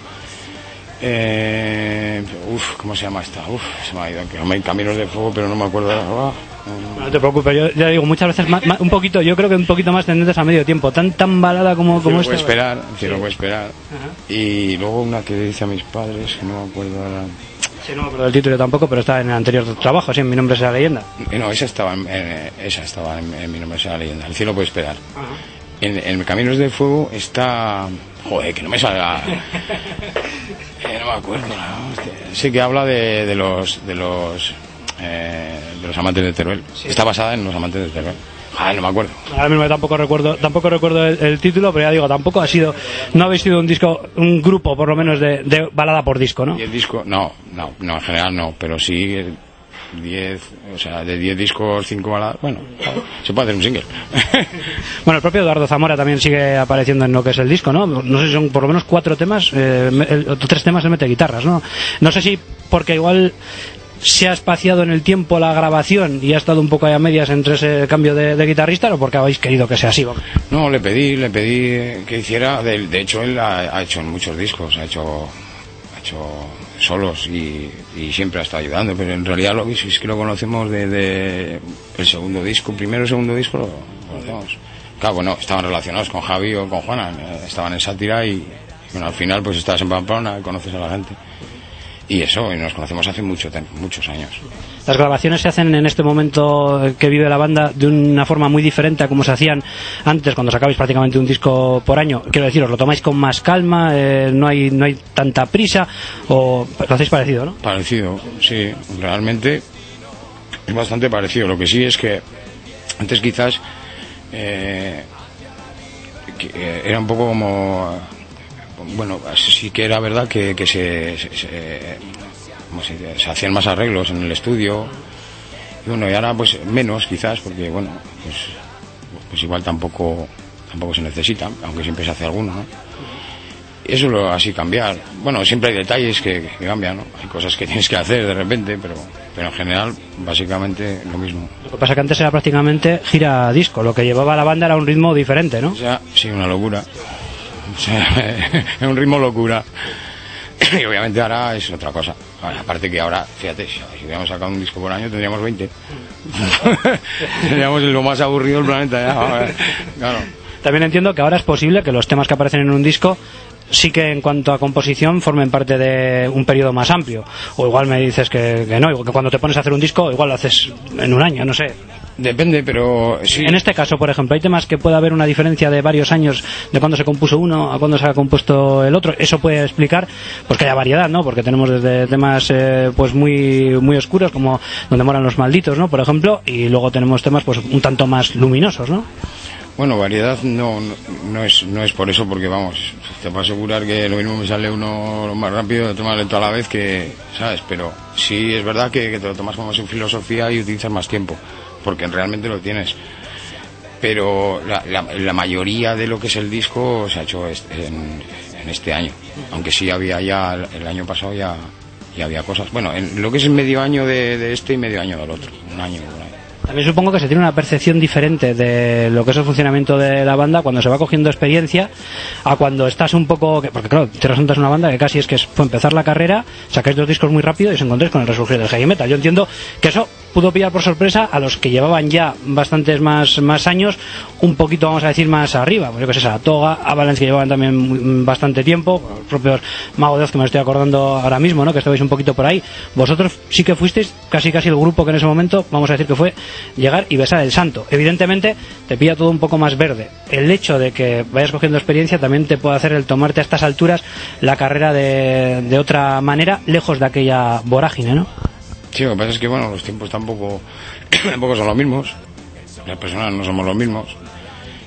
Eh, uf, ¿cómo se llama esta? Uf, se me ha ido. Hay Caminos de Fuego, pero no me acuerdo. Oh, no te preocupes, yo ya digo, muchas veces más, más, un poquito, yo creo que un poquito más tendentes a medio tiempo, tan tan balada como, como esta. Puedo esperar, sí, lo puedo esperar. Ajá. Y luego una que dice a mis padres, que no me acuerdo ahora. Sí, no me acuerdo del título tampoco, pero está en el anterior trabajo, sí, en Mi nombre es la leyenda. No, esa estaba en, en, esa estaba en, en Mi nombre es la leyenda. El cielo puede esperar. Ajá. En, en Caminos de Fuego está... Joder, que no me salga... eh, no me acuerdo. No, sé que habla de, de los... De los eh, de los amantes de Teruel. Sí. Está basada en los amantes de Teruel. Ah, no me acuerdo. Ahora mismo tampoco recuerdo, tampoco recuerdo el, el título, pero ya digo, tampoco ha sido, no habéis sido un disco, un grupo por lo menos de, de balada por disco, ¿no? Y el disco, no, no, no, en general no, pero sí diez, o sea, de diez discos, cinco baladas, bueno, se puede hacer un single. Bueno, el propio Eduardo Zamora también sigue apareciendo en lo que es el disco, ¿no? No sé si son por lo menos cuatro temas, eh, el, tres temas él mete guitarras, ¿no? No sé si porque igual se ha espaciado en el tiempo la grabación y ha estado un poco ahí a medias entre ese cambio de, de guitarrista, o porque habéis querido que sea así. No, le pedí, le pedí que hiciera, de, de hecho él ha, ha hecho en muchos discos, ha hecho, ha hecho solos y, y siempre ha estado ayudando, pero en realidad lo, es que lo conocemos de, de el segundo disco, primero y segundo disco lo conocemos. Claro, bueno, estaban relacionados con Javi o con Juana, estaban en Sátira y, y bueno, al final pues estás en Pamplona y conoces a la gente. Y eso, y nos conocemos hace mucho muchos años. Las grabaciones se hacen en este momento que vive la banda de una forma muy diferente a como se hacían antes, cuando sacabais prácticamente un disco por año. Quiero deciros, ¿lo tomáis con más calma? Eh, no hay no hay tanta prisa? ¿O lo hacéis parecido, no? Parecido, sí. Realmente es bastante parecido. Lo que sí es que antes quizás eh, que era un poco como... Bueno, sí que era verdad que, que se, se, se, se, se hacían más arreglos en el estudio. Y bueno, y ahora pues menos quizás, porque bueno, pues, pues igual tampoco tampoco se necesita, aunque siempre se hace alguno, ¿no? Eso lo así cambiar. Bueno, siempre hay detalles que, que cambian, ¿no? Hay cosas que tienes que hacer de repente, pero, pero en general, básicamente lo mismo. Lo que pasa que antes era prácticamente gira disco, lo que llevaba la banda era un ritmo diferente, ¿no? O sea, sí, una locura. O sea, es un ritmo locura. Y obviamente ahora es otra cosa. Aparte que ahora, fíjate, si hubiéramos sacado un disco por año tendríamos veinte. Seríamos lo más aburrido del planeta ya. Claro. También entiendo que ahora es posible que los temas que aparecen en un disco sí que en cuanto a composición formen parte de un periodo más amplio. O igual me dices que, que no, que cuando te pones a hacer un disco igual lo haces en un año, no sé. Depende, pero sí. En este caso, por ejemplo, hay temas que puede haber una diferencia de varios años de cuando se compuso uno a cuando se ha compuesto el otro. Eso puede explicar pues que haya variedad, ¿no? Porque tenemos desde temas eh, pues muy muy oscuros, como Donde moran los malditos, ¿no? Por ejemplo, y luego tenemos temas pues un tanto más luminosos, ¿no? Bueno, variedad no, no, no es no es por eso, porque vamos, te puedo asegurar que lo mismo me sale uno más rápido, otro más lento a la vez, que, ¿sabes? Pero sí es verdad que, que te lo tomas como su filosofía y utilizas más tiempo, porque realmente lo tienes. Pero la, la, la mayoría de lo que es el disco se ha hecho en, en este año, aunque sí había ya, el año pasado ya, ya había cosas. Bueno, en lo que es el medio año de, de este y medio año del otro, un año por ahí. También supongo que se tiene una percepción diferente de lo que es el funcionamiento de la banda cuando se va cogiendo experiencia a cuando estás un poco... Porque claro, Tierra Santa es una banda que casi es que fue empezar la carrera, sacáis dos discos muy rápido y os encontréis con el resurgir del heavy metal. Yo entiendo que eso pudo pillar por sorpresa a los que llevaban ya bastantes más, más años, un poquito, vamos a decir, más arriba. Pues yo que sé, Saratoga, Avalanche, que llevaban también bastante tiempo, los propios Mago de Oz, que me estoy acordando ahora mismo, ¿no? Que estabais un poquito por ahí. Vosotros sí que fuisteis casi casi el grupo que en ese momento, vamos a decir que fue llegar y besar el santo. Evidentemente te pilla todo un poco más verde. El hecho de que vayas cogiendo experiencia también te puede hacer el tomarte a estas alturas la carrera de, de otra manera, lejos de aquella vorágine, ¿no? Sí, lo que pasa es que bueno, los tiempos tampoco tampoco son los mismos, las personas no somos los mismos,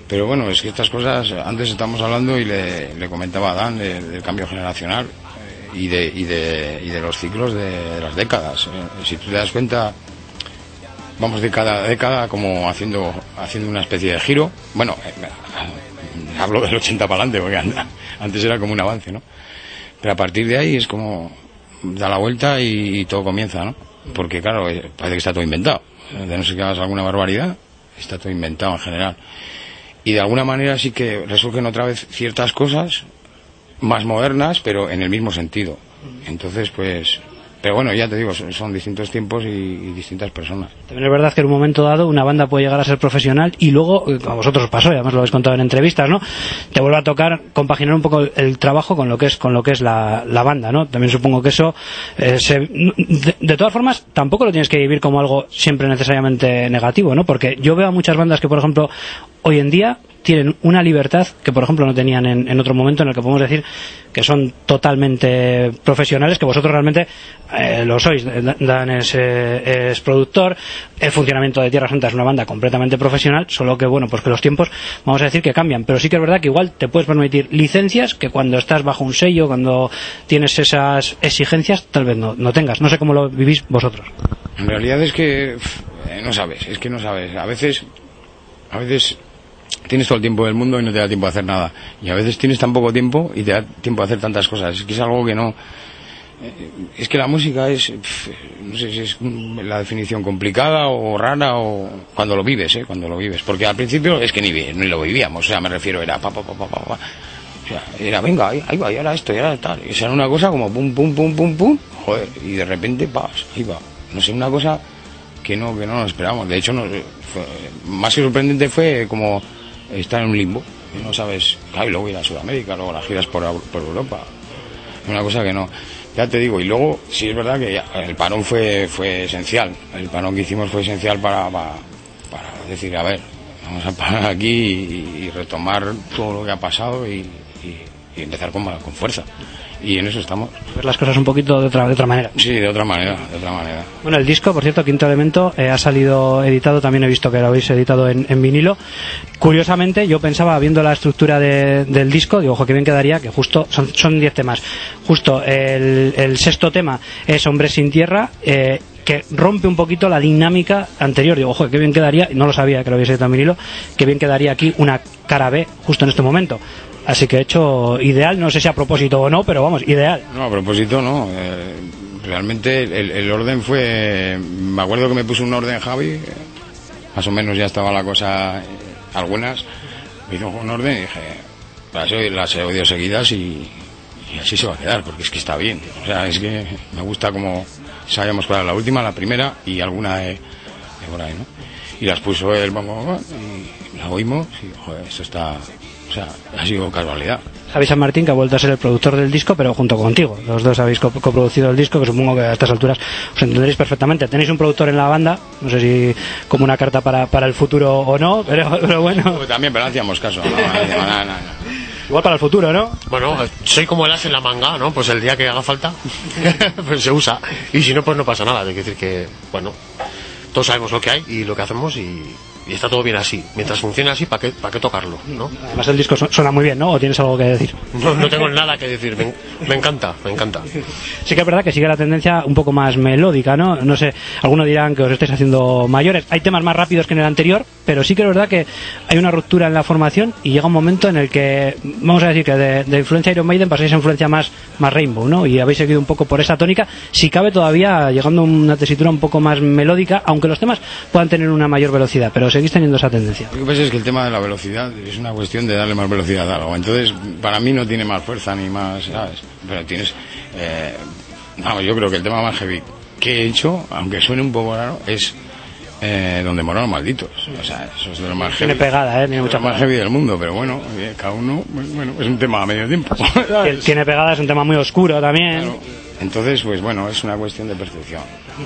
Pero bueno, es que estas cosas, antes estamos hablando y le, le comentaba a Dan de, del cambio generacional eh, y, de, y, de, y de los ciclos de, de las décadas. Eh. Si tú te das cuenta, vamos de cada década como haciendo haciendo una especie de giro. Bueno, eh, hablo del ochenta para adelante, porque anda, antes era como un avance, ¿no? Pero a partir de ahí es como da la vuelta y, y todo comienza, ¿no? Porque claro, eh, parece que está todo inventado. De no ser que hagas alguna barbaridad, está todo inventado en general. Y de alguna manera sí que resurgen otra vez ciertas cosas más modernas, pero en el mismo sentido. Entonces, pues... Pero bueno, ya te digo, son, son distintos tiempos y, y distintas personas. También es verdad que en un momento dado una banda puede llegar a ser profesional y luego, a vosotros os pasó, y además lo habéis contado en entrevistas, ¿no? Te vuelve a tocar compaginar un poco el, el trabajo con lo que es con lo que es la, la banda, ¿no? También supongo que eso, eh, se, de, de todas formas, tampoco lo tienes que vivir como algo siempre necesariamente negativo, ¿no? Porque yo veo a muchas bandas que, por ejemplo, hoy en día tienen una libertad que, por ejemplo, no tenían en, en otro momento, en el que podemos decir que son totalmente profesionales, que vosotros realmente eh, lo sois. Dan es, eh, es productor, el funcionamiento de Tierra Santa es una banda completamente profesional, solo que, bueno, pues que los tiempos, vamos a decir que cambian, pero sí que es verdad que igual te puedes permitir licencias que cuando estás bajo un sello, cuando tienes esas exigencias, tal vez no, no tengas. No sé cómo lo vivís vosotros. En realidad es que eh, no sabes, es que no sabes. A veces, a veces tienes todo el tiempo del mundo y no te da tiempo a hacer nada. Y a veces tienes tan poco tiempo y te da tiempo a hacer tantas cosas. Es que es algo que no... Es que la música es... No sé si es la definición complicada o rara o... Cuando lo vives, ¿eh? Cuando lo vives. Porque al principio es que ni, ni lo vivíamos. O sea, me refiero, era pa, pa, pa, pa, pa, pa. O sea, era, venga, ahí, ahí va, y ahora esto, y ahora tal. Y era una cosa como pum, pum, pum, pum, pum. Joder, y de repente, pa, ahí va. No sé, una cosa que no, que no nos esperábamos. De hecho, no, fue, más que sorprendente fue como... estar en un limbo, no sabes, claro, y luego ir a Sudamérica, luego las giras por, por Europa, una cosa que no, ya te digo, y luego sí es verdad que ya, el parón fue fue esencial, el parón que hicimos fue esencial para, para, para decir, a ver, vamos a parar aquí y, y retomar todo lo que ha pasado y, y, y empezar con, con fuerza. Y en eso estamos. Ver las cosas un poquito de otra, de otra manera. Sí, de otra manera, de otra manera. Bueno, el disco, por cierto, Quinto Elemento, eh, ha salido editado, también he visto que lo habéis editado en, en vinilo. Curiosamente, yo pensaba, viendo la estructura de, del disco, digo, ojo, que bien quedaría, que justo, son, son diez temas. Justo, el, el sexto tema es Hombres sin Tierra, eh, que rompe un poquito la dinámica anterior. Digo, ojo, qué bien quedaría, no lo sabía que lo habéis editado en vinilo, qué bien quedaría aquí una cara B, justo en este momento. Así que he hecho ideal, no sé si a propósito o no, pero vamos, ideal. No, a propósito no. Eh, realmente el, el orden fue... Me acuerdo que me puso un orden Javi, más o menos ya estaba la cosa, eh, algunas, me hizo un orden y dije, las he, las he oído seguidas y, y así se va a quedar, porque es que está bien. O sea, es que me gusta como sabíamos para la última, la primera y alguna de, de por ahí, ¿no? Y las puso él, vamos, y la oímos y, joder, esto está... O sea, ha sido casualidad. Javi San Martín, que ha vuelto a ser el productor del disco, pero junto contigo. Los dos habéis co- coproducido el disco, que supongo que a estas alturas os entenderéis perfectamente. Tenéis un productor en la banda, no sé si como una carta para, para el futuro o no, pero, pero bueno. Pues también, pero no hacíamos caso. No, no, no, no. Igual para el futuro, ¿no? Bueno, soy como el as en la manga, ¿no? Pues el día que haga falta, pues se usa. Y si no, pues no pasa nada. Hay que decir que, bueno, todos sabemos lo que hay y lo que hacemos y... Y está todo bien así. Mientras funcione así, ¿para qué, para qué tocarlo? ¿No? Además el disco suena muy bien, ¿no? ¿O tienes algo que decir? No, no tengo nada que decir. Me, me encanta, me encanta. Sí que es verdad que sigue la tendencia un poco más melódica, ¿no? No sé, algunos dirán que os estáis haciendo mayores. Hay temas más rápidos que en el anterior, pero sí que es verdad que hay una ruptura en la formación y llega un momento en el que, vamos a decir que de, de influencia Iron Maiden pasáis a influencia más, más Rainbow, ¿no? Y habéis seguido un poco por esa tónica, si cabe todavía llegando a una tesitura un poco más melódica, aunque los temas puedan tener una mayor velocidad, pero seguís teniendo esa tendencia. Lo que pasa es que el tema de la velocidad es una cuestión de darle más velocidad a algo. Entonces, para mí no tiene más fuerza ni más, ¿sabes? Pero tienes... Eh, no, yo creo que el tema más heavy que he hecho, aunque suene un poco raro, es eh, Donde moraron malditos. O sea, eso es de lo más heavy. Tiene pegada, ¿eh? Tiene mucha lo más heavy del mundo, pero bueno, cada uno, bueno, es un tema a medio tiempo. ¿Sabes? Tiene pegada, es un tema muy oscuro también. Claro. Entonces, pues bueno, es una cuestión de percepción.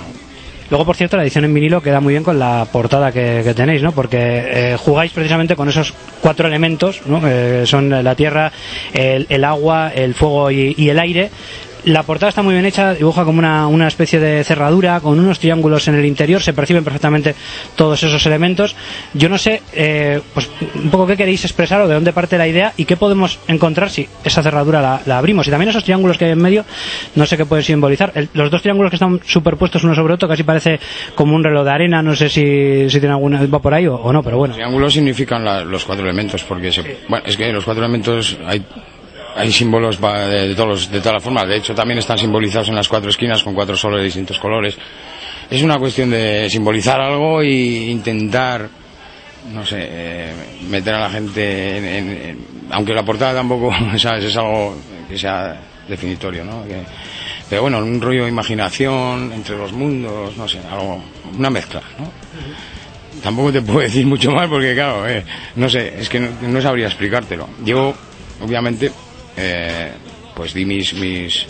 Luego, por cierto, la edición en vinilo queda muy bien con la portada que, que tenéis, ¿no? Porque eh, jugáis precisamente con esos cuatro elementos, ¿no? Eh, son la tierra, el, el agua, el fuego y, y el aire. La portada está muy bien hecha, dibuja como una, una especie de cerradura con unos triángulos en el interior, se perciben perfectamente todos esos elementos. Yo no sé, eh, pues un poco qué queréis expresar o de dónde parte la idea y qué podemos encontrar si esa cerradura la, la abrimos. Y también esos triángulos que hay en medio, no sé qué pueden simbolizar. El, los dos triángulos que están superpuestos uno sobre otro casi parece como un reloj de arena, no sé si, si tiene alguna, va por ahí o, o no, pero bueno. Los triángulos significan la, los cuatro elementos, porque se, bueno, es que los cuatro elementos hay... Hay símbolos de, de, todos, de todas las formas. De hecho, también están simbolizados en las cuatro esquinas con cuatro soles de distintos colores. Es una cuestión de simbolizar algo e intentar, no sé, eh, meter a la gente en, en, en, aunque la portada tampoco, ¿sabes? Es algo que sea definitorio, ¿no? Que, pero bueno, un rollo de imaginación entre los mundos, no sé, algo, una mezcla, ¿no? Tampoco te puedo decir mucho más porque, claro, eh, no sé, es que no, no sabría explicártelo. Yo, obviamente, Eh, pues di mis mis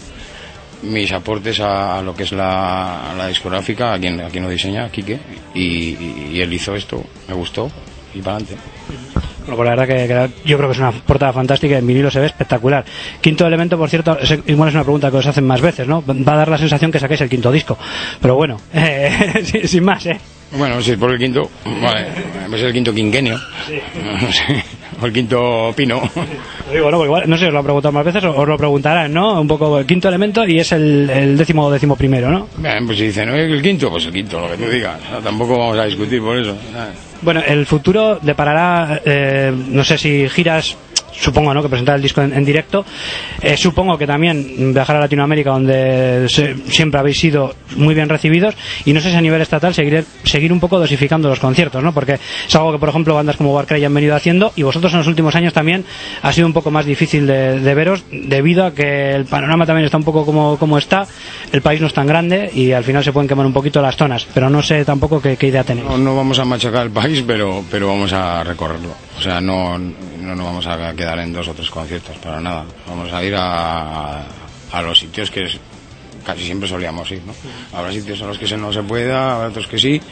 mis aportes a, a lo que es la, la discográfica, a quien, a quien lo diseña, a Quique, y, y, y él hizo esto, me gustó, y para adelante. Bueno, pues la verdad que, que yo creo que es una portada fantástica, en vinilo se ve espectacular. Quinto elemento, por cierto, es, igual es una pregunta que os hacen más veces, ¿no? Va a dar la sensación que saquéis el quinto disco, pero bueno, eh, sin, sin más, ¿eh? Bueno, si es por el quinto, vale, es el quinto quinquenio, sí. No sé, o el quinto pino. Lo digo, no, porque igual, no sé si os lo han preguntado más veces o os lo preguntarán, ¿no? Un poco el quinto elemento y es el, el décimo décimo primero, ¿no? Bien, pues si dicen, oye, el quinto, pues el quinto, lo que tú digas, ¿no? Tampoco vamos a discutir por eso, ¿sabes? Bueno, el futuro deparará, eh, no sé si giras, supongo, ¿no?, que presentar el disco en, en directo, eh, supongo que también viajar a Latinoamérica, donde se, siempre habéis sido muy bien recibidos, y no sé si a nivel estatal seguir, seguir un poco dosificando los conciertos, ¿no?, porque es algo que, por ejemplo, bandas como Warcry han venido haciendo, y vosotros en los últimos años también ha sido un poco más difícil de, de veros, debido a que el panorama también está un poco como, como está, el país no es tan grande, y al final se pueden quemar un poquito las zonas, pero no sé tampoco qué, qué idea tenéis. No, no vamos a machacar el país, pero, pero vamos a recorrerlo, o sea, no, no nos vamos a quedar en dos o tres conciertos, para nada. Vamos a ir a, a los sitios que casi siempre solíamos ir, ¿no? Habrá sitios a los que se no se pueda, habrá otros que sí,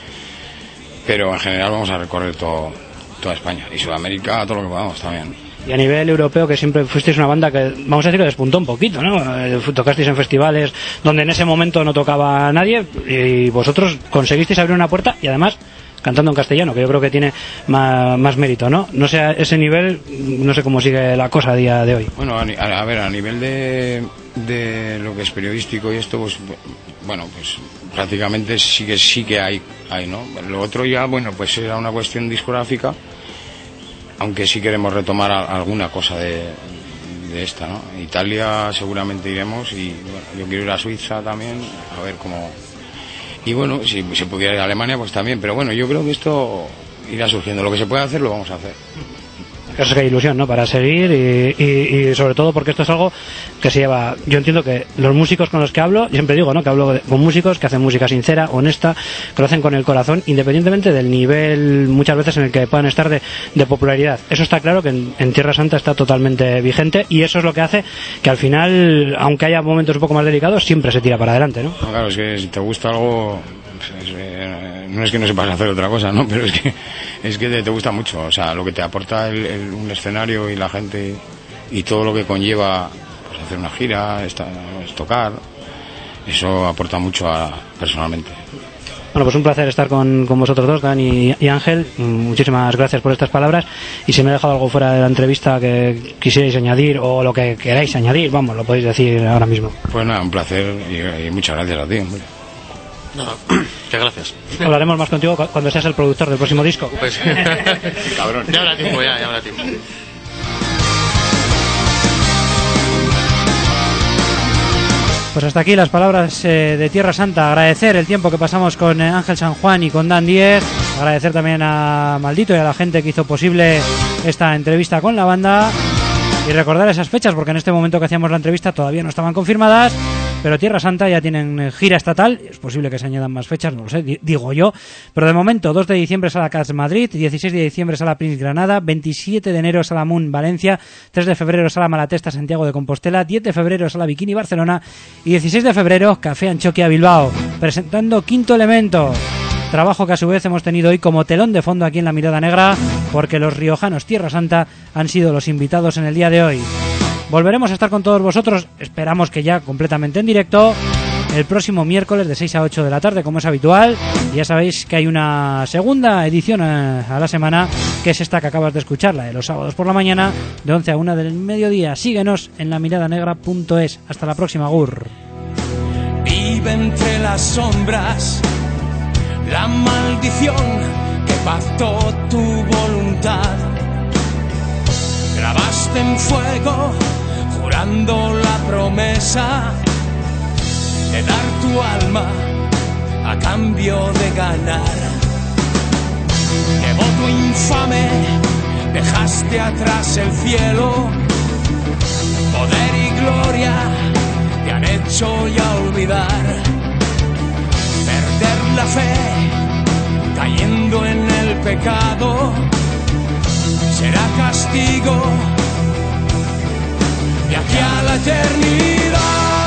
pero en general vamos a recorrer todo, toda España y Sudamérica, todo lo que podamos también. Y a nivel europeo, que siempre fuisteis una banda que, vamos a decir, que despuntó un poquito, ¿no? Tocasteis en festivales donde en ese momento no tocaba nadie y vosotros conseguisteis abrir una puerta y además cantando en castellano, que yo creo que tiene más, más mérito, ¿no? No sé, a ese nivel, no sé cómo sigue la cosa a día de hoy. Bueno, a, a ver, a nivel de, de lo que es periodístico y esto, pues, bueno, pues prácticamente sí que sí que hay, hay, ¿no? Lo otro ya, bueno, pues era una cuestión discográfica, aunque sí queremos retomar a, alguna cosa de, de esta, ¿no? Italia seguramente iremos y, bueno, yo quiero ir a Suiza también, a ver cómo... Y bueno, si se pudiera ir a Alemania, pues también. Pero bueno, yo creo que esto irá surgiendo. Lo que se puede hacer, lo vamos a hacer. Eso es que hay ilusión, ¿no? Para seguir y, y, y sobre todo porque esto es algo que se lleva... Yo entiendo que los músicos con los que hablo, siempre digo, ¿no?, que hablo de, con músicos que hacen música sincera, honesta, que lo hacen con el corazón, independientemente del nivel muchas veces en el que puedan estar de, de popularidad. Eso está claro que en, en Tierra Santa está totalmente vigente y eso es lo que hace que al final, aunque haya momentos un poco más delicados, siempre se tira para adelante, ¿no? No, claro, es que si te gusta algo... Es, eh, no es que no sepas hacer otra cosa, ¿no? Pero es que es que te, te gusta mucho, o sea, lo que te aporta el, el, un escenario y la gente y todo lo que conlleva, pues, hacer una gira, esta, tocar, eso aporta mucho a, personalmente. Bueno, pues un placer estar con, con vosotros dos, Dan y, y Ángel. Muchísimas gracias por estas palabras. Y si me he dejado algo fuera de la entrevista que quisierais añadir o lo que queráis añadir, vamos, lo podéis decir ahora mismo. Pues nada, un placer y, y muchas gracias a ti, hombre. No, muchas gracias. Hablaremos más contigo cuando seas el productor del próximo disco. Pues, cabrón. Ya habrá tiempo, ya, ya habrá tiempo. Pues hasta aquí las palabras eh, de Tierra Santa. Agradecer el tiempo que pasamos con eh, Ángel San Juan y con Dan Díez. Agradecer también a Maldito y a la gente que hizo posible esta entrevista con la banda. Y recordar esas fechas, porque en este momento que hacíamos la entrevista todavía no estaban confirmadas, pero Tierra Santa ya tienen gira estatal, es posible que se añadan más fechas, no lo sé, digo yo, pero de momento dos de diciembre Sala Cats Madrid, dieciséis de diciembre Sala Prince Granada, veintisiete de enero Sala Moon Valencia, tres de febrero Sala Malatesta Santiago de Compostela, diez de febrero Sala Bikini Barcelona y dieciséis de febrero Café Anchoquia Bilbao, presentando Quinto Elemento. Trabajo que a su vez hemos tenido hoy como telón de fondo aquí en La Mirada Negra, porque los riojanos Tierra Santa han sido los invitados en el día de hoy. Volveremos a estar con todos vosotros, esperamos que ya completamente en directo, el próximo miércoles de seis a ocho de la tarde, como es habitual. Ya sabéis que hay una segunda edición a la semana, que es esta que acabas de escuchar, la de los sábados por la mañana, de once a una del mediodía. Síguenos en la mirada negra punto es. Hasta la próxima, Gur. Vive entre las sombras la maldición que pactó tu voluntad. Grabaste en fuego, jurando la promesa de dar tu alma a cambio de ganar. De voto infame dejaste atrás el cielo, poder y gloria te han hecho ya olvidar. Perder la fe, cayendo en el pecado, será castigo de aquí a la eternidad.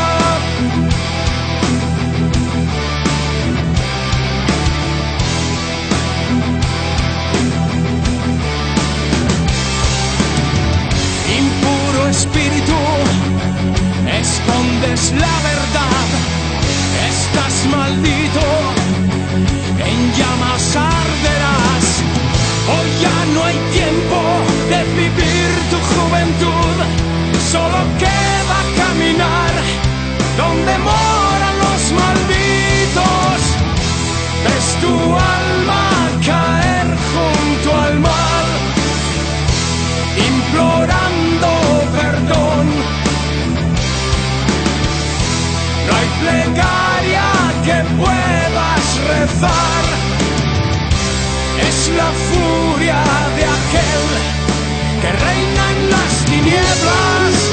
Impuro espíritu, escondes la verdad, estás maldito, en llamas arderás. Hoy ya no hay tiempo de vivir tu juventud, solo queda caminar donde moran los malditos. Ves tu alma caer junto al mar, implorando perdón. No hay plegaria que puedas rezar, es la furia de aquel que reina en las tinieblas.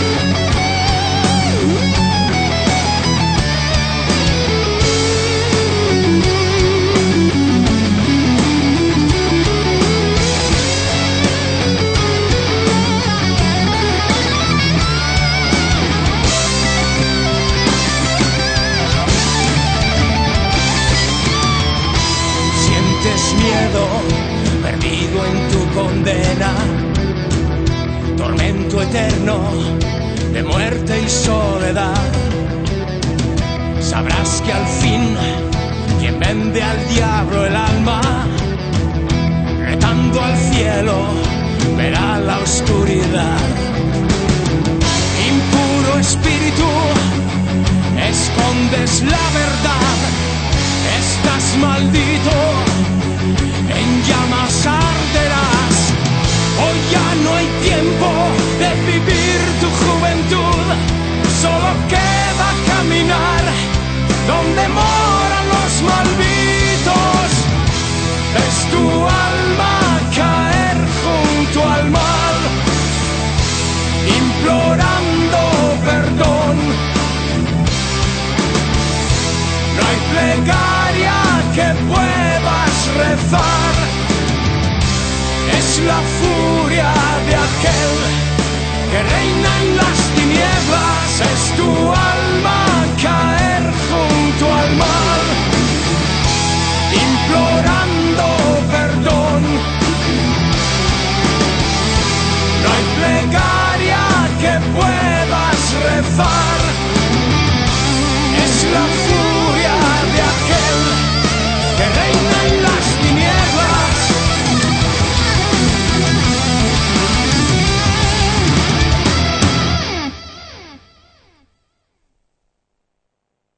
Miedo, perdido en tu condena, tormento eterno de muerte y soledad. Sabrás que al fin quien vende al diablo el alma, retando al cielo, verá la oscuridad. Impuro espíritu, escondes la verdad, estás maldito, en llamas arderás. Hoy ya no hay tiempo de vivir tu juventud, solo queda caminar donde moran los malditos. Ves tu alma caer junto al mar, implorando perdón. No hay plegaria que puedas rezar, es la furia de aquel que reina en las tinieblas. Es tu alma caer junto al mar, implorando perdón. No hay plegaria que puedas rezar, es la furia de aquel que reina en la